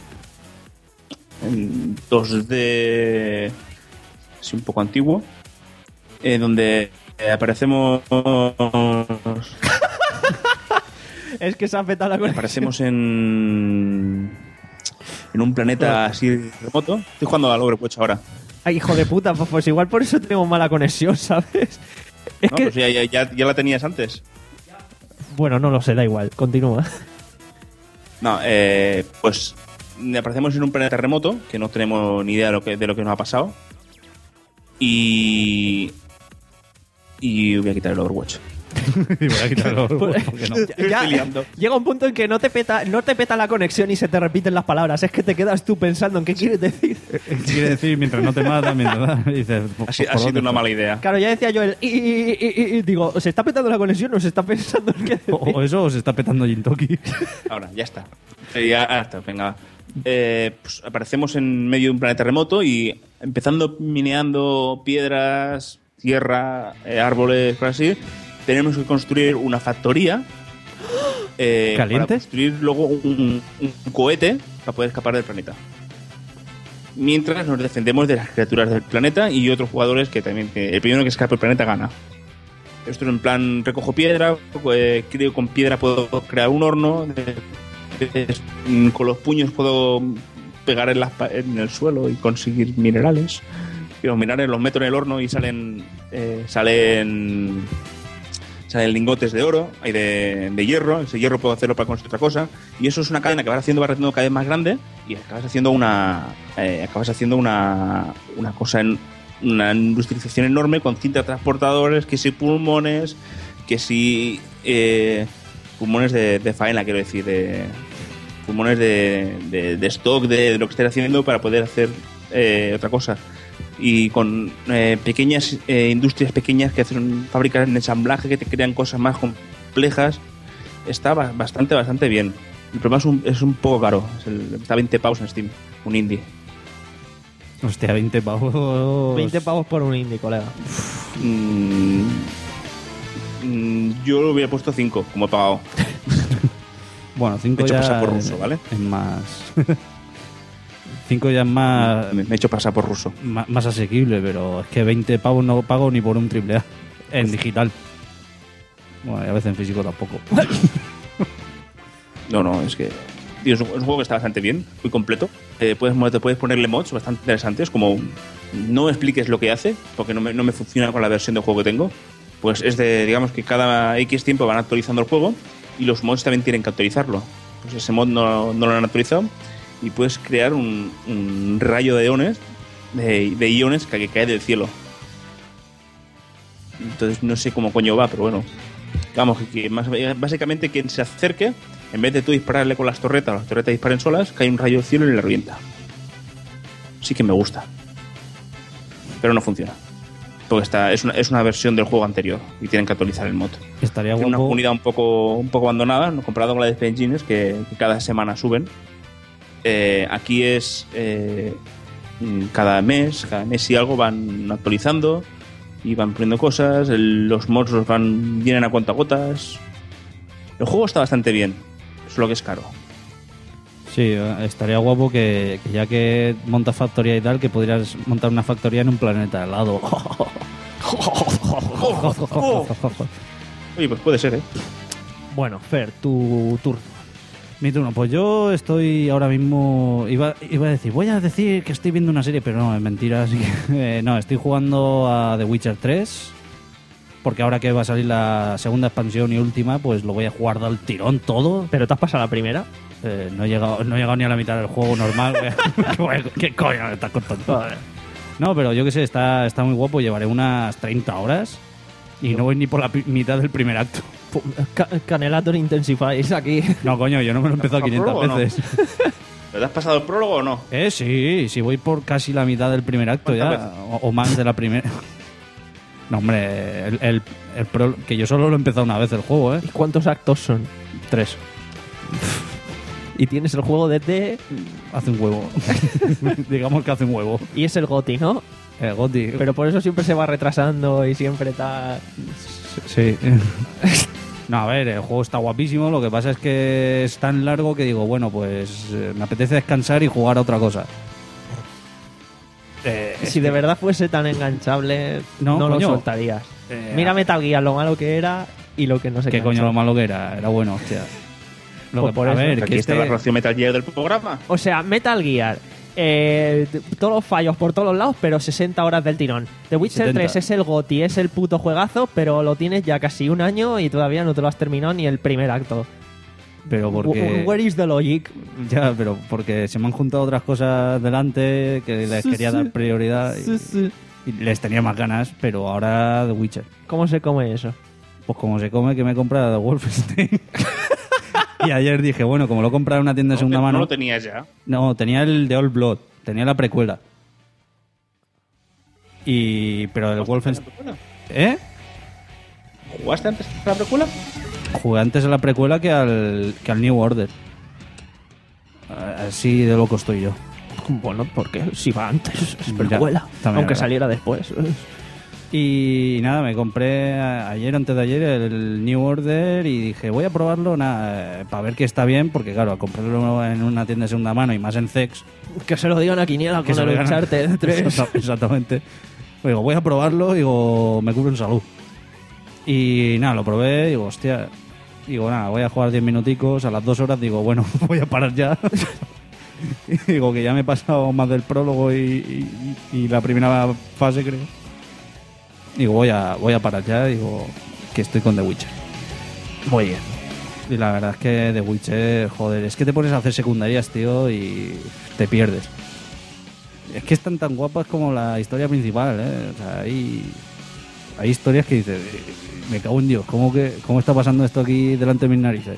en dos D, sí, un poco antiguo, eh, donde eh, aparecemos Es que se ha petado la conexión. aparecemos en en un planeta así remoto. Estoy jugando al Overwatch ahora. Ay, hijo de puta, pues, pues igual por eso tenemos mala conexión, ¿sabes? Es No, que... pues ya, ya, ya, ya la tenías antes. Bueno, no lo sé, da igual, continúa. No, eh, pues aparecemos en un planeta remoto que no tenemos ni idea de lo que, de lo que nos ha pasado. Y. Y voy a quitar el Overwatch. Y voy a quitarlo. Pues, ¿por qué no? ya, Estoy liando. llega un punto en que no te peta no te peta la conexión y se te repiten las palabras. Es que te quedas tú pensando en qué quieres decir. Quiere decir, mientras no te mata, mientras dices... Ha, si- ha sido una mala idea. Claro, ya decía yo el... Y, y- y- y- y- digo, ¿se está petando la conexión o se está pensando en qué decir? O, o eso o se está petando Jintoki. Ahora, ya está. Eh, ya, ya está, venga. Eh, pues aparecemos en medio de un planeta remoto y empezando mineando piedras, tierra, eh, árboles, cosas así, tenemos que construir una factoría. Eh, ¿Caliente? Para construir luego un, un cohete para poder escapar del planeta. Mientras nos defendemos de las criaturas del planeta y otros jugadores que también... Que el primero que escape del planeta gana. Esto es en plan, recojo piedra, eh, creo con piedra puedo crear un horno, eh, mm, con los puños puedo pegar en, las, pa- en el suelo y conseguir minerales. Y los minerales los meto en el horno y salen eh, salen salen lingotes de oro, hay de, de hierro, ese hierro puedo hacerlo para construir otra cosa, y eso es una cadena que vas haciendo, vas haciendo cada vez más grande y acabas haciendo una eh, acabas haciendo una, una cosa en una industrialización enorme con cinta transportadores, que si pulmones, que si eh, pulmones de, de faena, quiero decir, de pulmones de, de, de stock de, de lo que estés haciendo para poder hacer eh, otra cosa. Y con eh, pequeñas eh, industrias pequeñas que hacen fábricas en ensamblaje que te crean cosas más complejas. Está ba- bastante, bastante bien. El problema es un, es un poco caro. Es el- está a veinte pavos en Steam, un indie. Hostia, veinte pavos. veinte pavos por un indie, colega. Mm, mm, yo lo hubiera puesto cinco, como he pagado. Bueno, cinco De hecho, ya pasa por es- ruso, ¿vale? Es más... cinco ya es más... Me, me he hecho pasar por ruso. Más, más asequible, pero es que veinte pavos no pago ni por un triple A en digital. Bueno, y a veces en físico tampoco. No, no, es que... Tío, es un, es un juego que está bastante bien, muy completo. Eh, puedes, te puedes ponerle mods bastante interesantes, como no me expliques lo que hace, porque no me, no me funciona con la versión de juego que tengo. Pues es de, digamos que cada X tiempo van actualizando el juego y los mods también tienen que actualizarlo. Pues ese mod no, no lo han actualizado y puedes crear un, un rayo de iones, de, de iones que, que cae del cielo. Entonces no sé cómo coño va, pero bueno. Vamos, que, que más, básicamente quien se acerque, en vez de tú dispararle con las torretas, las torretas disparen solas, cae un rayo del cielo y le revienta. Sí que me gusta. Pero no funciona. Porque está, es, una, es una versión del juego anterior y tienen que actualizar el mod. Estaría Tiene guapo. una comunidad un poco, un poco abandonada, comparado con la de Space Engines, que, que cada semana suben. Eh, aquí es eh, cada mes, cada mes y algo van actualizando y van poniendo cosas. El, los mods los van vienen a cuentagotas. El juego está bastante bien, solo que es caro. Sí, estaría guapo que, que ya que montas factoría y tal, que pudieras montar una factoría en un planeta al lado. Oye, pues puede ser, ¿eh? Bueno, Fer, tu turno. Mi turno. Pues yo estoy ahora mismo... Iba, iba a decir, voy a decir que estoy viendo una serie, pero no, es mentira. Así que, eh, no, estoy jugando a The Witcher tres, porque ahora que va a salir la segunda expansión y última, pues lo voy a jugar del tirón todo. ¿Pero te has pasado la primera? Eh, no, he llegado, no he llegado ni a la mitad del juego normal. ¿Qué, ¿Qué coño me estás contando? No, pero yo qué sé, está, está muy guapo. Llevaré unas treinta horas y no voy ni por la pi- mitad del primer acto. Ca- Canelator Intensifies aquí. No, coño, yo no me lo he empezado quinientas veces. ¿Pero te has pasado el prólogo o no? Eh, sí, sí, voy por casi la mitad del primer acto ya, o, o más de la primera. No, hombre, el, el, el pro- que yo solo lo he empezado una vez el juego, ¿eh? ¿Y cuántos actos son? Tres. Y tienes el juego desde... Hace un huevo. Digamos que hace un huevo. Y es el GOTY, ¿no? El GOTY. Pero por eso siempre se va retrasando y siempre está... Sí. No, a ver, el juego está guapísimo. Lo que pasa es que es tan largo que digo, bueno, pues eh, me apetece descansar y jugar a otra cosa. Eh, si de verdad fuese tan enganchable, no, No, lo coño. soltarías. Eh, Mira Metal Gear, lo malo que era y lo que no sé ¿Qué coño lo malo que era? Era bueno, hostia. Lo Pues que, por a eso. ver, Aquí que está este... la ración Metal Gear del programa. O sea, Metal Gear, eh, t- todos los fallos por todos los lados, pero sesenta horas del tirón. The Witcher setenta. tres es el GOTY, es el puto juegazo, pero lo tienes ya casi un año y todavía no te lo has terminado ni el primer acto. Pero porque... Where is the logic? Ya, pero porque se me han juntado otras cosas delante que les Sí, quería sí. dar prioridad y, Sí, sí. y les tenía más ganas, pero ahora The Witcher. ¿Cómo se come eso? Pues como se come que me he comprado The Wolfenstein. Y ayer dije, bueno, como lo he comprado en una tienda de segunda no, mano... No lo tenías ya. No, tenía el de Old Blood, tenía la precuela. Y... Pero el Wolfenstein... ¿Eh? ¿Jugaste antes de la precuela? Jugué antes a la precuela que al, que al New Order. Así de loco estoy yo. Bueno, porque si va antes, es Ya, precuela. también Aunque es verdad. saliera después. Y nada, me compré a- ayer, antes de ayer, el New Order y dije, voy a probarlo nada, eh, para ver que está bien, porque claro, al comprarlo en una tienda de segunda mano y más en Zex... Que se lo digan a Quiniela que con se lo el digan a- Uncharted tres. Exacta- Exactamente. Digo, voy a probarlo, digo, me cubro en salud. Y nada, lo probé, digo, hostia... Digo, nada, voy a jugar diez minuticos, a las dos horas digo, bueno, voy a parar ya. Y digo que ya me he pasado más del prólogo y, y- y la primera fase, creo. Digo, voy a, voy a parar ya, digo, que estoy con The Witcher. Muy bien. Y la verdad es que The Witcher, joder, es que te pones a hacer secundarias, tío, y te pierdes. Es que están tan guapas como la historia principal, ¿eh? O sea, hay, hay historias que dices, me cago en Dios, ¿cómo, que, ¿cómo está pasando esto aquí delante de mis narices?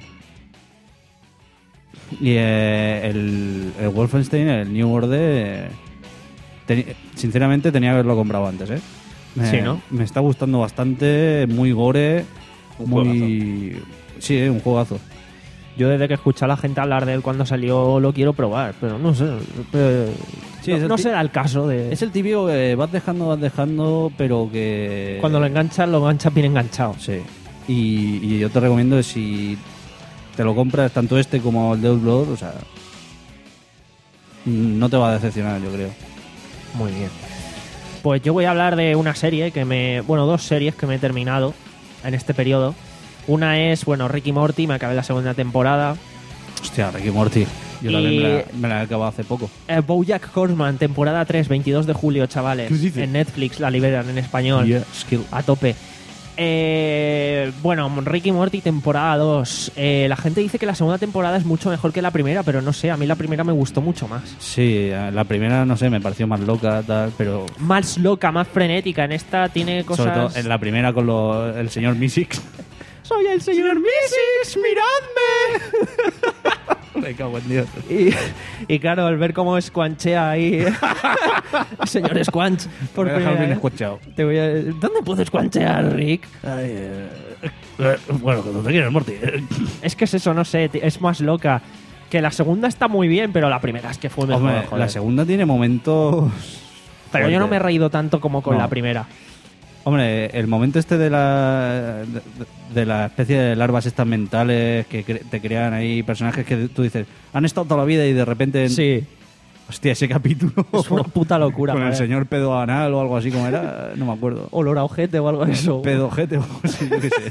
Y eh, el, el Wolfenstein, el New Order, eh, teni- sinceramente tenía que haberlo comprado antes, ¿eh? Me, Sí, ¿no? Me está gustando bastante, muy gore, Un muy... Sí, eh, un juegazo. Yo desde que escuché a la gente hablar de él cuando salió lo quiero probar, pero no sé. pero- Sí, no es el no ti- será el caso de... Es el típico que vas dejando, vas dejando, pero que... Cuando lo enganchas, lo enganchas bien enganchado. Sí. Y, y yo te recomiendo que si te lo compras, tanto este como el de Old Blood, o sea... no te va a decepcionar, yo creo. Muy bien. Pues yo voy a hablar de una serie que me... Bueno, dos series que me he terminado en este periodo. Una es, bueno, Rick y Morty, me acabé la segunda temporada. Hostia, Rick y Morty. Yo Y- también me la, me la he acabado hace poco. Eh, BoJack Horseman, temporada tres, veintidós de julio, chavales. ¿Qué dices? En Netflix la liberan en español. Yeah, skill. A tope. Eh, bueno, Rick y Morty, temporada dos. Eh, la gente dice que la segunda temporada es mucho mejor que la primera, pero no sé, a mí la primera me gustó mucho más. Sí, la primera, no sé, me pareció más loca, tal, pero... Más loca, más frenética. En esta tiene cosas... Sobre todo en la primera con lo- el señor Misix. ¡Soy el señor Misix! ¡Miradme! Me cago en Dios. Y, y claro, al ver cómo escuanchea ahí... Señor Squanch. Por Me he dejado primera bien vez. escuchado. Te voy a... ¿Dónde puedo escuanchear, Rick? Ay, eh, eh, bueno, cuando te quieras, Morty. Es que es eso, no sé, t- es más loca. Que la segunda está muy bien, pero la primera es que fue mejor. Hombre, joder. la segunda tiene momentos... Pero yo no me he fuertes. reído tanto como con No. la primera. Hombre, el momento este de la de, de la especie de larvas estas mentales que cre- te crean ahí personajes que tú dices, han estado toda la vida y de repente... Sí. Hostia, ese capítulo... Es una puta locura. con el joder. señor pedo anal o algo así como era, no me acuerdo. Olor a ojete o algo de eso. Pedo ojete o algo así, yo qué sé.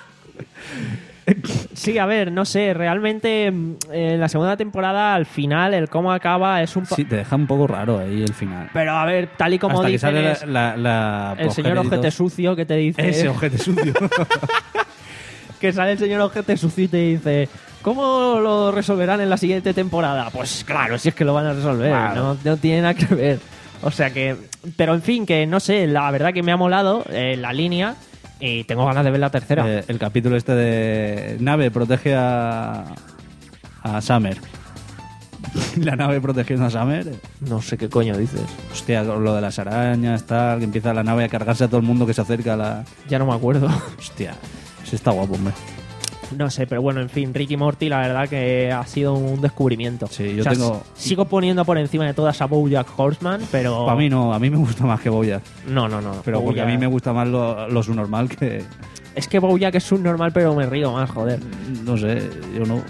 Sí, a ver, no sé, realmente mm, en la segunda temporada, al final, el cómo acaba es un... po- Sí, te deja un poco raro ahí el final. Pero a ver, tal y como Hasta que dicen sale es la, la, la el señor postcréditos. ojete sucio que te dice... Ese ojete sucio. Que sale el señor ojete sucio y te dice... ¿Cómo lo resolverán en la siguiente temporada? Pues claro, si es que lo van a resolver, Claro. no, no tiene nada que ver. O sea que... Pero en fin, que no sé, la verdad que me ha molado eh, la línea y tengo ganas de ver la tercera. Eh, el capítulo este de nave protege a a Summer. La nave protegiendo a Summer. No sé qué coño dices. Hostia, con lo de las arañas, tal, que empieza la nave a cargarse a todo el mundo que se acerca a la... Ya no me acuerdo. Hostia, ese está guapo, hombre. No sé, pero bueno, en fin, Rick y Morty la verdad que ha sido un descubrimiento. Sí, yo O sea, tengo- s- Sigo poniendo por encima de todas a BoJack Horseman, pero... Para mí no, a mí me gusta más que Bojack. No, no, no. Pero porque a BoJack- mí me gusta más lo, lo subnormal que... Es que BoJack es un normal, pero me río más, joder. No sé, yo no...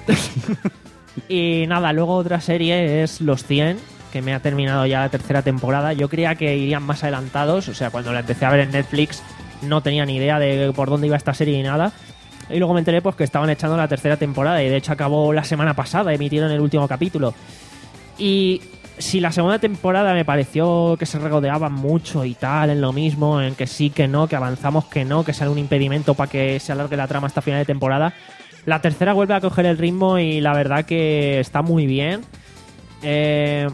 Y nada, luego otra serie es Los cien, que me ha terminado ya la tercera temporada. Yo creía que irían más adelantados, o sea, cuando la empecé a ver en Netflix no tenía ni idea de por dónde iba esta serie ni nada. Y luego me enteré pues que estaban echando la tercera temporada y de hecho acabó la semana pasada, emitieron el último capítulo. Y si la segunda temporada me pareció que se regodeaban mucho y tal, en lo mismo, en que sí, que no, que avanzamos, que no, que sale un impedimento para que se alargue la trama hasta final de temporada, la tercera vuelve a coger el ritmo y la verdad que está muy bien. Eh,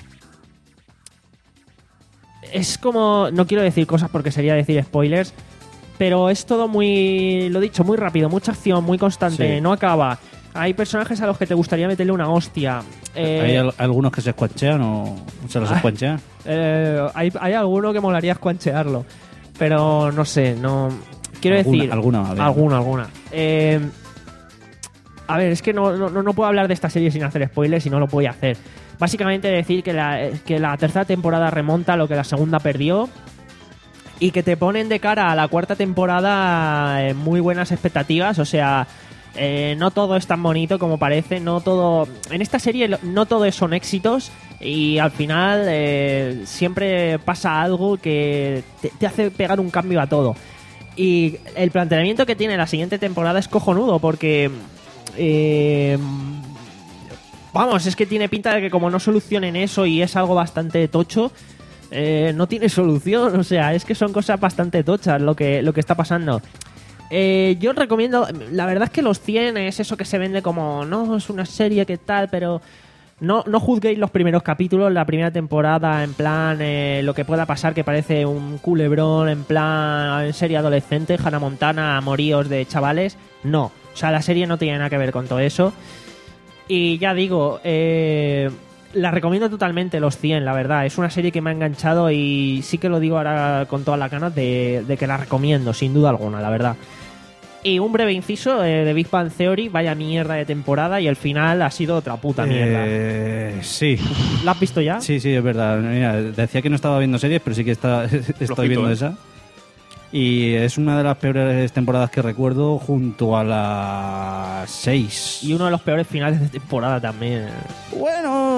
es como... No quiero decir cosas porque sería decir spoilers, pero es todo muy... Lo dicho, muy rápido, mucha acción, muy constante, Sí. no acaba. Hay personajes a los que te gustaría meterle una hostia. Eh, ¿Hay al- algunos que se escuanchean o se los Ah. escuanchean? eh, hay, hay alguno que molaría escuanchearlo, pero no sé, no... Quiero Alguna- decir... alguna va bien. Alguna, alguna. Eh, a ver, es que no, no, no puedo hablar de esta serie sin hacer spoilers y no lo voy a hacer. Básicamente decir que la, que la tercera temporada remonta a lo que la segunda perdió y que te ponen de cara a la cuarta temporada eh, muy buenas expectativas, o sea... Eh, no todo es tan bonito como parece, no todo... En esta serie lo- no todo son éxitos y al final eh, siempre pasa algo que te, te hace pegar un cambio a todo. Y el planteamiento que tiene la siguiente temporada es cojonudo porque... eh, vamos, es que tiene pinta de que como no solucionen eso y es algo bastante tocho, eh, no tiene solución, o sea, es que son cosas bastante tochas lo que, lo que está pasando. Eh, yo recomiendo, la verdad es que Los cien es eso que se vende como, no, es una serie que tal, pero no, no juzguéis los primeros capítulos, la primera temporada, en plan, eh, lo que pueda pasar, que parece un culebrón, en plan, en serie adolescente, Hannah Montana, amoríos de chavales, no, o sea, la serie no tiene nada que ver con todo eso. Y ya digo, eh, la recomiendo totalmente, Los cien, la verdad. Es una serie que me ha enganchado y sí que lo digo ahora con todas las ganas de, de que la recomiendo, sin duda alguna, la verdad. Y un breve inciso eh, de Big Bang Theory, vaya mierda de temporada y el final ha sido otra puta mierda. Eh, sí. ¿La has visto ya? Sí, sí, es verdad. Mira, decía que no estaba viendo series, pero sí que está, estoy Flojito, viendo ¿eh? esa. Y es una de las peores temporadas que recuerdo junto a las seis. Y uno de los peores finales de temporada también. Bueno,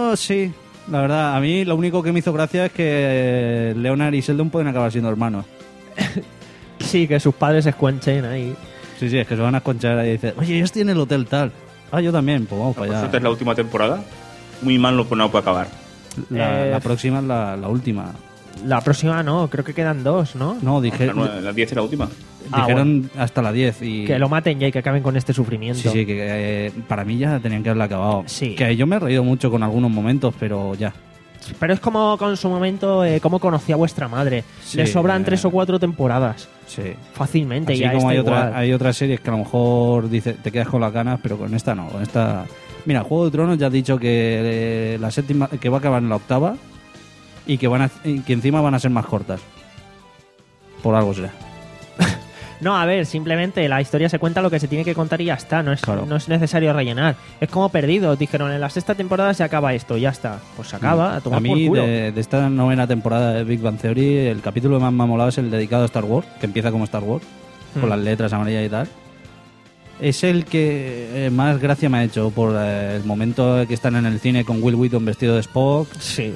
Yo sí, la verdad. A mí lo único que me hizo gracia es que Leonard y Sheldon pueden acabar siendo hermanos. Sí, que sus padres se escuenchen ahí. Sí, sí, es que se van a escuchar ahí y dicen, oye, yo estoy en el hotel tal. Ah, yo también, pues vamos para allá. Esta es la última temporada. Muy mal no puede acabar. La, Eh, la próxima es la, la última. La próxima no, creo que quedan dos, ¿no? No, dije, La, nueve- la diez es la última. Ah, dijeron hasta la diez y... Que lo maten ya y que acaben con este sufrimiento. Sí, sí, que eh, para mí ya tenían que haberla acabado. Sí. Que yo me he reído mucho con algunos momentos, pero ya. Pero es como con su momento, eh, cómo conocí a vuestra madre. Sí, Le sobran eh. tres o cuatro temporadas. Sí. Fácilmente. Así y a como esta hay, igual. otra, hay otras series que a lo mejor dice, te quedas con las ganas, pero con esta no. Con esta... Mira, Juego de Tronos ya has dicho que eh, la séptima, que va a acabar en la octava y que van a, y que encima van a ser más cortas. Por algo será. No, a ver, simplemente la historia se cuenta lo que se tiene que contar y ya está. No es, Claro. no es necesario rellenar. Es como Perdidos. Dijeron, en la sexta temporada se acaba esto, ya está. Pues se acaba, a tomar A mí, por culo. de, de esta novena temporada de Big Bang Theory, el capítulo más mamolado es el dedicado a Star Wars, que empieza como Star Wars, Hmm. con las letras amarillas y tal. Es el que eh, más gracia me ha hecho por eh, el momento que están en el cine con Will Wheaton vestido de Spock. Sí.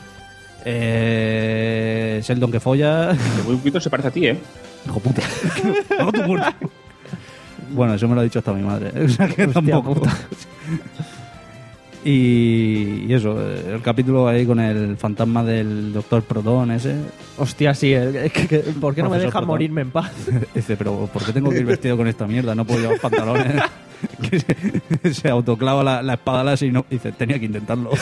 Eh, Sheldon que folla. Que Will Wheaton se parece a ti, ¿eh? Hijo puta. Hago tu puta. Bueno, eso me lo ha dicho hasta mi madre. O sea que Hostia tampoco. puta. Y, y eso, eh, el capítulo ahí con el fantasma del doctor Proton ese. Hostia, sí. eh, que- que- ¿Por qué no me Profesor dejan Proton. morirme en paz? Dice, pero ¿por qué tengo que ir vestido con esta mierda? No puedo llevar pantalones. Que se, se autoclava la, la espada láser y no. Dice, tenía que intentarlo.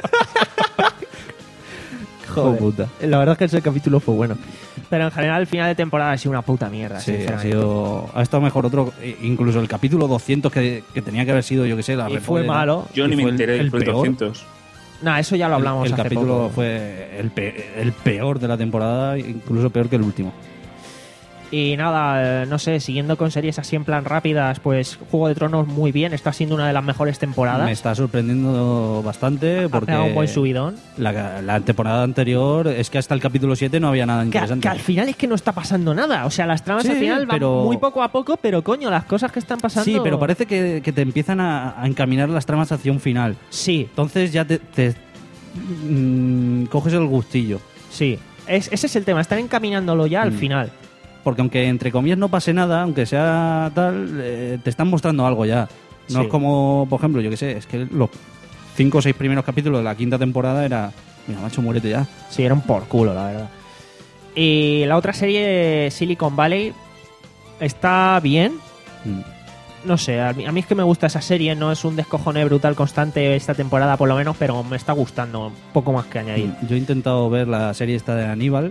Joder. Oh, puta. La verdad es que ese capítulo fue bueno. Pero en general el final de temporada ha sido una puta mierda. Sí, ha, sinceramente. sido, ha estado mejor otro. Incluso el capítulo doscientos que, que tenía que haber sido, yo que sé, la Y fue repolera. malo. Yo Y ni me fue el- enteré el después de peor. doscientos. Nah, eso ya lo hablamos El, el hace capítulo poco. fue el, pe- el peor de la temporada, incluso peor que el último. Y nada, eh, no sé, siguiendo con series así en plan rápidas, pues Juego de Tronos muy bien, está siendo una de las mejores temporadas. Me está sorprendiendo bastante porque Ha pegado un buen subidón. la, la temporada anterior es que hasta el capítulo siete no había nada Que, interesante. que al final es que no está pasando nada. O sea, las tramas Sí, al final van pero- muy poco a poco, pero coño, las cosas que están pasando. Sí, pero parece que, que te empiezan a, a encaminar las tramas hacia un final. Sí, Entonces ya te, te, mm, coges el gustillo. sí. Es, ese es el tema, están encaminándolo ya al Mm. final. Porque aunque entre comillas no pase nada, aunque sea tal, eh, te están mostrando algo ya. No Sí. es como, por ejemplo, yo que sé, es que los cinco o seis primeros capítulos de la quinta temporada era, mira, macho, muérete ya. Sí, era un por culo, la verdad. Y la otra serie, Silicon Valley, está bien. Mm. No sé, a mí, a mí es que me gusta esa serie, no es un descojone brutal constante esta temporada por lo menos, pero me está gustando, poco más que añadir. Yo he intentado ver la serie esta de Aníbal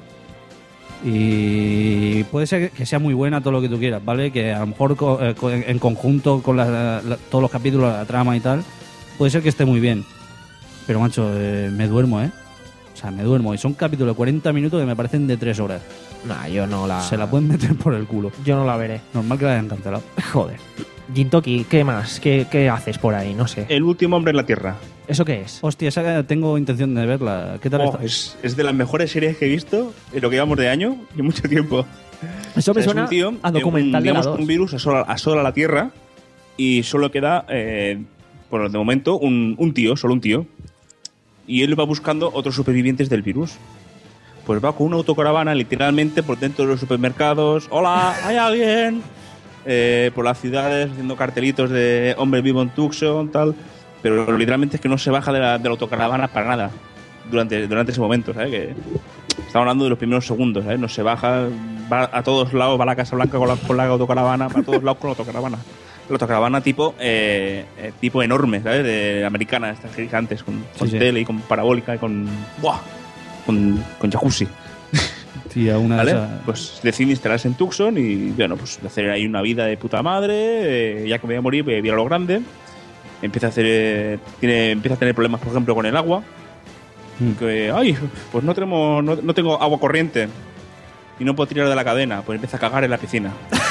y puede ser que sea muy buena todo lo que tú quieras, ¿vale? Que a lo mejor co- eh, co- en conjunto con la- la- todos los capítulos, la trama y tal, puede ser que esté muy bien. Pero, macho, eh, me duermo, ¿eh? O sea, me duermo. Y son capítulos de cuarenta minutos que me parecen de tres horas. Nah, yo no la... Se la pueden meter por el culo. Yo no la veré. Normal que la hayan cancelado. Joder. Jintoki, ¿qué más? ¿Qué, ¿Qué haces por ahí? No sé. El último hombre en la Tierra. ¿Eso qué es? Hostia, esa tengo intención de verla. ¿Qué tal Oh, está? es, es de las mejores series que he visto en lo que llevamos de año y en mucho tiempo. Eso me O sea, es suena un tío, a eh, documental un, de la digamos, dos. un virus asola, asola la Tierra y solo queda, eh, bueno, de momento, un, un tío, solo un tío. Y él va buscando otros supervivientes del virus. Pues va con una autocaravana literalmente por dentro de los supermercados. ¡Hola! ¿Hay alguien? Eh, por las ciudades haciendo cartelitos de hombre vivo en Tucson, tal. Pero literalmente es que no se baja de la, de la autocaravana para nada durante, durante ese momento, ¿sabes? Que estamos hablando de los primeros segundos, ¿sabes? No se baja, va a todos lados, va a la Casa Blanca con la, con la autocaravana, va a todos lados con la autocaravana. La autocaravana tipo eh, eh, tipo enorme, ¿sabes? De americana, estas gigantes, con, con sí. tele y con parabólica y con... ¡Buah! Con, con jacuzzi. Tía, una ¿Vale? de esas- Pues decide instalarse en Tucson y, bueno, pues hacer ahí una vida de puta madre. eh, ya que me voy a morir, voy a vivir a lo grande. Empieza a hacer... eh, tiene, empieza a tener problemas, por ejemplo, con el agua. Mm. Que, ay, pues no tenemos no, no tengo agua corriente. Y no puedo tirar de la cadena. Pues empieza a cagar en la piscina.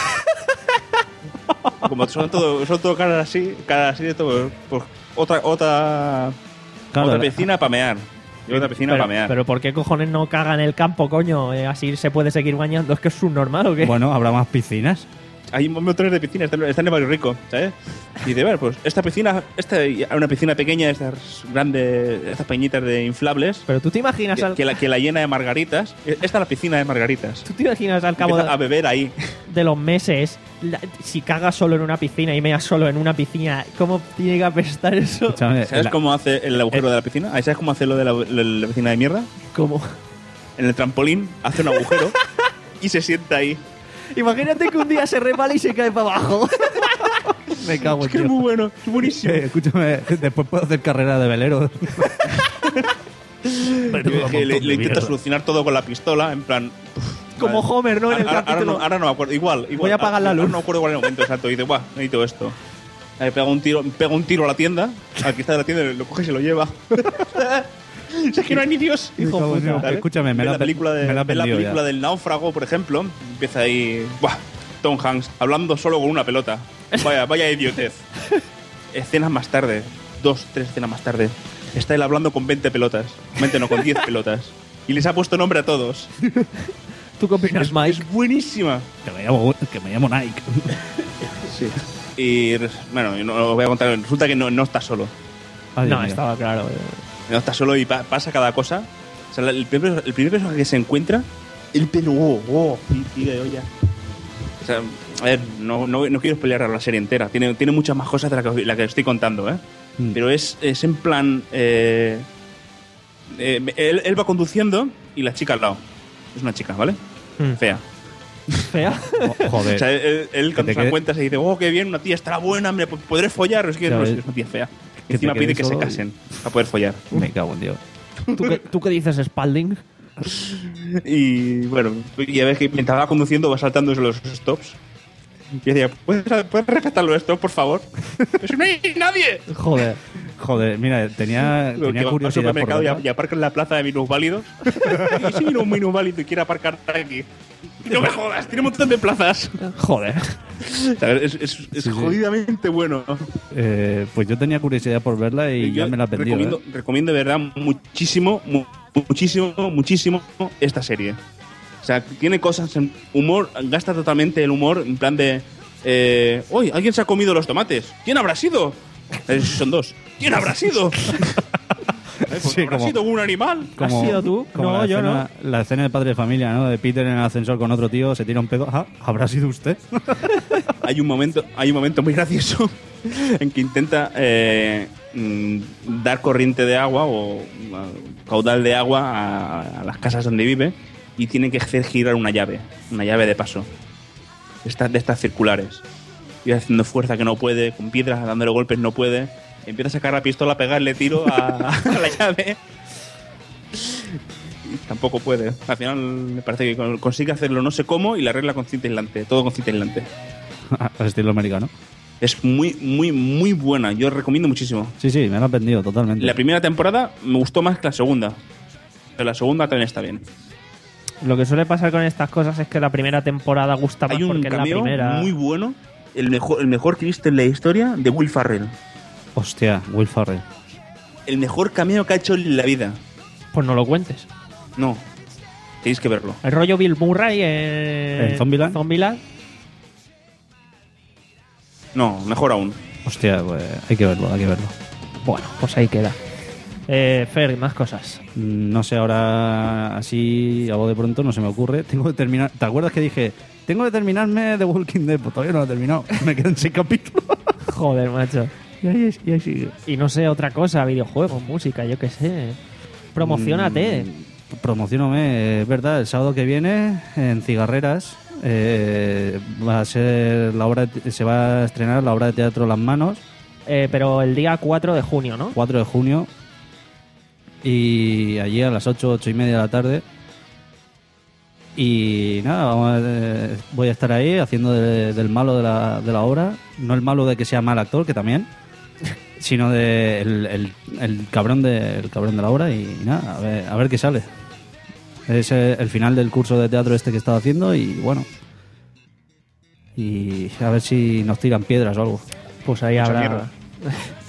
Como son todo, son todo caras así, caras así de todo. Pues otra, otra, Claro, otra la- piscina para mear. Y otra piscina pero, para mear. pero ¿por qué cojones no caga en el campo, coño? Eh, así se puede seguir bañando. ¿Es que es subnormal o qué? Bueno, habrá más piscinas. hay montones de piscinas, está está en el barrio rico, ¿sabes? Y dice, bueno, pues esta piscina, esta hay una piscina pequeña, estas grandes, estas pequeñitas de inflables. Pero tú te imaginas que, al... que la que la llena de margaritas. Esta es la piscina de margaritas. ¿Tú te imaginas al cabo de, a beber ahí de los meses, la, si cagas solo en una piscina y meas solo en una piscina, cómo tiene que apestar eso? Escúchame, ¿Sabes la- cómo hace el agujero de la piscina? ¿Ahí ¿Sabes cómo hace lo de la, la- la piscina de mierda? ¿Cómo? En el trampolín hace un agujero y se sienta ahí. Imagínate que un día se repala y se cae para abajo. Me cago en Es que es Dios. muy bueno, es buenísimo. Eh, escúchame, después puedo hacer carrera de velero. Que- que le, le intenta solucionar todo con la pistola, en plan. uf, Como vale. Homer, ¿no? En el Ahora, ahora capítulo. no, ahora no me acuerdo. Igual, igual. Voy a apagar la Ahora luz. No me acuerdo cuál era el momento exacto. Y dice, guau, necesito esto. Ahí pega un tiro, pega un tiro a la tienda, al que está de la tienda, lo coge y se lo lleva. Si es que no hay ni Dios, hijo Cago en puta. Dios. ¿Vale? Escúchame, me Ve la la pe- película, de, me la ve la perdió película ya. del náufrago, por ejemplo. Empieza ahí. Buah, Tom Hanks, hablando solo con una pelota. Vaya, vaya idiotez. Escenas más tarde, dos, tres escenas más tarde, está él hablando con veinte pelotas. veinte no, con diez pelotas. Y les ha puesto nombre a todos. ¿Tú qué opinas, Es, Mike? es buenísima. Que me llamo, que me llamo Nike. Sí. Y bueno, no lo voy a contar. Resulta que no, no está solo. Adiós, No, mira. estaba claro. No está solo y pa- pasa cada cosa. O sea, el primer, el primer personaje que se encuentra, el pelo, oh, oh, y de olla. O sea, a ver, no, no, no quiero pelear la serie entera. Tiene, tiene muchas más cosas de la que, la que estoy contando, ¿eh? Mm. Pero es, es en plan. Eh, eh, él, él va conduciendo y la chica al lado. Es una chica, ¿vale? Mm. Fea. Fea. Oh, joder. O sea, él, él Que cuando te se da quede- cuenta se dice, oh, qué bien, una tía estará buena, me podré follar. Es que Ya no, ves. es una tía fea. Que Encima te pide quedes que se solo y- casen para poder follar. Me cago en Dios. ¿Tú qué, ¿Tú qué dices, Spalding? Y bueno, ya ves que mientras va conduciendo va saltándose los stops. Y decía, ¿puedes, ¿puedes respetar los stops, por favor? Pero si no hay nadie. Joder. Joder, mira, tenía, Lo que tenía va al curiosidad por supermercado y, verla. y aparca en la plaza de minusválidos. Y si viene un minusválido y quiere aparcar aquí. Y no me jodas, tiene un montón de plazas. Joder. ¿Sabes? Es, es, es Sí, sí. jodidamente bueno. Eh, pues yo tenía curiosidad por verla y Yo ya me la perdí. recomiendo, ¿eh? recomiendo de verdad muchísimo, mu- muchísimo, muchísimo esta serie. O sea, tiene cosas en humor, gasta totalmente el humor en plan de... Eh, ¡Uy! ¿Alguien se ha comido los tomates? ¿Quién habrá sido? Eh, son dos. ¿Quién habrá sido? Eh, pues Sí, ¿Habrá como- sido un animal? Como- ¿Has sido tú? como No, la yo escena, La escena de Padre de Familia, ¿no? De Peter en el ascensor con otro tío, se tira un pedo. Ah, ¿habrá sido usted? Hay un momento, hay un momento muy gracioso en que intenta eh, mm, dar corriente de agua o uh, caudal de agua a, a las casas donde vive y tiene que hacer girar una llave, una llave de paso, de estas, de estas circulares. Y va haciendo fuerza que no puede, con piedras dándole golpes no puede. Empieza a sacar la pistola, a pegarle tiro a, a la llave. Y tampoco puede. Al final me parece que con- consigue hacerlo no sé cómo y la arregla con cinta aislante, todo con cinta aislante. Al estilo americano. Es muy, muy, muy buena. Yo recomiendo muchísimo. Sí, sí, me la he aprendido totalmente. La primera temporada me gustó más que la segunda. Pero la segunda también está bien. Lo que suele pasar con estas cosas es que la primera temporada gusta más Hay un porque es la cameo primera. muy bueno. El mejor, el mejor que he visto en la historia de Will Ferrell. Hostia, Will Ferrell. El mejor cameo que ha hecho en la vida. Pues no lo cuentes. No. Tenéis que verlo. El rollo Bill Murray en, ¿En Zombieland? Zombieland. No, mejor aún. Hostia, pues hay que verlo, hay que verlo. Bueno, pues ahí queda. Eh, Fer, más cosas. No sé, ahora así a voz de pronto no se me ocurre. Tengo que terminar. ¿Te acuerdas que dije? Tengo que terminarme The Walking Dead. Pues todavía no lo he terminado. Me quedan seis capítulos. Joder, macho. Y ahí, y ahí sigue. Y no sé, otra cosa, videojuegos, música, yo qué sé. Promocionate. Mm, promocioname, es verdad, el sábado que viene en Cigarreras eh, va a ser la obra, de- se va a estrenar la obra de teatro Las Manos, Eh, pero el día cuatro de junio, ¿no? cuatro de junio, y allí a las ocho, ocho y media de la tarde. Y nada, vamos a- eh, voy a estar ahí haciendo de- del malo de la, de la obra, no el malo de que sea mal actor, que también, sino de el, el- el cabrón de el cabrón de la obra. Y nada, a ver, a ver qué sale. Es eh, el final del curso de teatro este que estaba haciendo y bueno, y a ver si nos tiran piedras o algo. Pues ahí Mucha habrá. mierda.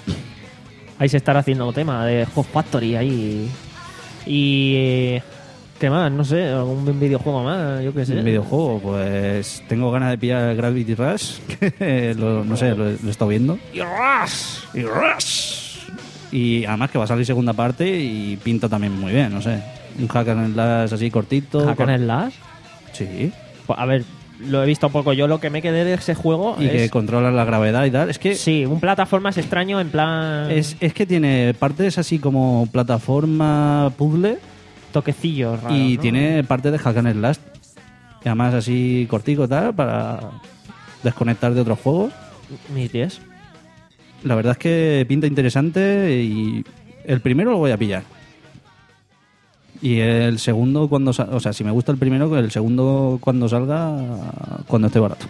Ahí se estará haciendo tema de Hot Factory ahí. Y. ¿Qué más? No sé, algún videojuego más, yo qué sé. Un videojuego, pues tengo ganas de pillar Gravity Rush, que lo- no sé, lo, lo he estado viendo. ¡Y Rush! ¡Y Rush! Y además que va a salir segunda parte y pinta también muy bien, no sé. Un hack and slash así cortito. ¿Hack and slash? Sí. Pues, a ver, lo he visto poco. Yo lo que me quedé de ese juego Y es... que controla la gravedad y tal. Es que Sí, un plataformas extraño en plan... es, es que tiene partes así como plataforma puzzle toquecillos raros, y ¿no? tiene parte de hack and slash. Y además así cortico tal para desconectar de otros juegos. Mis diez. La verdad es que pinta interesante y el primero lo voy a pillar. Y el segundo cuando salga, o sea, si me gusta el primero, el segundo cuando salga, cuando esté barato.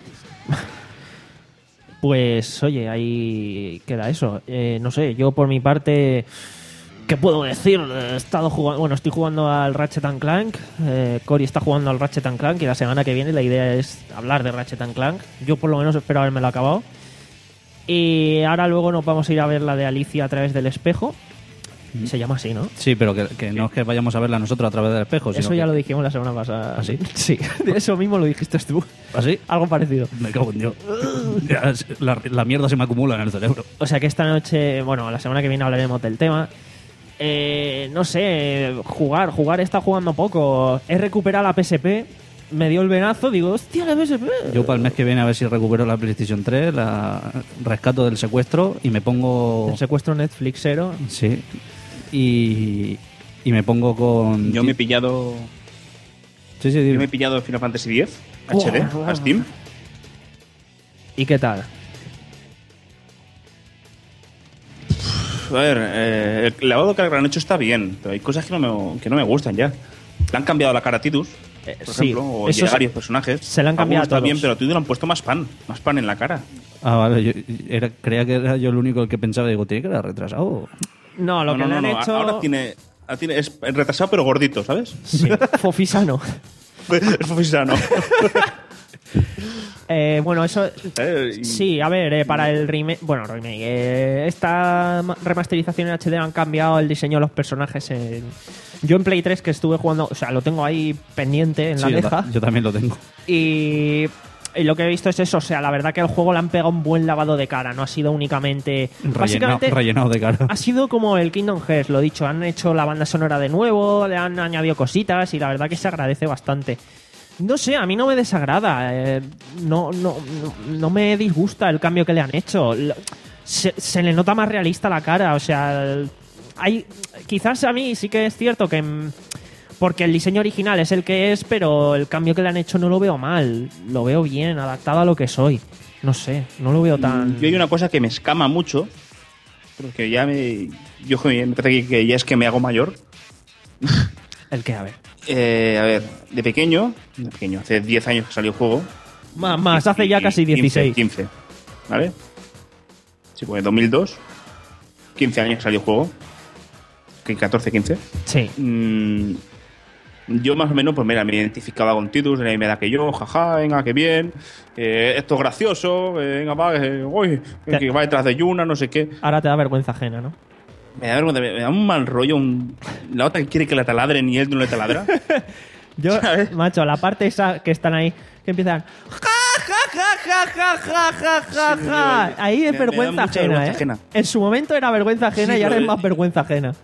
Pues oye, ahí queda eso. Eh, no sé, yo por mi parte, ¿qué puedo decir? He estado jugando, bueno, estoy jugando al Ratchet and Clank. Eh, Cory está jugando al Ratchet and Clank y la semana que viene la idea es hablar de Ratchet and Clank. Yo por lo menos espero habérmelo acabado. Y ahora luego nos vamos a ir a ver la de Alicia a través del espejo. Se llama así, ¿no? Sí, pero que, que no es que vayamos a verla nosotros a través del espejo. Sino Eso ya que... lo dijimos la semana pasada. ¿Ah, sí? Sí, eso mismo lo dijiste tú. ¿Así? Algo parecido. Me cago en Dios. Ya, la, la mierda se me acumula en el cerebro. O sea que esta noche, bueno, la semana que viene hablaremos del tema. Eh, no sé, jugar, jugar está jugando poco. He recuperado la P S P, me dio el venazo, digo, hostia, la P S P. Yo para el mes que viene a ver si recupero la PlayStation tres, la rescato del secuestro y me pongo... El secuestro Netflixero. Sí. Y, y me pongo con... Yo me he pillado. Sí, sí, Yo dime. me he pillado Final Fantasy X H D Oh. a Steam. ¿Y qué tal? A ver, eh, el lavado que le han hecho está bien, pero hay cosas que no me, que no me gustan ya. Le han cambiado la cara a Tidus, Eh, por sí, ejemplo, o eso a se- varios personajes. se le han cambiado Algunos está a todos. bien, pero a Tidus le han puesto más pan, más pan en la cara. Ah, vale. Yo, era, creía que era yo el único que pensaba. Digo, tiene que era retrasado. No, lo no, que no, le no, han no, hecho... ahora tiene, ahora tiene es retrasado pero gordito, ¿sabes? Sí, fofisano. Es fofisano. Eh, bueno, eso... Eh, y- Sí, a ver, eh, para el remake... Bueno, remake... eh, esta ma- remasterización en H D han cambiado el diseño de los personajes. En... Yo en Play tres que estuve jugando... O sea, lo tengo ahí pendiente en la Sí, yo, deja. ta- yo también lo tengo. Y... y lo que he visto es eso. O sea, la verdad que el juego le han pegado un buen lavado de cara. No ha sido únicamente... Rellenado, Básicamente... rellenado de cara. Ha sido como el Kingdom Hearts, lo dicho. Han hecho la banda sonora de nuevo, le han añadido cositas y la verdad que se agradece bastante. No sé, a mí no me desagrada. eh, no, no, no, no me disgusta el cambio que le han hecho. Lo- Se, se le nota más realista la cara. O sea, el- hay quizás a mí sí que es cierto que... mm, porque el diseño original es el que es, pero el cambio que le han hecho no lo veo mal. Lo veo bien, adaptado a lo que soy. No sé, no lo veo tan... Yo hay una cosa que me escama mucho, porque ya me... Yo me parece que, que ya es que me hago mayor. ¿El qué? A ver. Eh, a ver, de pequeño, de pequeño, hace diez años que salió el juego. Más, más, hace ya casi quince, dieciséis. quince, ¿vale? Sí, pues en dos mil dos, quince años que salió el juego. Que catorce, quince. Sí. Mm, yo más o menos, pues mira, me identificaba con Tidus, de la misma edad que yo, jaja, venga, qué bien, eh, esto es gracioso, eh, venga, va, eh, uy, que, que va detrás de Yuna, no sé qué. Ahora te da vergüenza ajena, ¿no? Me da, vergüenza, me da un mal rollo, un... la otra que quiere que la taladren y él no le taladra. Yo, macho, la parte esa que están ahí, que empiezan... Ja, ja, ja, ja, ja, ja, ja, ja, Sí, ja. me- Ahí es me- me da vergüenza mucha ajena, vergüenza ¿eh? ajena. En su momento era vergüenza ajena Sí, y ahora pero- es más vergüenza ajena.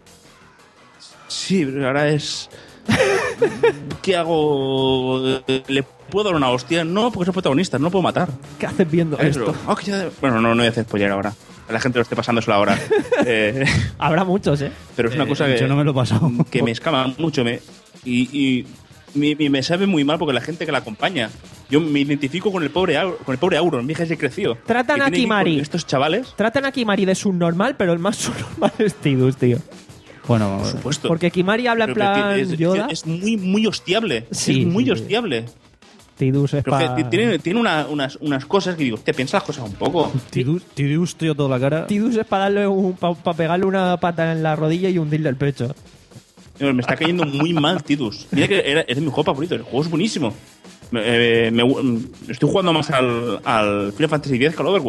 Sí, pero ahora es... ¿Qué hago? ¿Le puedo dar una hostia? No, porque soy protagonista, no lo puedo matar. ¿Qué haces viendo Eh, esto? pero- ah, que ya- Bueno, no, no voy a hacer spoiler ahora. A la gente lo esté pasando solo ahora. Eh, Habrá muchos, ¿eh? pero es una Eh, cosa que, yo no me lo he pasado. que me escama mucho. Me, y y me, me- me sabe muy mal porque la gente que la acompaña. Yo me identifico con el pobre Au- con el pobre Auron, mi hija es creció. Tratan Que a tiene que ir con Kimari. Estos chavales, Tratan a Kimari de subnormal, pero el más subnormal es Tidus, tío. Bueno, por supuesto. Porque Kimari habla en Pero que plan es, Yoda. es muy, muy hostiable. Sí, es muy sí. hostiable. Tidus es Pero que pa... tiene, tiene una- unas, unas cosas que digo, te piensa las cosas un poco. Tidus, Tidus, tío, toda la cara. Tidus es para darle un, para pegarle una pata en la rodilla y hundirle el pecho. Me está cayendo muy mal Tidus. Mira que era, es mi juego favorito, el juego es buenísimo. Me- eh, me- estoy jugando más al, al Final Fantasy X que al Overwatch.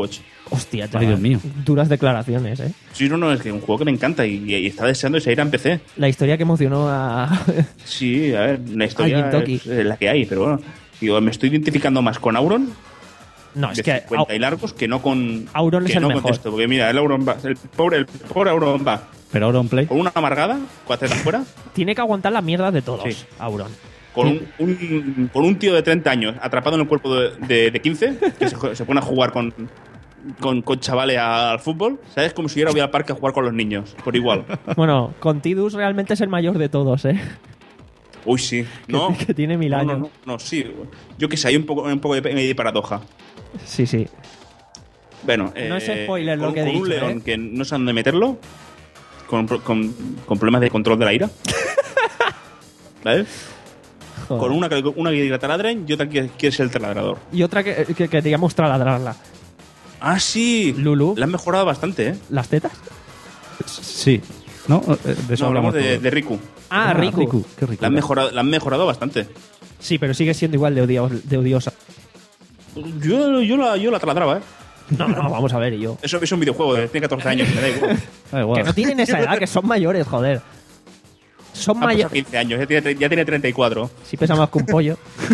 Hostia, Ay, chaval. Dios mío. Duras declaraciones, ¿eh? Sí, no, no, es que es un juego que me encanta y, y está deseando salir a en P C. La historia que emocionó a... Sí, a ver, la historia A Gintoki. es, es la que hay, pero bueno. Digo, me estoy identificando más con Auron No, es de que cincuenta y largos que no con Auron que es el no mejor. con esto, porque mira, el Auron va, el pobre, el pobre Auron va Pero Auron Play. con una amargada, cuatro tetas fuera, tiene que aguantar las mierdas de todos, Sí. Auron. con un, un- con un tío de treinta años atrapado en el cuerpo de, de, de quince, que se, jue- se pone a jugar con, con, con chavales al fútbol, ¿sabes? Como si yo voy al parque a jugar con los niños, por igual. Bueno, con Tidus realmente es el mayor de todos, ¿eh? Uy, sí. No, que tiene mil no, años. no, no, no, sí. Yo que sé, hay un poco, un poco de, de paradoja. Sí, sí. Bueno, No es eh, spoiler lo con, que he con un dicho, león ¿eh? que no sabe dónde meterlo, con, con, con problemas de control de la ira. ¿Vale? Joder. Con una, que- una que taladren y otra que quiere ser el taladrador. Y otra que, que queríamos taladrarla. Ah, sí. Lulu. La han mejorado bastante, ¿eh? ¿Las tetas? Sí. ¿No? Eh, De eso No, hablamos hablamos de, todos. de Riku. Ah, Riku. Qué rico. La han, mejorado, la han mejorado bastante. Sí, pero sigue siendo igual de, odio- de odiosa. Yo, yo, la, yo la taladraba, ¿eh? No, no, vamos a ver, y yo. Eso es un videojuego, de, tiene catorce años, me da igual. Da igual. Que no tienen esa edad, que son mayores, joder. Son Ha pasado mayores. quince años, ya tiene, ya tiene treinta y cuatro. Si pesa más que un pollo.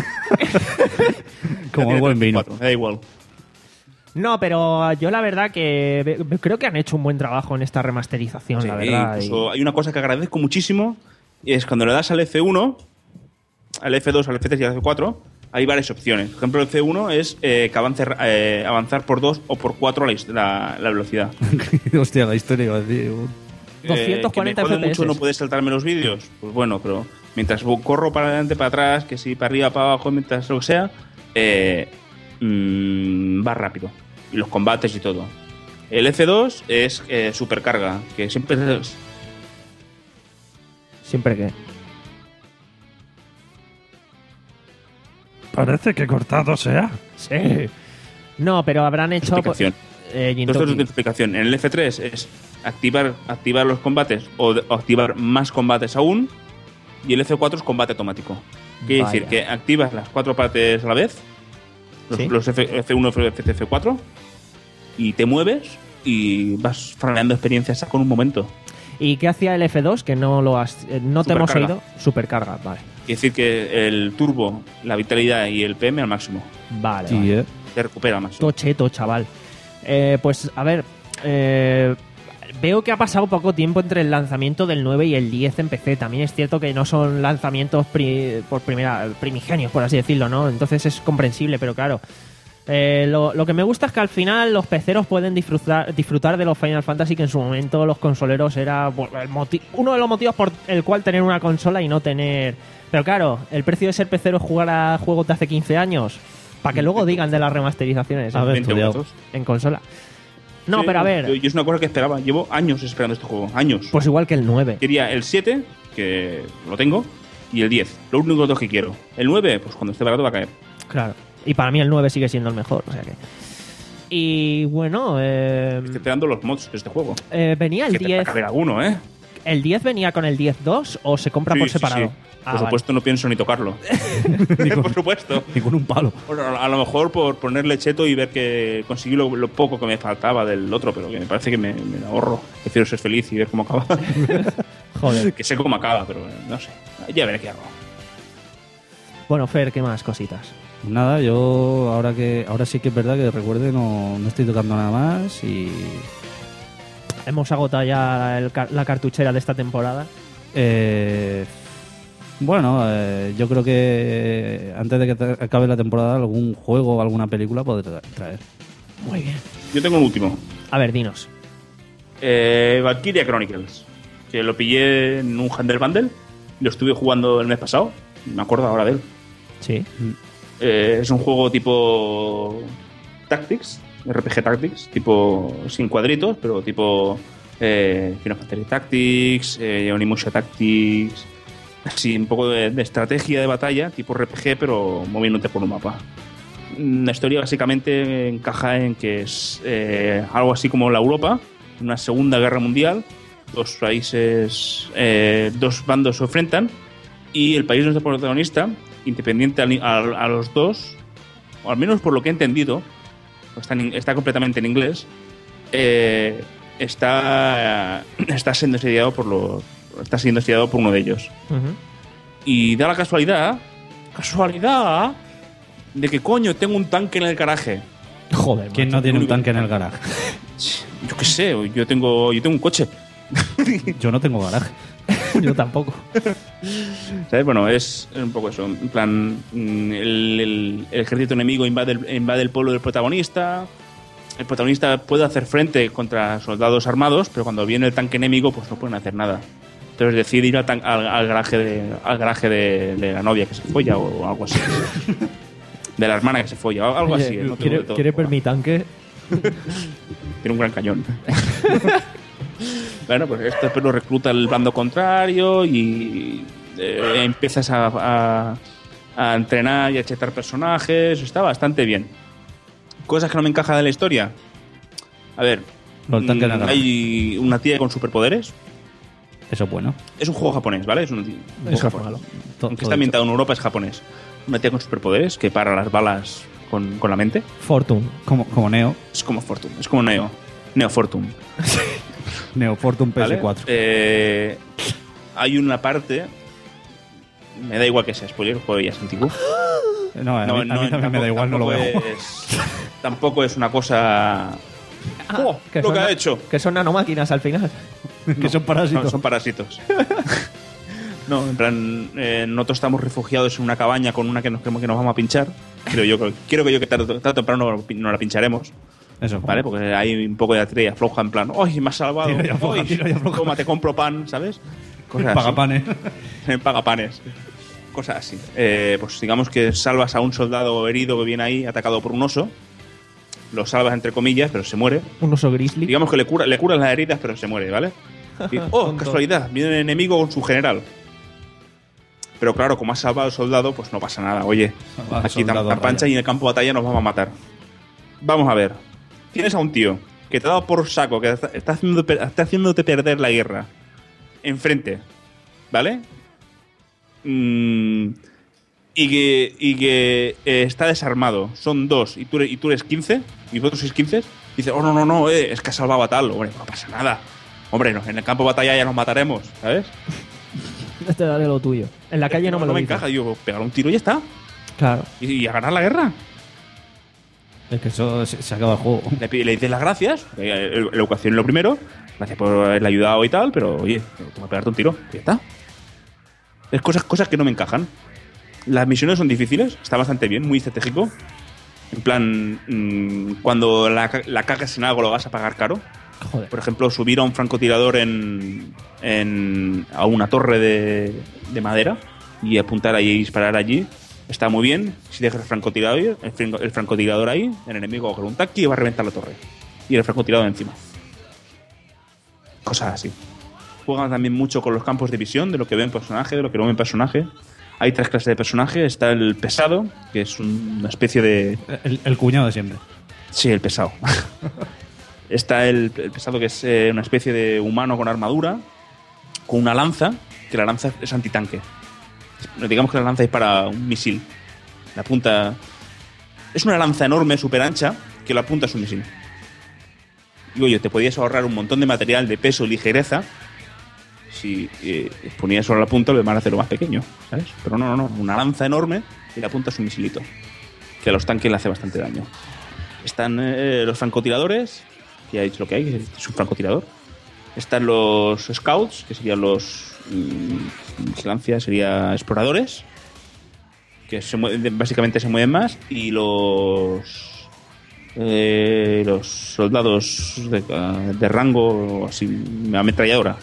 Como Ya el buen tiene vino. treinta y cuatro, me da igual. No, pero yo la verdad que ve- creo que han hecho un buen trabajo en esta remasterización, Sí, la verdad. y- incluso hay una cosa que agradezco muchísimo, y es cuando le das al F uno, al F dos, al F tres y al F cuatro, hay varias opciones. Por ejemplo, el F uno es eh, que avance, eh, avanzar por dos o por cuatro la, his- la, la velocidad. Hostia, la historia iba a decir. doscientos cuarenta eh, que me jode F P S. mucho no puedes saltarme los vídeos. Pues bueno, pero mientras corro para adelante, para atrás, que si para arriba, para abajo, mientras lo que sea, eh, mm, va rápido. Y los combates y todo. El F dos es eh, supercarga, que siempre es, Siempre que. Parece que cortado sea. Sí. No, pero habrán hecho. explicación. Eh, Todo esto Gintoki. es de explicación. En el F tres es activar, activar los combates o, de- o activar más combates aún. Y el F cuatro es combate automático. Quiere Vaya. decir que activas las cuatro partes a la vez. Los, Sí. los F, F1, F, F cuatro. Y te mueves y vas farmeando experiencias con un momento. ¿Y qué hacía el F dos? Que no lo has. eh, no te hemos Supercarga. oído. Supercarga, vale. Quiere decir que el turbo, la vitalidad y el P M al máximo. Vale. Sí, vale. eh. Te recupera al máximo. Todo cheto, chaval. Eh, pues a ver. eh, veo que ha pasado poco tiempo entre el lanzamiento del nueve y el diez en P C. También es cierto que no son lanzamientos pri- por primera primigenios, por así decirlo, ¿no? Entonces es comprensible, pero claro. Eh, lo, lo que me gusta es que al final los peceros pueden disfrutar, disfrutar de los Final Fantasy, que en su momento los consoleros era bueno, el moti- uno de los motivos por el cual tener una consola y no tener... Pero claro, el precio de ser pecero es jugar a juegos de hace quince años, para que luego digan de las remasterizaciones A en, ver, veinte estudiado. euros. en consola. No, Sí, pero a Yo, ver, yo es una cosa que esperaba. Llevo años esperando este juego. Años. pues igual que el nueve. Quería el siete, que lo tengo, y el diez. Lo único dos que quiero. El nueve, pues cuando esté barato va a caer. Claro. Y para mí el nueve sigue siendo el mejor, o sea que... Y bueno, eh, Estoy esperando los mods de este juego. eh, venía el Que tendrá diez. que haber alguno, ¿eh? ¿El diez venía con el diez dos o se compra Sí, por sí, separado? sí. Ah, Por vale. supuesto, no pienso ni tocarlo. Por supuesto. Ni con un palo. Bueno, a a lo mejor por ponerle cheto y ver que conseguí lo, lo poco que me faltaba del otro, pero que me parece que me, me lo ahorro. Prefiero ser feliz y ver cómo acaba. Joder. Que sé cómo acaba, pero eh, no sé. Ya veré qué hago. Bueno, Fer, ¿qué más cositas? Nada, yo ahora que ahora sí que es verdad que recuerde no, no estoy tocando nada más y Hemos agotado ya el car- la cartuchera de esta temporada. eh, bueno, eh, yo creo que antes de que te- acabe la temporada algún juego o alguna película podré tra- traer. Muy bien. Yo tengo un último. A ver, dinos. Eh, Valkyria Chronicles. Que lo pillé en un Handel Bundle. Lo estuve jugando el mes pasado. Me acuerdo ahora de él. Sí. Eh, es un juego tipo Tactics, R P G Tactics, tipo sin cuadritos, pero tipo eh, Final Fantasy Tactics, eh, Onimusha Tactics, así un poco de, de estrategia de batalla, tipo R P G, pero moviéndote por un mapa. La historia básicamente encaja en que es eh, algo así como la Europa, una Segunda Guerra Mundial, dos países, eh, dos bandos se enfrentan y el país no es el protagonista, independiente a, a- a los dos, o al menos por lo que he entendido, está, en- está completamente en inglés, eh, está, está siendo estudiado por los, está siendo estudiado por uno de ellos. Ujú. Y da la casualidad, casualidad, de que coño tengo un tanque en el garaje. Joder, ¿Quién no tiene un tanque en el garaje? Yo qué sé, yo tengo, yo tengo un coche. Yo no tengo garaje. Yo tampoco. ¿Sabes? Bueno, es un poco eso. En plan, mm, el, el- el ejército enemigo invade el, invade el pueblo del protagonista. El protagonista puede hacer frente contra soldados armados, pero cuando viene el tanque enemigo, pues no pueden hacer nada. Entonces decide ir al, tan- al- al garaje, de, al garaje de, de la novia que se folla o algo así. De la hermana que se folla, o algo Oye, así. ¿eh? No tengo ¿quiere, de todo. ¿Quiere ver mi tanque? Tiene un gran cañón. Bueno, pues esto después lo recluta el bando contrario y eh, empiezas a, a- a entrenar y a chetar personajes. Está bastante bien. Cosas que no me encajan de la historia. A ver, Lo del tanque en el mm, garaje. hay una tía con superpoderes. Eso es bueno. Es un juego japonés, ¿vale? Es un, un juego Eso es japonés. malo. To- Aunque todo está ambientado en Europa, es japonés. Una tía con superpoderes que para las balas con, con la mente. Fortune. Como, como Neo. Es como Fortune, es como Neo. Neo Fortune. Neo Fortune P S ¿Vale? cuatro. Eh, hay una parte. Me da igual que sea spoiler, el juego ya es antiguo. No, a mí, a mí también me da igual, no lo veo. Es, tampoco es una cosa. ¡Oh! que Lo son que ha na- hecho. Que son nanomáquinas al final. que son parásitos. No, son parásitos. No, en plan, eh, nosotros estamos refugiados en una cabaña con una que nos creemos que nos vamos a pinchar. Creo yo, quiero que yo que tarde, tarde o temprano no la pincharemos. Eso, ¿Vale? Porque hay un poco de atrilla floja en plan, ¡ay, me has salvado! Tira y afloja, ¡Ay, tira y afloja. toma, te compro pan! ¿Sabes? Cosas así. Pagapanes. Pagapanes. Cosas así. Eh, pues digamos que salvas a un soldado herido que viene ahí, atacado por un oso. Lo salvas entre comillas, pero se muere. Un oso grizzly. Digamos que le, cura, le curas las heridas, pero se muere, ¿vale? Y, oh, Tonto. casualidad, viene el enemigo con su general. Pero claro, como has salvado al soldado, pues no pasa nada. Oye, Salvado al aquí tan, soldado tan a pancha raya. y en el campo de batalla nos vamos a matar. Vamos a ver. Tienes a un tío que te ha dado por saco, que está, está, haciendo, está haciéndote perder la guerra. Enfrente. ¿Vale? Mm, y que, y que eh, está desarmado. Son dos y tú eres, y tú eres quince. Y vosotros sois quince. Dices, oh, no, no, no, eh, es que has salvado a tal. Hombre, no pasa nada. Hombre, no, en el campo de batalla ya nos mataremos, ¿sabes? Este daré lo tuyo. En la calle no, me lo me dices. encaja. Digo, pegar un tiro y ya está. Claro. Y, y a ganar la guerra. Es que eso se, se acaba el juego. Le, pide- le dices las gracias. eh, el- La educación es lo primero. Gracias por haberle ayudado y tal. Pero, oye, toma a pegarte un tiro. Y ya está. Es cosas, cosas que no me encajan. Las misiones son difíciles. Está bastante bien, muy estratégico. En plan, mmm, cuando la, ca- la cagas en algo lo vas a pagar caro. Joder. Por ejemplo, subir a un francotirador en, en- a una torre de, de madera y apuntar ahí y disparar allí. Está muy bien. Si dejas el francotirador, el, fran- el francotirador ahí, el enemigo va a coger un taqui y va a reventar la torre. Y el francotirador encima. Cosas así. Juegan también mucho con los campos de visión, de lo que ve un personaje, de lo que no ve un personaje. Hay tres clases de personaje. Está el pesado, que es un- una especie de... El, el cuñado de siempre. Sí, el pesado. Está el, el pesado, que es eh, una especie de humano con armadura, con una lanza, que la lanza es antitanque. Digamos que la lanza es para un misil. La punta... Es una lanza enorme, súper ancha, que la punta es un misil. Digo yo, te podías ahorrar un montón de material de peso y ligereza si eh, ponías solo la punta, lo demás hacerlo más pequeño, ¿sabes? Pero no, no, no. Una lanza enorme y la punta es un misilito. Que a los tanques le hace bastante daño. Están eh, los francotiradores, que ya he dicho lo que hay, es un francotirador. Están los scouts, que serían los... mmm, vigilancia, sería exploradores, que se mueven, básicamente se mueven más. Y los... Eh, los soldados de, de rango, así, ametralladora.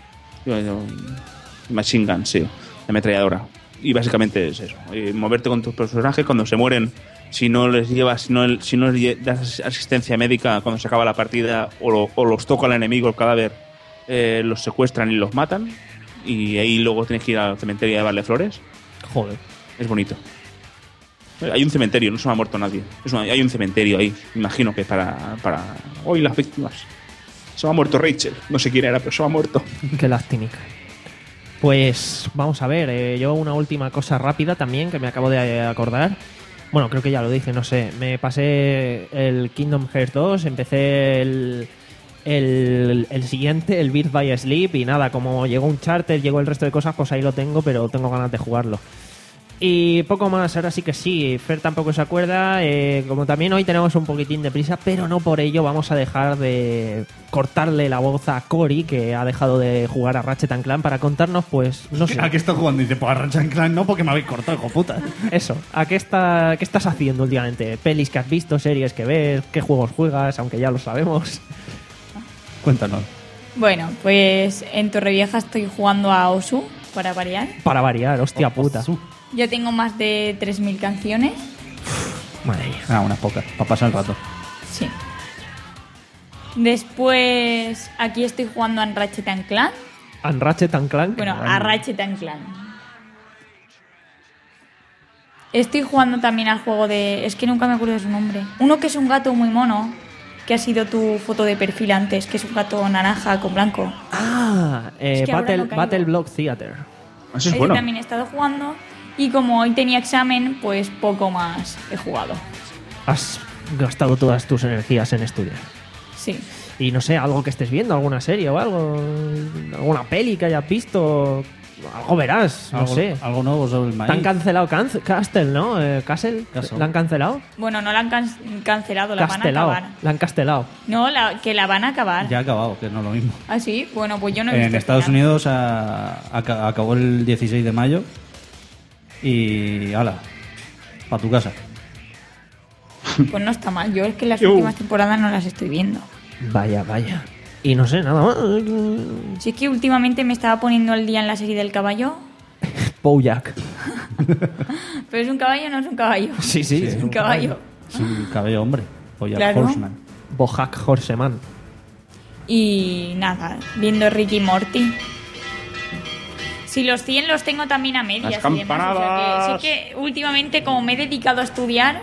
Machine gun, sí, ametralladora. Y básicamente es eso, eh, moverte con tus personajes cuando se mueren. Si no les llevas, si no, si no les das asistencia médica cuando se acaba la partida, o, lo, o los toca el enemigo, el cadáver, eh, los secuestran y los matan. Y ahí luego tienes que ir al cementerio a llevarle flores. Joder. Es bonito. Hay un cementerio, no se me ha muerto nadie. Es una- hay un cementerio ahí, imagino que para, para hoy las víctimas. Se me ha muerto Rachel, no sé quién era, pero se me ha muerto. Qué lástima. Pues vamos a ver, eh, yo una última cosa rápida también que me acabo de acordar. Bueno, creo que ya lo dije, no sé. Me pasé el Kingdom Hearts dos, empecé el, el, el siguiente, el Birth by Sleep, y nada, como llegó un charter, llegó el resto de cosas, pues ahí lo tengo, pero tengo ganas de jugarlo. Y poco más, ahora sí que sí, Fer tampoco se acuerda, eh, como también hoy tenemos un poquitín de prisa, pero no por ello vamos a dejar de cortarle la voz a Cory, que ha dejado de jugar a Ratchet and Clank, para contarnos, pues, no sé. ¿A qué estás jugando? Y dice, pues a Ratchet and Clank no, porque me habéis cortado, hijo puta. Eso, ¿a qué, está, qué estás haciendo últimamente? ¿Pelis que has visto, series que ves, qué juegos juegas, aunque ya lo sabemos? Cuéntanos. Bueno, pues en Torrevieja estoy jugando a Osu, para variar. Para variar, hostia puta. Ya tengo más de tres mil canciones. Madre mía. Ah, unas pocas, para pasar el rato. Sí. Después, aquí estoy jugando a Ratchet and Clank. ¿A Ratchet and Clank? Bueno, a Ratchet and Clank. Estoy jugando también al juego de... Es que nunca me acuerdo de su nombre. Uno que es un gato muy mono, que ha sido tu foto de perfil antes, que es un gato naranja con blanco. Ah, eh, Es que ahora Battle, no caigo. Battle Block Theater. Eso es Ese bueno. también he estado jugando. Y como hoy tenía examen, pues poco más he jugado. Has gastado todas tus energías en estudiar. Sí. Y no sé, algo que estés viendo, alguna serie o algo, alguna peli que hayas visto, algo verás, no algo, sé. Algo nuevo sobre el maíz. Te han cancelado Can- Castle, ¿no? Eh, Castle, Castle. ¿la han cancelado? Bueno, no la han can- cancelado, la Castelao, van a acabar. la han castelado. No, la, que la van a acabar. Ya ha acabado, que no es lo mismo. ¿Ah, sí? Bueno, pues yo no he visto En el Estados final. Unidos a- a- acabó el dieciséis de mayo y ala, para tu casa. Pues no está mal. Yo es que las Uh. últimas temporadas no las estoy viendo. Vaya, vaya. Y no sé, nada más. Si es que últimamente me estaba poniendo el día en la serie del caballo. Bojack. Pero es un caballo, no es un caballo. Sí, sí, es es un un caballo. Es un cabello hombre. Bojack Claro. Horseman. Bojack Horseman. Y nada, viendo Ricky Morty. Si los cien los tengo también a medias Las y demás. O sea que sí que últimamente, como me he dedicado a estudiar,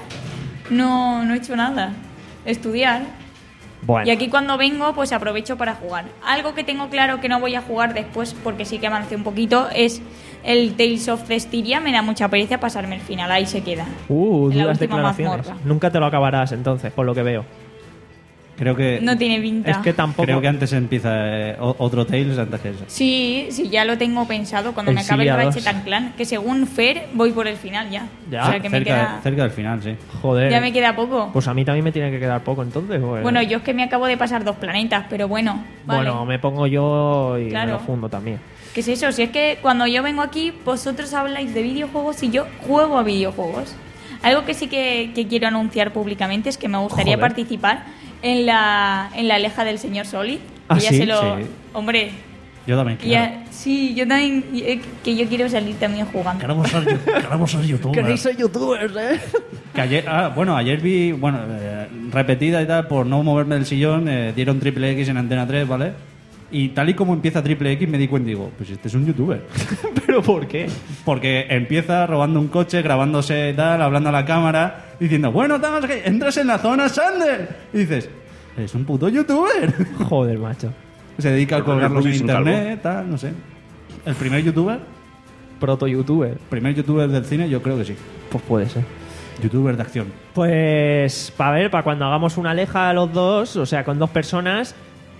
no, no he hecho nada. Estudiar. Bueno. Y aquí cuando vengo, pues aprovecho para jugar. Algo que tengo claro que no voy a jugar después, porque sí que avancé un poquito, es el Tales of Cestiria. Me da mucha pereza pasarme el final, ahí se queda. Uh, En la duras última declaraciones. mazmorra. Nunca te lo acabarás entonces, por lo que veo. Creo que No tiene pinta. Es que tampoco... creo que antes empieza eh, o- otro Tales antes que eso. Sí, sí, ya lo tengo pensado cuando El me acabe el Siria Ratchet dos. and Clank, que según Fer voy por el final ya. Ya, o sea que me cerca, queda, cerca del final, sí. Joder. ya me queda poco. Pues a mí también me tiene que quedar poco entonces. Pues... Bueno, yo es que me acabo de pasar dos planetas, pero bueno, vale. Bueno, me pongo yo y Claro. me lo fundo también. ¿Qué es eso? Si es que cuando yo vengo aquí, vosotros habláis de videojuegos y yo juego a videojuegos. Algo que sí que, que quiero anunciar públicamente es que me gustaría Joder. participar en la, en la Leja del Señor Solid. ¿Ah, que ya sí? se lo... Sí. Hombre, Yo también quiero. ya, sí, yo también, eh, que yo quiero salir también jugando. Queremos ser, yu- queremos ser youtubers. ser youtubers, ¿eh? Que ayer, ah, bueno, ayer vi, bueno, eh, repetida y tal, por no moverme del sillón, eh, dieron Triple X en Antena tres, ¿vale? Y tal y como empieza Triple X me di cuenta y digo, pues este es un youtuber. ¿Pero por qué? Porque empieza robando un coche, grabándose tal, hablando a la cámara, diciendo, bueno, damas, que entras en la zona Sander. Y dices, es un puto youtuber. Joder, macho. Se dedica a Pero colgarlos en es un internet, tal, no sé. ¿El primer youtuber? Proto-youtuber. ¿Primer youtuber del cine? Yo creo que sí. Pues puede ser. Youtuber de acción. Pues, para ver, para cuando hagamos una leja a los dos, o sea, con dos personas,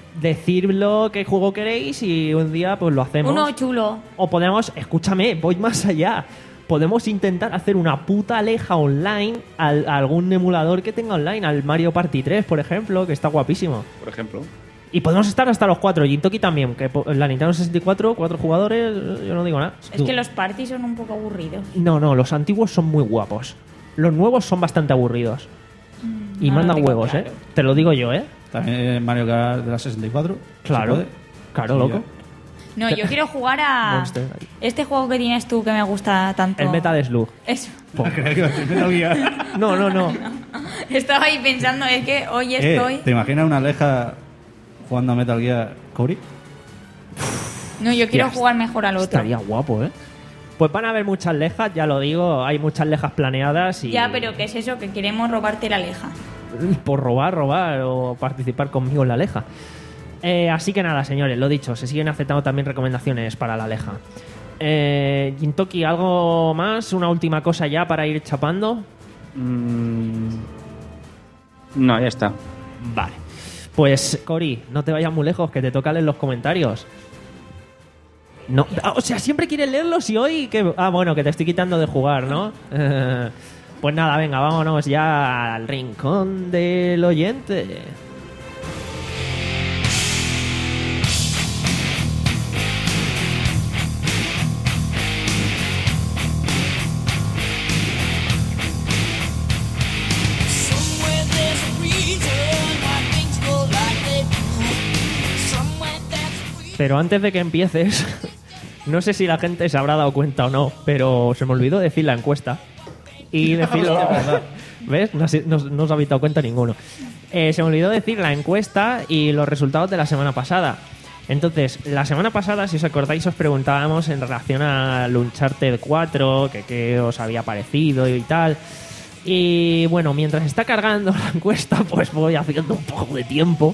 decirlo qué juego queréis y un día pues lo hacemos. Uno chulo. O podemos, escúchame, voy más allá. Podemos intentar hacer una puta aleja online al- a algún emulador que tenga online, al Mario Party tres, por ejemplo, que está guapísimo. Por ejemplo. Y podemos estar hasta los cuatro. Jintoki también, que po- la Nintendo sesenta y cuatro, cuatro jugadores, yo no digo nada. Es que los parties son un poco aburridos. No, no, los antiguos son muy guapos. Los nuevos son bastante aburridos. Y no lo mandan tengo huevos, claro. ¿eh? Te lo digo yo, ¿eh? También Mario Kart de la sesenta y cuatro. Claro. ¿se puede? Claro, Sí, loco. No, yo quiero jugar a Monster. este juego que tienes tú que me gusta tanto. El Metal Slug. Eso. Creía que iba a decir Metal Gear. No, no, no. Estaba ahí pensando, es que hoy Eh, estoy... ¿Te imaginas una aleja jugando a Metal Gear Cory? No, yo quiero Hostia, jugar mejor al otro. Estaría guapo, ¿eh? Pues van a haber muchas lejas, ya lo digo. Hay muchas lejas planeadas y... Ya, pero ¿qué es eso? Que queremos robarte la leja. Por robar, robar o participar conmigo en la leja. Eh, así que nada, señores, lo dicho, se siguen aceptando también recomendaciones para la leja. Eh, Jintoki, ¿algo más? ¿Una última cosa ya para ir chapando? Mm, no, ya está. Vale. Pues, Cori, no te vayas muy lejos, que te toca leer los comentarios. No, o sea, siempre quieres leerlos y hoy que... Ah, bueno, que te estoy quitando de jugar, ¿no? Eh, pues nada, venga, vámonos ya al rincón del oyente. Pero antes de que empieces, no sé si la gente se habrá dado cuenta o no, pero se me olvidó decir la encuesta. Y decirlo... ¿Ves? No, no, no os habéis dado cuenta ninguno. Eh, se me olvidó decir la encuesta y los resultados de la semana pasada. Entonces, la semana pasada, si os acordáis, os preguntábamos en relación al Uncharted cuatro, que qué os había parecido y tal. Y bueno, mientras está cargando la encuesta, pues voy haciendo un poco de tiempo.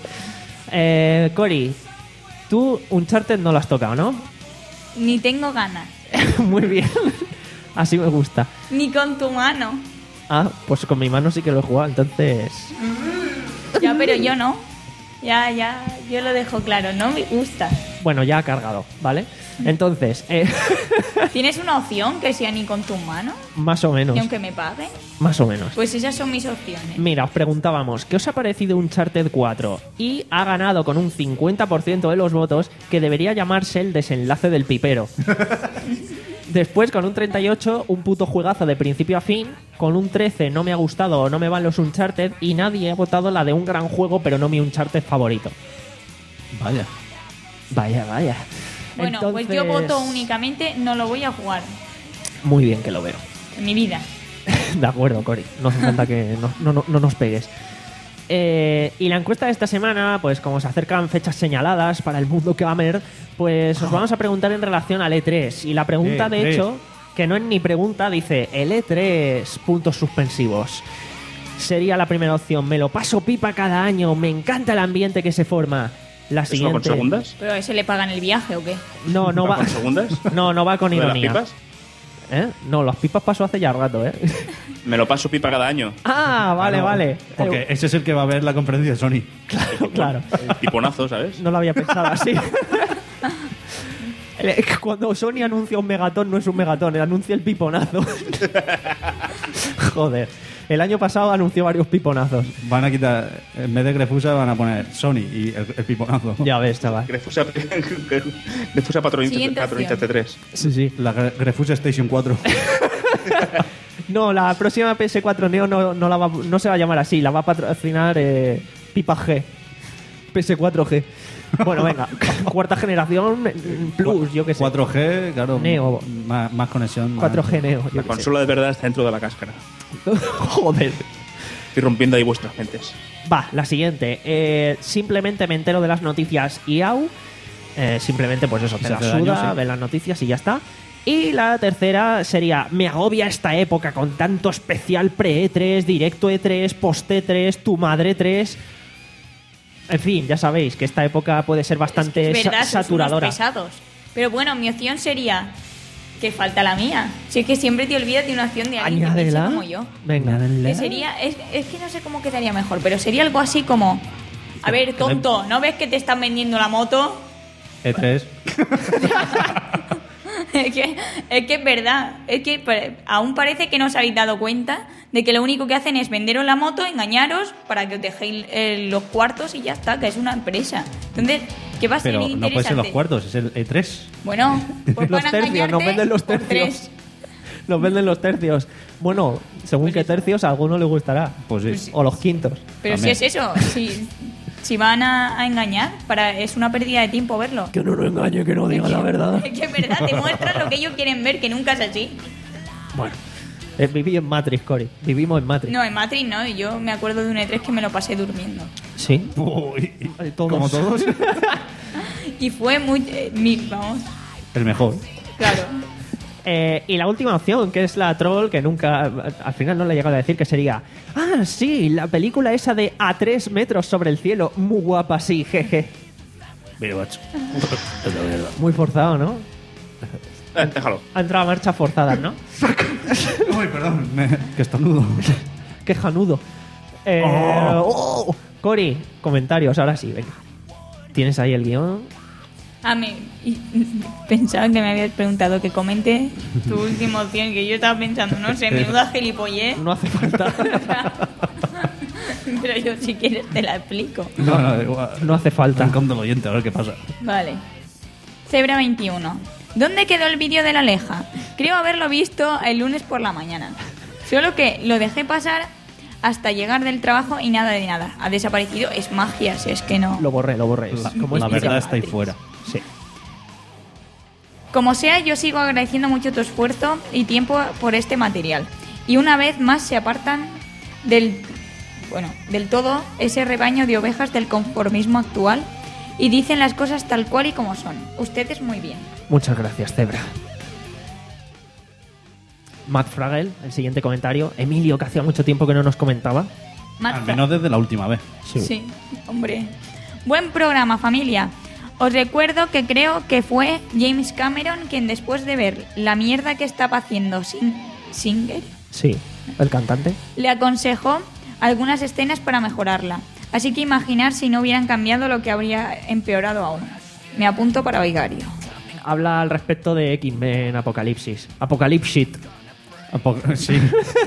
Eh, Cori, tú Uncharted no lo has tocado, ¿no? Ni tengo ganas. Muy bien. Así me gusta. Ni con tu mano. Ah, pues con mi mano sí que lo he jugado, entonces... Ya, pero yo no. Ya, ya, yo lo dejo claro, no me gusta. Bueno, ya ha cargado, ¿vale? Entonces, eh... ¿tienes una opción que sea ni con tu mano? Más o menos. ¿Y aunque me paguen? Más o menos. Pues esas son mis opciones. Mira, os preguntábamos, ¿qué os ha parecido Uncharted cuatro? Y ha ganado con un cincuenta por ciento de los votos que debería llamarse el desenlace del pipero. Después, con un treinta y ocho, un puto juegazo de principio a fin. Con un trece, no me ha gustado o no me van los Uncharted. Y nadie ha votado la de un gran juego, pero no mi Uncharted favorito. Vaya. Vaya, vaya. Bueno, Entonces... pues yo voto únicamente, no lo voy a jugar. Muy bien que lo veo. En mi vida. De acuerdo, Cori. No hace falta que no, no, no, no nos pegues. Eh, y la encuesta de esta semana, pues como se acercan fechas señaladas para el mundo gamer, pues os vamos a preguntar en relación al E tres. Y la pregunta, E de tres. hecho, que no es ni pregunta, dice el E tres, puntos suspensivos. Sería la primera opción. Me lo paso pipa cada año, me encanta el ambiente que se forma. La ¿Eso siguiente. con segundas? ¿Pero a ese le pagan el viaje o qué? No, no va. ¿Con segundas? No, no va con ¿Lo de las ironía. pipas? ¿Eh? No, las pipas pasó hace ya rato, ¿eh? Me lo paso pipa cada año. Ah, vale, Ah, no, vale. Porque Eh, ese es el que va a ver la conferencia de Sony. claro, claro. El piponazo, ¿sabes? No lo había pensado así. Cuando Sony anuncia un megatón, no es un megatón, anuncia el piponazo. Joder. El año pasado anunció varios piponazos. Van a quitar, en vez de Grefusa, van a poner Sony y el, el piponazo. Ya ves, chaval. Grefusa, Grefusa Patronista Siguiente Patronista opción. T tres. Sí, sí. La Gre- Grefusa Station cuatro. No, la próxima P S cuatro Neo no, no, la va, no se va a llamar así, la va a patrocinar eh, Pipa G. P S cuatro G. Bueno, venga. Cuarta generación Plus, yo qué sé. cuatro G, claro. Neo. Más, más conexión. cuatro G más- Neo. yo La qué consola de verdad está dentro de la cáscara. sé. Joder. Estoy rompiendo ahí vuestras mentes. Va, la siguiente. Eh, simplemente me entero de las noticias I A U. Eh, simplemente, pues eso, Y te se la hace daño, suda, sí. ves las noticias y ya está. Y la tercera sería, me agobia esta época con tanto especial pre-E tres, directo E tres, post-E tres, tu madre E tres. En fin, ya sabéis que esta época puede ser bastante Es verdad, sa- sois unos saturadora. pesados. Pero bueno, mi opción sería que falta la mía. Si es que siempre te olvidas de una opción de alguien que piensa Añádela. como yo. Venga, Que sería, es, es que no sé cómo quedaría mejor, pero sería algo así como, a ver, tonto, ¿no ves que te están vendiendo la moto? E tres. Es que, es que es verdad, es que pa- aún parece que no os habéis dado cuenta de que lo único que hacen es venderos la moto, engañaros para que os dejéis eh, los cuartos y ya está, que es una empresa. Entonces, ¿qué va a ser Pero no interesante? puede ser los cuartos, es el E tres. Bueno, pues Los van a tercios, engañarte nos venden los por tercios. tres. Nos venden los tercios. Bueno, según Pues qué eso. tercios a alguno le gustará. Pues sí. O los quintos. Pero También. si es eso, si, si van a, a engañar, para es una pérdida de tiempo verlo. Que no lo engañe, que no diga la verdad. Es que es verdad, te muestran lo que ellos quieren ver, que nunca es así. Bueno, eh, viví en Matrix, Cory. Vivimos en Matrix. No, en Matrix no, yo me acuerdo de un E tres que me lo pasé durmiendo. Sí. Uy, Todos. como todos. Y fue muy... eh, mi- vamos, El mejor. claro. Eh, y la última opción, que es la troll, que nunca, al final no le he llegado a decir, que sería, ah, sí, la película esa de A tres metros sobre el cielo, muy guapa, sí, jeje. Pero, macho. Muy forzado, ¿no? Eh, déjalo. Ha entrado a marchas forzadas, ¿no? Uy, perdón, me- que estornudo. quejanudo. Eh, oh. Oh. Cori, comentarios, ahora sí, venga. ¿Tienes ahí el guión? A mí, y- pensaba que me habías preguntado que comente tu última opción, que yo estaba pensando, no sé, menuda gilipollez. No hace falta. Pero yo, si quieres, te la explico. No, no, igual. No hace falta. Con el oyente, a ver qué pasa. Vale. Zebra veintiuno. ¿Dónde quedó el vídeo de la Aleja? Creo haberlo visto el lunes por la mañana. Solo que lo dejé pasar hasta llegar del trabajo y nada de nada. Ha desaparecido. Es magia, si es que no. Lo borré, lo borré. La, Como la es verdad Matrix. está ahí fuera. Sí. Como sea, yo sigo agradeciendo mucho tu esfuerzo y tiempo por este material. Y una vez más se apartan del, bueno, del todo ese rebaño de ovejas del conformismo actual y dicen las cosas tal cual y como son. Ustedes muy bien. Muchas gracias, Zebra. Matt Fragel, el siguiente comentario. Emilio, que hacía mucho tiempo que no nos comentaba. Matt Al Fra- menos desde la última vez. Sí. hombre. Buen programa, familia. Os recuerdo que creo que fue James Cameron quien, después de ver la mierda que estaba haciendo Sin- Singer, Sí, el cantante. le aconsejó algunas escenas para mejorarla. Así que imaginar si no hubieran cambiado lo que habría empeorado aún. Me apunto para Vigario. Habla al respecto de X-Men Apocalipsis. Apocalipsis. Apo- sí.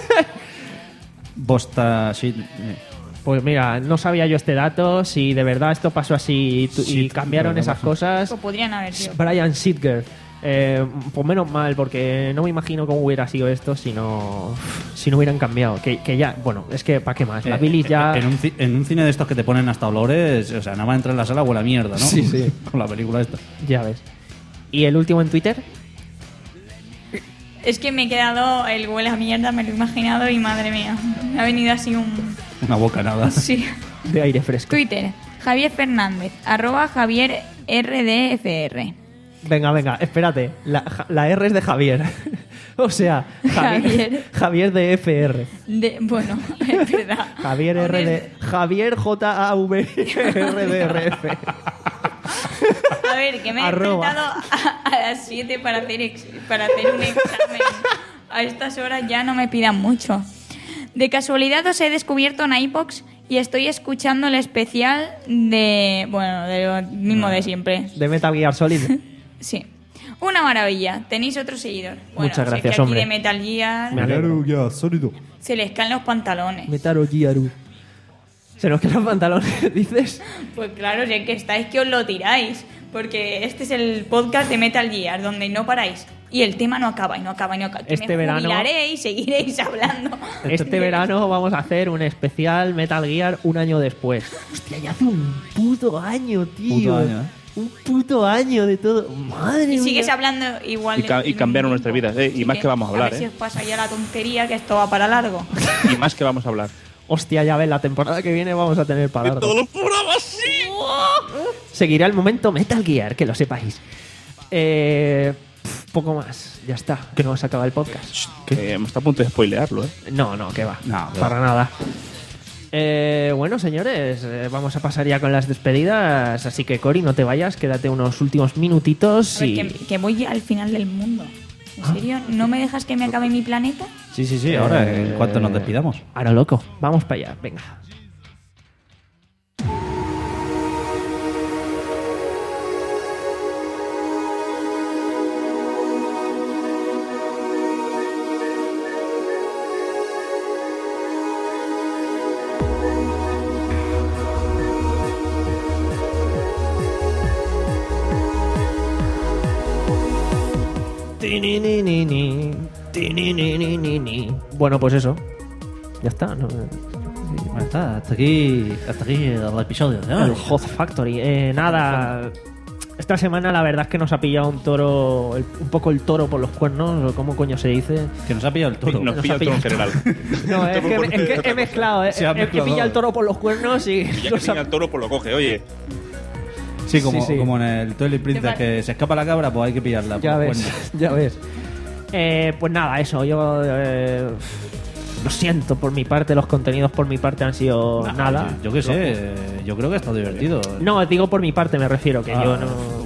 Bosta. Sí. eh, Pues mira, no sabía yo este dato. Si de verdad esto pasó así y, tu- y Sí, cambiaron pero esas pasó. cosas. Pues podrían haber sido. Brian Sidger. Eh, pues menos mal, porque no me imagino cómo hubiera sido esto si no, si no hubieran cambiado. Que, que ya, bueno, es que ¿para qué más? La eh, bilis ya. En un, ci- en un cine de estos que te ponen hasta olores, o sea, nada más entrar en la sala huele a mierda, ¿no? Sí, sí. Con la película esta. Ya ves. ¿Y el último en Twitter? Es que me he quedado el huele a mierda, me lo he imaginado y madre mía. Me ha venido así un... Una boca nada. Sí. De aire fresco. Twitter, Javier Fernández, arroba Javier R D F R. Venga, venga, espérate. La, ja- la R es de Javier. O sea, Javier, Javier. Javier de F R. De, bueno, es verdad. Javier R de. Javier J A V R D R F. A ver, que me he Arroba. despertado a, a las siete para hacer, ex- para hacer un examen. A estas horas ya no me pidan mucho. De casualidad os he descubierto en iVoox y estoy escuchando el especial de... Bueno, de lo mismo de siempre. De Metal Gear Solid. Sí. Una maravilla. Tenéis otro seguidor. Bueno, Muchas sé gracias, que aquí hombre. de Metal Gear Me alegro. ya, sólido. se les caen los pantalones. Metaro Giaru. ¿Se nos quedan los pantalones, dices? Pues claro, si es que estáis que os lo tiráis. Porque este es el podcast de Metal Gear, donde no paráis. Y el tema no acaba y no acaba y no acaba. Que Este me verano- jubilaré y seguiréis hablando. Este verano vamos a hacer un especial Metal Gear un año después. Hostia, ya hace un puto año, tío. Puto año, ¿eh? Un puto año de todo. Madre Y sigues mía. hablando igual Y, ca- de- y cambiaron nuestras vidas, ¿eh? Y Así más que vamos a hablar, ver si ¿eh? os pasa ya la tontería, que esto va para largo. Y más que vamos a hablar. Hostia, ya ves, la temporada que viene vamos a tener para largo. Todo lo programa así. Seguirá el momento Metal Gear, que lo sepáis. Eh, pf, poco más, ya está. Que no se acaba el podcast. Que hemos estado a punto de spoilearlo, ¿eh? No, no, que va. No, que para nada. Eh, bueno, señores, eh, vamos a pasar ya con las despedidas. Así que, Cori, no te vayas, quédate unos últimos minutitos A ver, y. que, que voy al final del mundo. ¿En serio? ¿No me dejas que me acabe mi planeta? Sí, sí, sí. Ahora, en Eh, cuanto nos despidamos. Ahora, loco, vamos para allá, venga. Tininini, tininini. Bueno, pues eso. Ya está. ¿no? Bueno, está, hasta aquí, hasta aquí el episodio de El hoy. Hot Factory. Eh, nada. Esta semana la verdad es que nos ha pillado un toro, el- un poco el toro por los cuernos, o cómo coño se dice. Que nos ha pillado el toro. Nos Nos pilla ha el toro en pillado general. No, es que, es que he mezclado, eh. Se ha El que mezclado pilla el todo. toro por los cuernos y. Y ya que los ha- pilla el toro, pues lo coge, oye. Sí, como, Sí, sí. como en el Twilight Princess, que se escapa la cabra, pues hay que pillarla. por Ya los ves, cuernos. ya ves. Eh, pues nada, eso. Yo eh, lo siento por mi parte, los contenidos por mi parte han sido Nah, nada. Yo, yo qué sé, yo creo que ha estado divertido. No, digo por mi parte, me refiero, que Ah, yo no.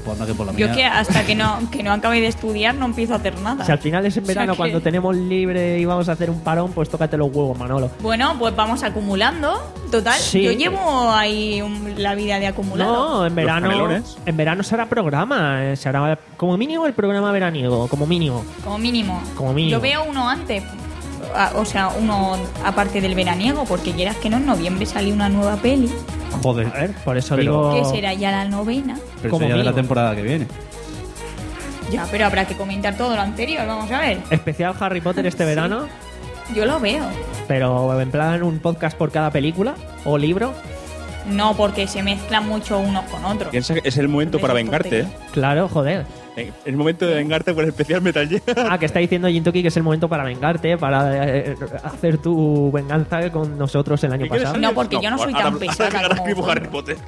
pues anda que por la Yo mía. que hasta que no, que no acabe de estudiar no empiezo a hacer nada. Si al final es en O sea verano que- cuando tenemos libre y vamos a hacer un parón, pues tócate los huevos, Manolo. Bueno, pues vamos acumulando. Total, Sí. yo llevo ahí un- la vida de acumulado. No, en verano, canelones. en verano se hará programa, eh, se hará como mínimo el programa veraniego, como mínimo. Como mínimo. Como mínimo. Yo veo uno antes. a- O sea, uno aparte del veraniego, porque quieras que no, en noviembre salió una nueva peli. Joder. A ver, por eso Pero- digo. Que será ya la novena. Pero como eso ya de la mínimo. temporada que viene. Ya, pero habrá que comentar todo lo anterior, vamos a ver. Especial Harry Potter este verano, Yo lo veo. pero en plan un podcast por cada película o libro. No, porque se mezclan mucho unos con otros. Piensa que es el momento para vengarte, ¿eh? Claro, joder. Es el momento de vengarte por el especial Metal Gear. Ah, que está diciendo Jintoki que es el momento para vengarte, para eh, hacer tu venganza con nosotros el año ¿Qué quieres pasado. No, porque yo no soy ahora- tan ahora pesada que ahora como escribo vosotros. Harry Potter.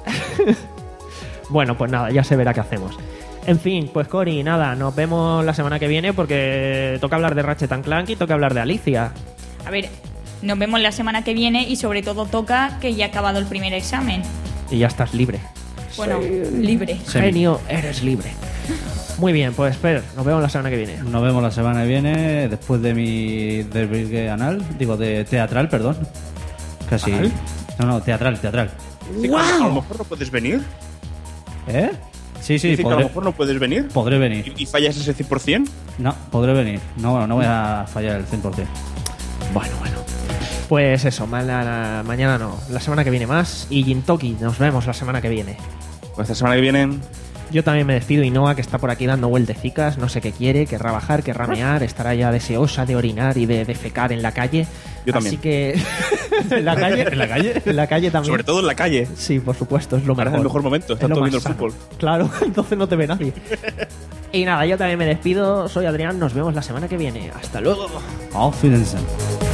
Bueno, pues nada, ya se verá qué hacemos. En fin, pues Cori, nada, nos vemos la semana que viene porque toca hablar de Ratchet and Clank y toca hablar de Alicia. A ver, nos vemos la semana que viene y sobre todo toca que ya ha acabado el primer examen. Y ya estás libre. Bueno, libre. Genio, eres libre. Muy bien, pues Fer, nos vemos la semana que viene. Nos vemos la semana que viene, después de mi desvirgue anal, digo, de teatral, perdón. Casi. ¿Anal? No, no, teatral, teatral. Sí, que A lo mejor no puedes venir. ¿Eh? Sí, sí, Dice que a lo podré, mejor no puedes venir. podré venir. ¿Y, y fallas ese cien por ciento? No, podré venir. No, bueno, no voy a fallar el cien por ciento. Bueno, bueno. Pues eso, mañana, mañana no, la semana que viene más. Y Jintoki, nos vemos la semana que viene. Pues esta semana que viene. Yo también me despido y Noah, que está por aquí dando vueltecicas, no sé qué quiere, querrá bajar, querrá mear, estará ya deseosa de orinar y de defecar en la calle. Yo también. Así que... ¿En la calle? ¿En la calle? En la calle también. Sobre todo en la calle. Sí, por supuesto, es lo Ahora mejor. es el mejor momento. Es Están lo todos más viendo el sano. fútbol. Claro, entonces no te ve nadie. Y nada, yo también me despido, soy Adrián, nos vemos la semana que viene. Hasta luego. Auf Wiedersehen.